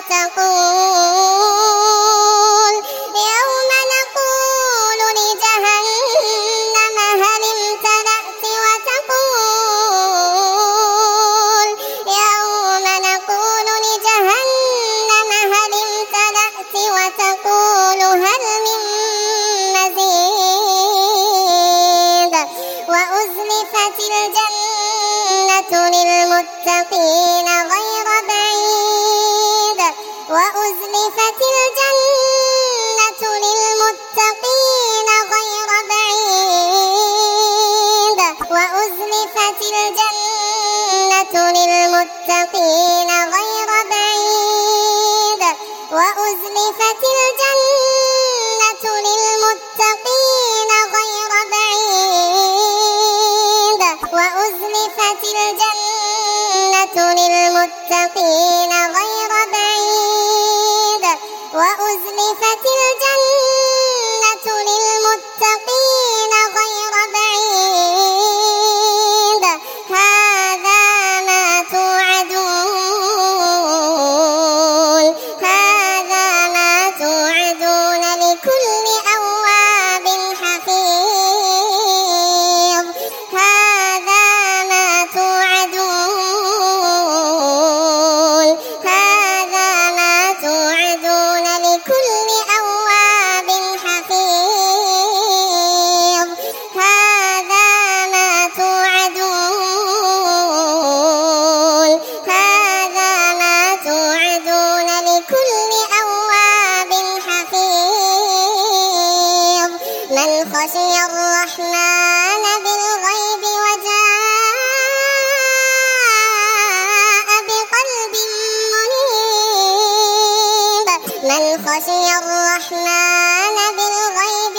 Speaker 1: وتقول يوم نقول لجهنم هل امتلأت وتقول يوم نقول لجهنم هل امتلأت وتقول هل من مزيد وأزلفت الجنة للمتقين غير بعيد وأزلفت الجنة للمتقين غير بعيد وأزلفت الجنة للمتقين غير بعيد وأزلفت الجنة للمتقين غير بعيد وأزلفت الجنة للمتقين غير بعيد وأزلفت الجنة للمتقين غير بعيد هذا ما توعدون هذا ما توعدون لكل أواب حفيظ هذا ما توعدون هذا ما توعدون لكل أواب حفيظ هذا ما توعدون هذا ما توعدون لكل أواب حفيظ من خشي الرحمن بالغيب وجاء بقلب منيب من خشي الرحمن بالغيب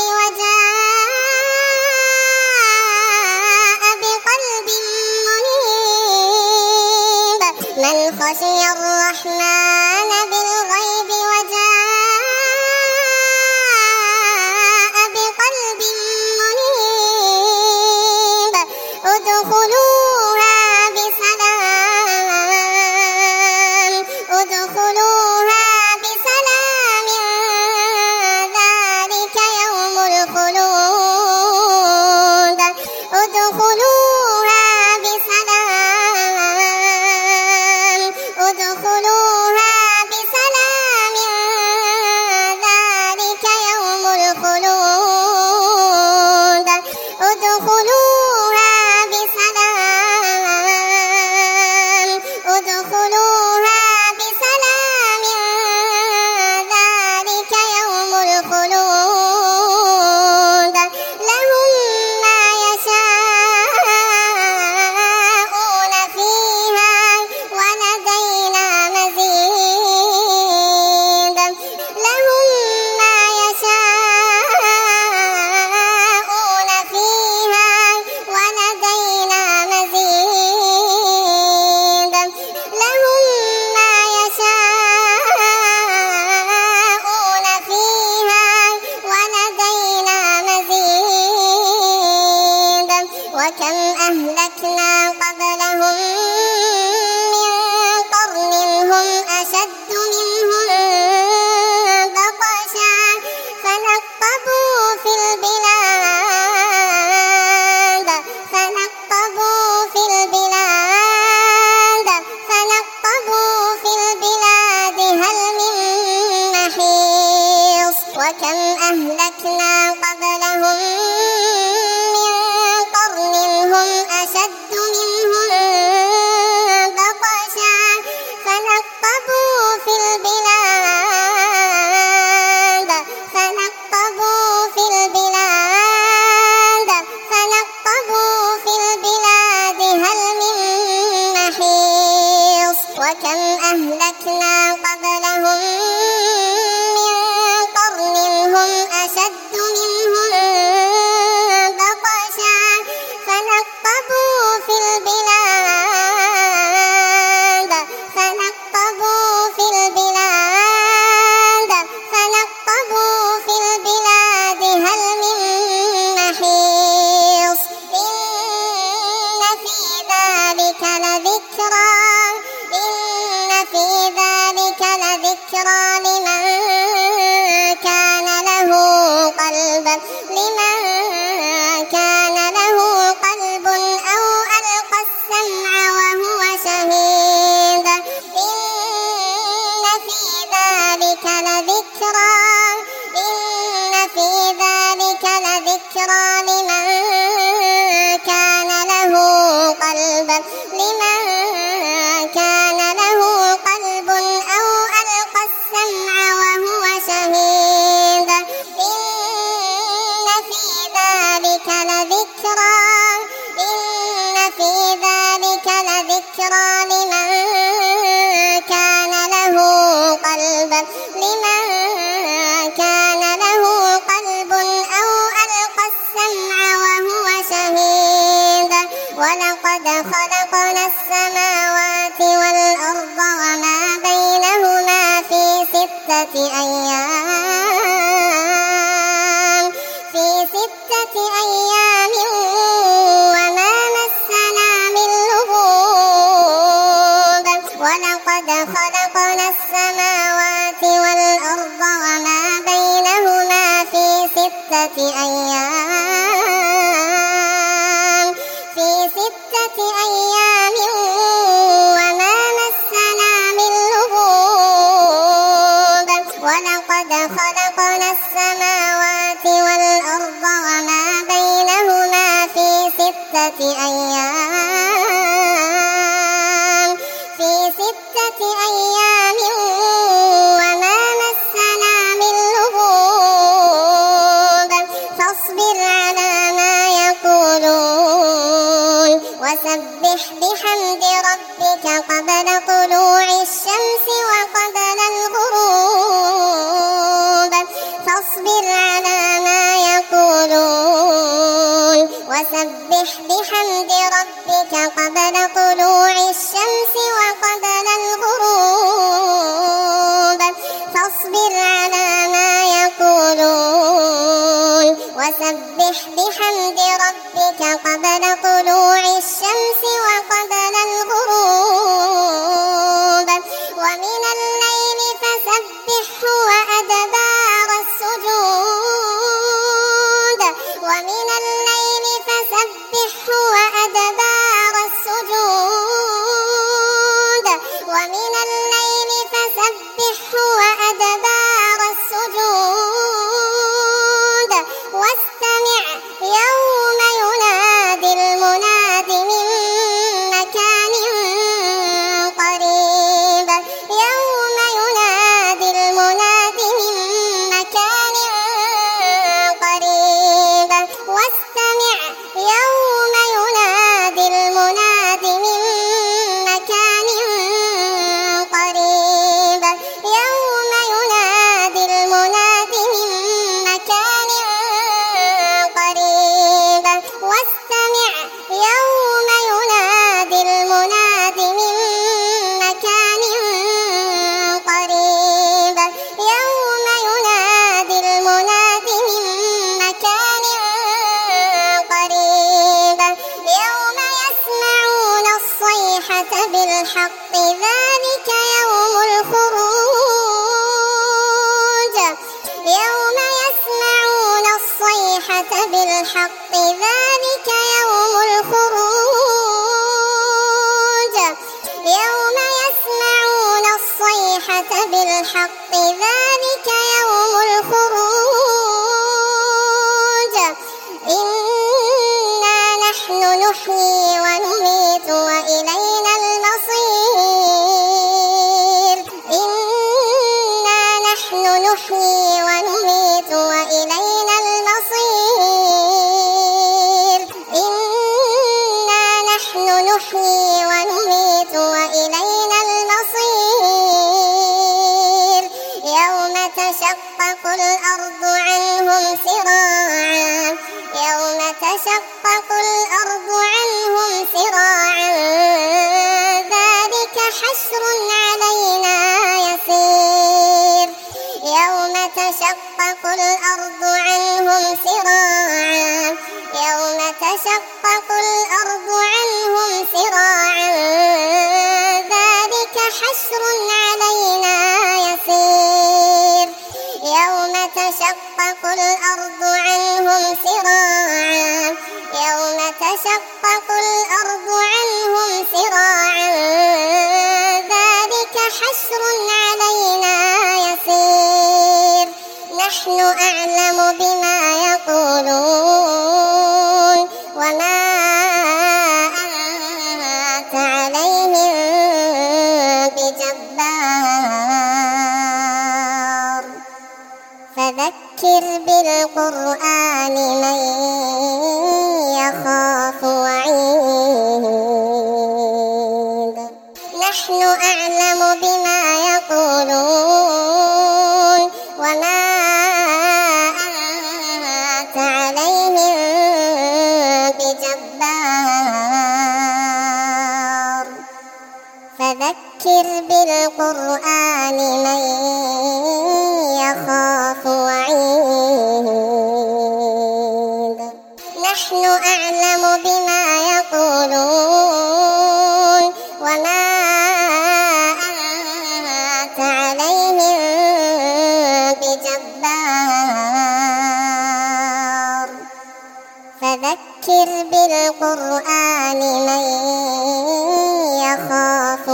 Speaker 1: وجاء بقلب منيب من خشي الرحمن بالغيب وجاء بقلب منيب ادخلوها بسلام ادخلوها بسلام ذلك يوم الخلود ادخلوها بسلام ادخلوها بسلام ذلك يوم الخلود ادخلوها بسلام ادخلوها بسلام ذلك يوم الخلود لهم ما يشاءون فيها ولدينا مزيد لهم ما يشاءون فيها ولدينا مزيد لهم ما يشاءون فيها ولدينا مزيد وكم أهلكنا قبلهم من قرن هم أشد منهم بطشا فنقبوا في البلاد فنقبوا في البلاد فنقبوا في البلاد هل من محيص أشد منهم بطشا فنقبوا في البلاد هل من محيص وكم أهلكنا قبلهم من قرن هم أشد منهم بطشا فنقبوا في البلاد هل من محيص إن في ذلك لذكرى لمن كان له قلب أو ألقى السمع وهو شهيد إن في ذلك لذكرى لمن كان له قلب أو ألقى السمع وهو شهيد إن في ذلك لذكرى لمن كان له قلب أو ألقى السمع وهو شهيد ولقد خلقنا السماوات والأرض وما بينهما في 6 أيام وما مسنا من لغوب ولقد خلقنا السماوات والأرض وما بينهما في 6 أيام وما مسنا من لغوب ولقد خلقنا السماوات والأرض وما بينهما في 6 أيام وما مسنا من لغوب فاصبر على ما يقولون وسبح بحمد ربك قبل طلوع الشمس وقبل الغروب فاصبر على ما يقولون وسبح بحمد ربك قبل طلوع الشمس وقبل الغروب فاصبر على ما يقولون وسبح بحمد ربك قبل طلوع الشمس وقبل الغروب ومن الليل فسبحه وأدبار السجود واستمع يوم ينادي المناد من مكان قريب واستمع يوم ينادي المناد من مكان قريب واستمع يوم ينادي المناد من مكان قريب يوم يسمعون الصيحة بالحق ذلك يوم الخروج يوم يسمعون الصيحة بالحق ذلك يوم الخروج يوم يسمعون الصيحة بالحق ذلك يوم الخروج إنا نحن نحيي ونميت وإلينا المصير. إنا نحن نحيي ونميت وإلينا المصير. إنا نحن نحيي ونميت وإلينا المصير. يوم تشقق الأرض عنهم سراعا. يوم تشقق الأرض عنهم سراعا. ذلك حشر علينا يسير. يوم تشقق الأرض عنهم سراعا. يوم تشقق الأرض عنهم سراعا. ذلك حشر علينا يسير. يوم تشقق الأرض عنهم سراعا. يوم تشقق الأرض عنهم سراعا. ذلك حشر علينا يسير. نحن أعلم بما يقولون وما أنت عليهم بجبار. فذكر بالقرآن من يخاف وعيد. نحن أعلم بما يقولون وما أنت عليهم بجبار. فذكر بالقرآن من يخاف وعيد. نحن أعلم بما يقولون وما أنت عليهم بجبار. فذكر بالقرآن من يخاف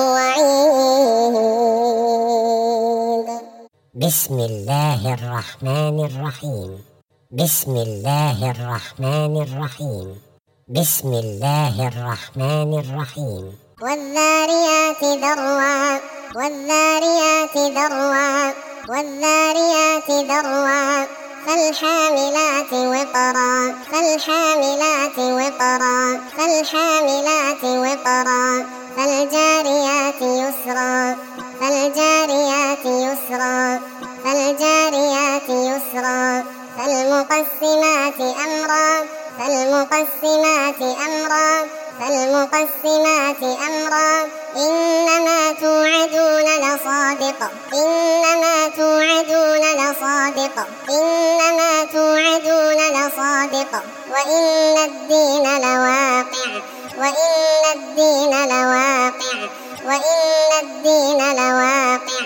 Speaker 1: وعيد.
Speaker 2: بسم الله الرحمن الرحيم. بسم الله الرحمن الرحيم. بسم الله الرحمن الرحيم.
Speaker 1: والذاريات ذروا. والذاريات ذروا. والذاريات ذروا. فالحاملات وقرا. فالحاملات وقرا. فالحاملات وقرا. فالجاريات يسرا. فالجاريات يسرا. فالجاريات يسرا. فالمقسمات أمرا. فالمقسمات أمرا. فالمقسمات أمرا. إنما توعدون لصادق. إنما توعدون لصادق. إنما توعدون لصادق. وإن الدين لواقع. وإن الدين لواقع. وإن الدين لواقع.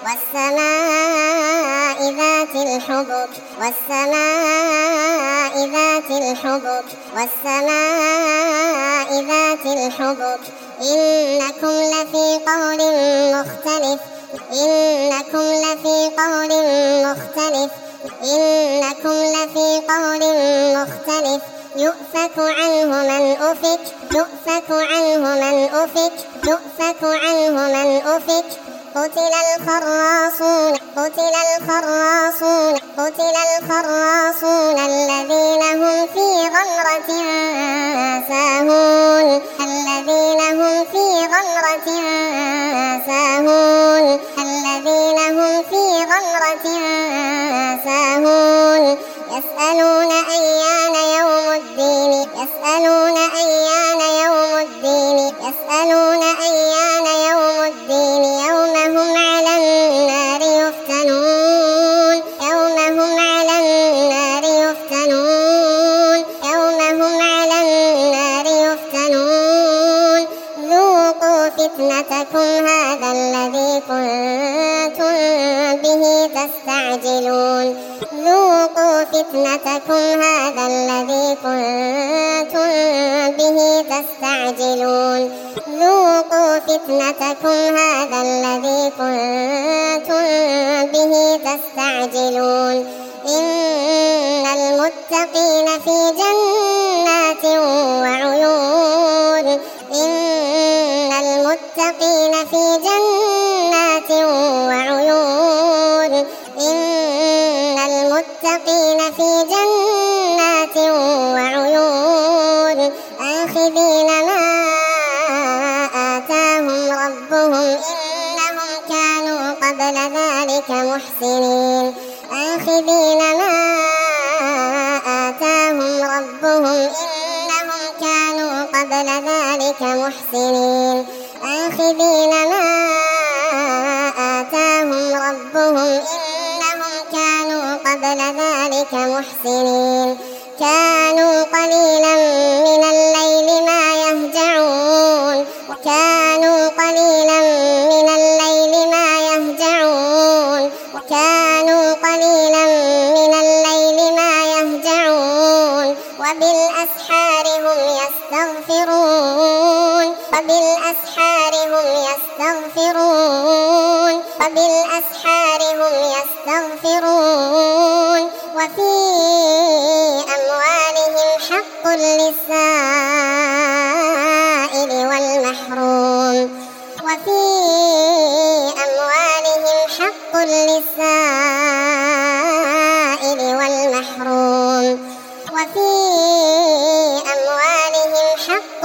Speaker 1: والسماء ذات الحبك. والسماء ذات الحبك. والسماء ذات الحبك. إنكم لفي قول مختلف. إنكم لفي قول مختلف. إنكم لفي قول مختلف. يؤفك عنه من أفك. يؤفك عنه من أفك. يؤفك عنه من أفك. قتل الخراصون. قتل الخراصون. قتل الخراصون الذين هم في غمرة ساهون. الذين هم في غمرة ساهون. الذين هم في غمرة ساهون. يسألون أيان يوم الدين. يسألون أيان يوم الدين. يسألون أيان يوم الدين. يوم هم على النار يفتنون. يوم هم على النار يفتنون. يوم هم على النار يفتنون. ذوقوا فتنتكم هذا الذي كنتم به تستعجلون ذوقوا فتنتكم هذا الذي كنتم به تستعجلون ذوقوا فتنتكم هذا الذي كنتم به تستعجلون إن المتقين في جنات وعيون إن المتقين في جنات وعيون إن المتقين في جنات وعيون آخذين ما آتاهم ربهم إنهم كانوا قبل ذلك محسنين آخذين ما آتاهم ربهم إنهم كانوا قبل ذلك محسنين آخذين ما آتاهم ربهم إنهم كانوا قبل ذلك محسنين كانوا قليلا من الليل ما يهجعون وكانوا قليلا من الليل ما يهجعون وكانوا قليلا من الليل ما يهجعون وبالأسحار هم يستغفرون وبالأسحار هم يستغفرون وبالأسحار هم يستغفرون وفي أموالهم حق للسائل والمحروم وفي أموالهم حق للسائل والمحروم وفي أموالهم حق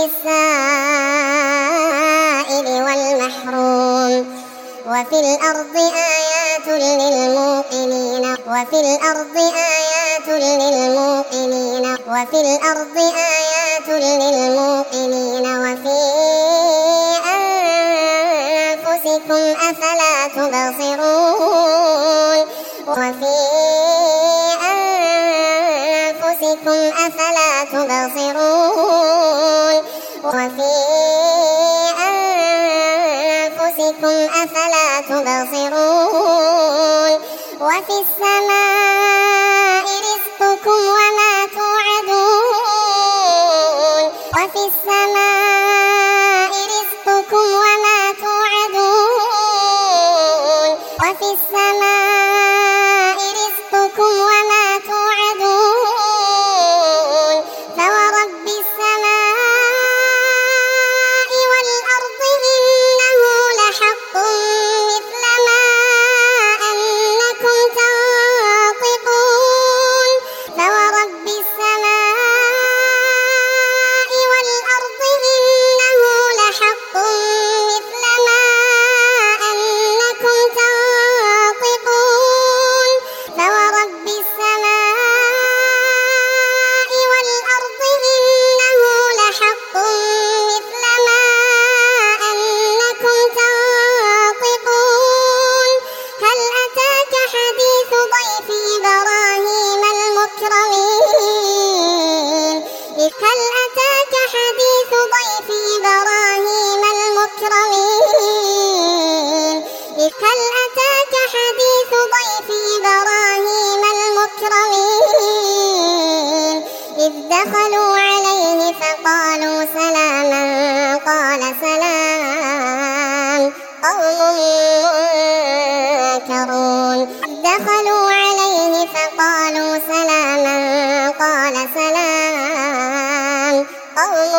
Speaker 1: للسائل والمحروم وفي الأرض آيات للموقنين وفي الأرض آيات للموقنين وفي الأرض آيات للموقنين وفي أنفسكم أفلا تبصرون وفي أنفسكم أفلا تبصرون وفي أنفسكم أفلا تبصرون وفي السماء رزقكم وما توعدون وفي السماء رزقكم وما توعدون وفي السماء رزقكم وما توعدون فورب السماء والأرض إنه لحق مثل ما أنكم تنطقون فورب السماء والأرض إنه لحق مثل ما أنكم تنطقون فورب السماء والأرض إنه لحق مثل ما أنكم تنطقون هل أتاك حديث ضيف إبراهيم المكرمين هل أتاك حديث ضيف إبراهيم المكرمين هل أتاك حديث ضيف إبراهيم المكرمين إذ دخلوا عليه فقالوا سلاما قال سلام قوم منكرون دخلوا عليه فقالوا سلاما قال سلام قوم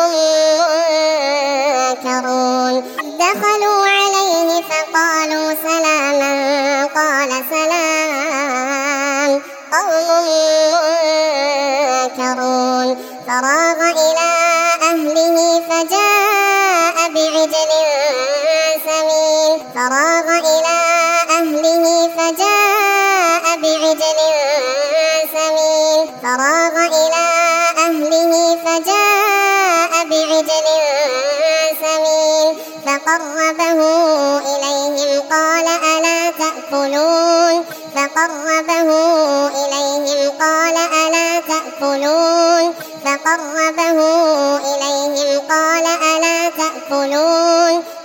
Speaker 1: منكرون دخلوا عليه فقالوا سلاما قال سلام قوم منكرون فراغ إلى أهله فجاء بعجل سمين فراغ إلى أهله فجاء بعجل سمين فراغ إلى أهله فجاء بعجل سمين فقربه إليهم قال ألا تأكلون فقربه إليهم قال ألا تأكلون فقربه إليهم قال ألا تأكلون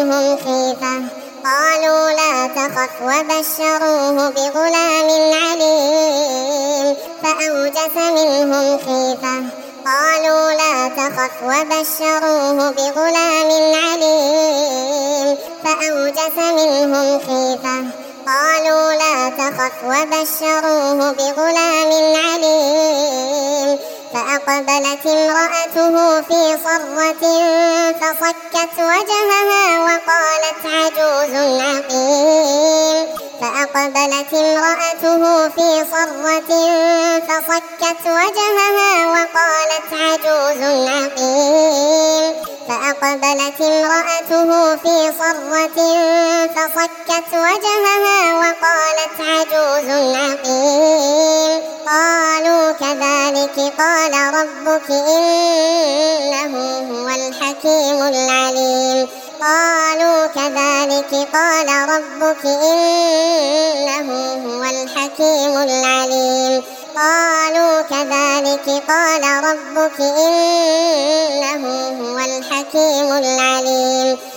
Speaker 1: منهم خيفة قالوا لا تخف وبشروه بغلام عليم فأوجس منهم خيفة قالوا لا تخف وبشروه بغلام عليم فأوجس منهم خيفة قالوا لا تخف وبشروه بغلام عليم فأقبلت امرأته في صرة فصكت وجهها وقالت عجوز عقيم فأقبلت امرأته في صرة فصكت وجهها وقالت عجوز عقيم فأقبلت امرأته في صرة فصكت وجهها وقالت عجوز عقيم قالوا كذلك قال ربك إنه هو الحكيم العليم قالوا كذلك قال ربك إنه هو الحكيم العليم قالوا كذلك قال ربك إنه هو الحكيم العليم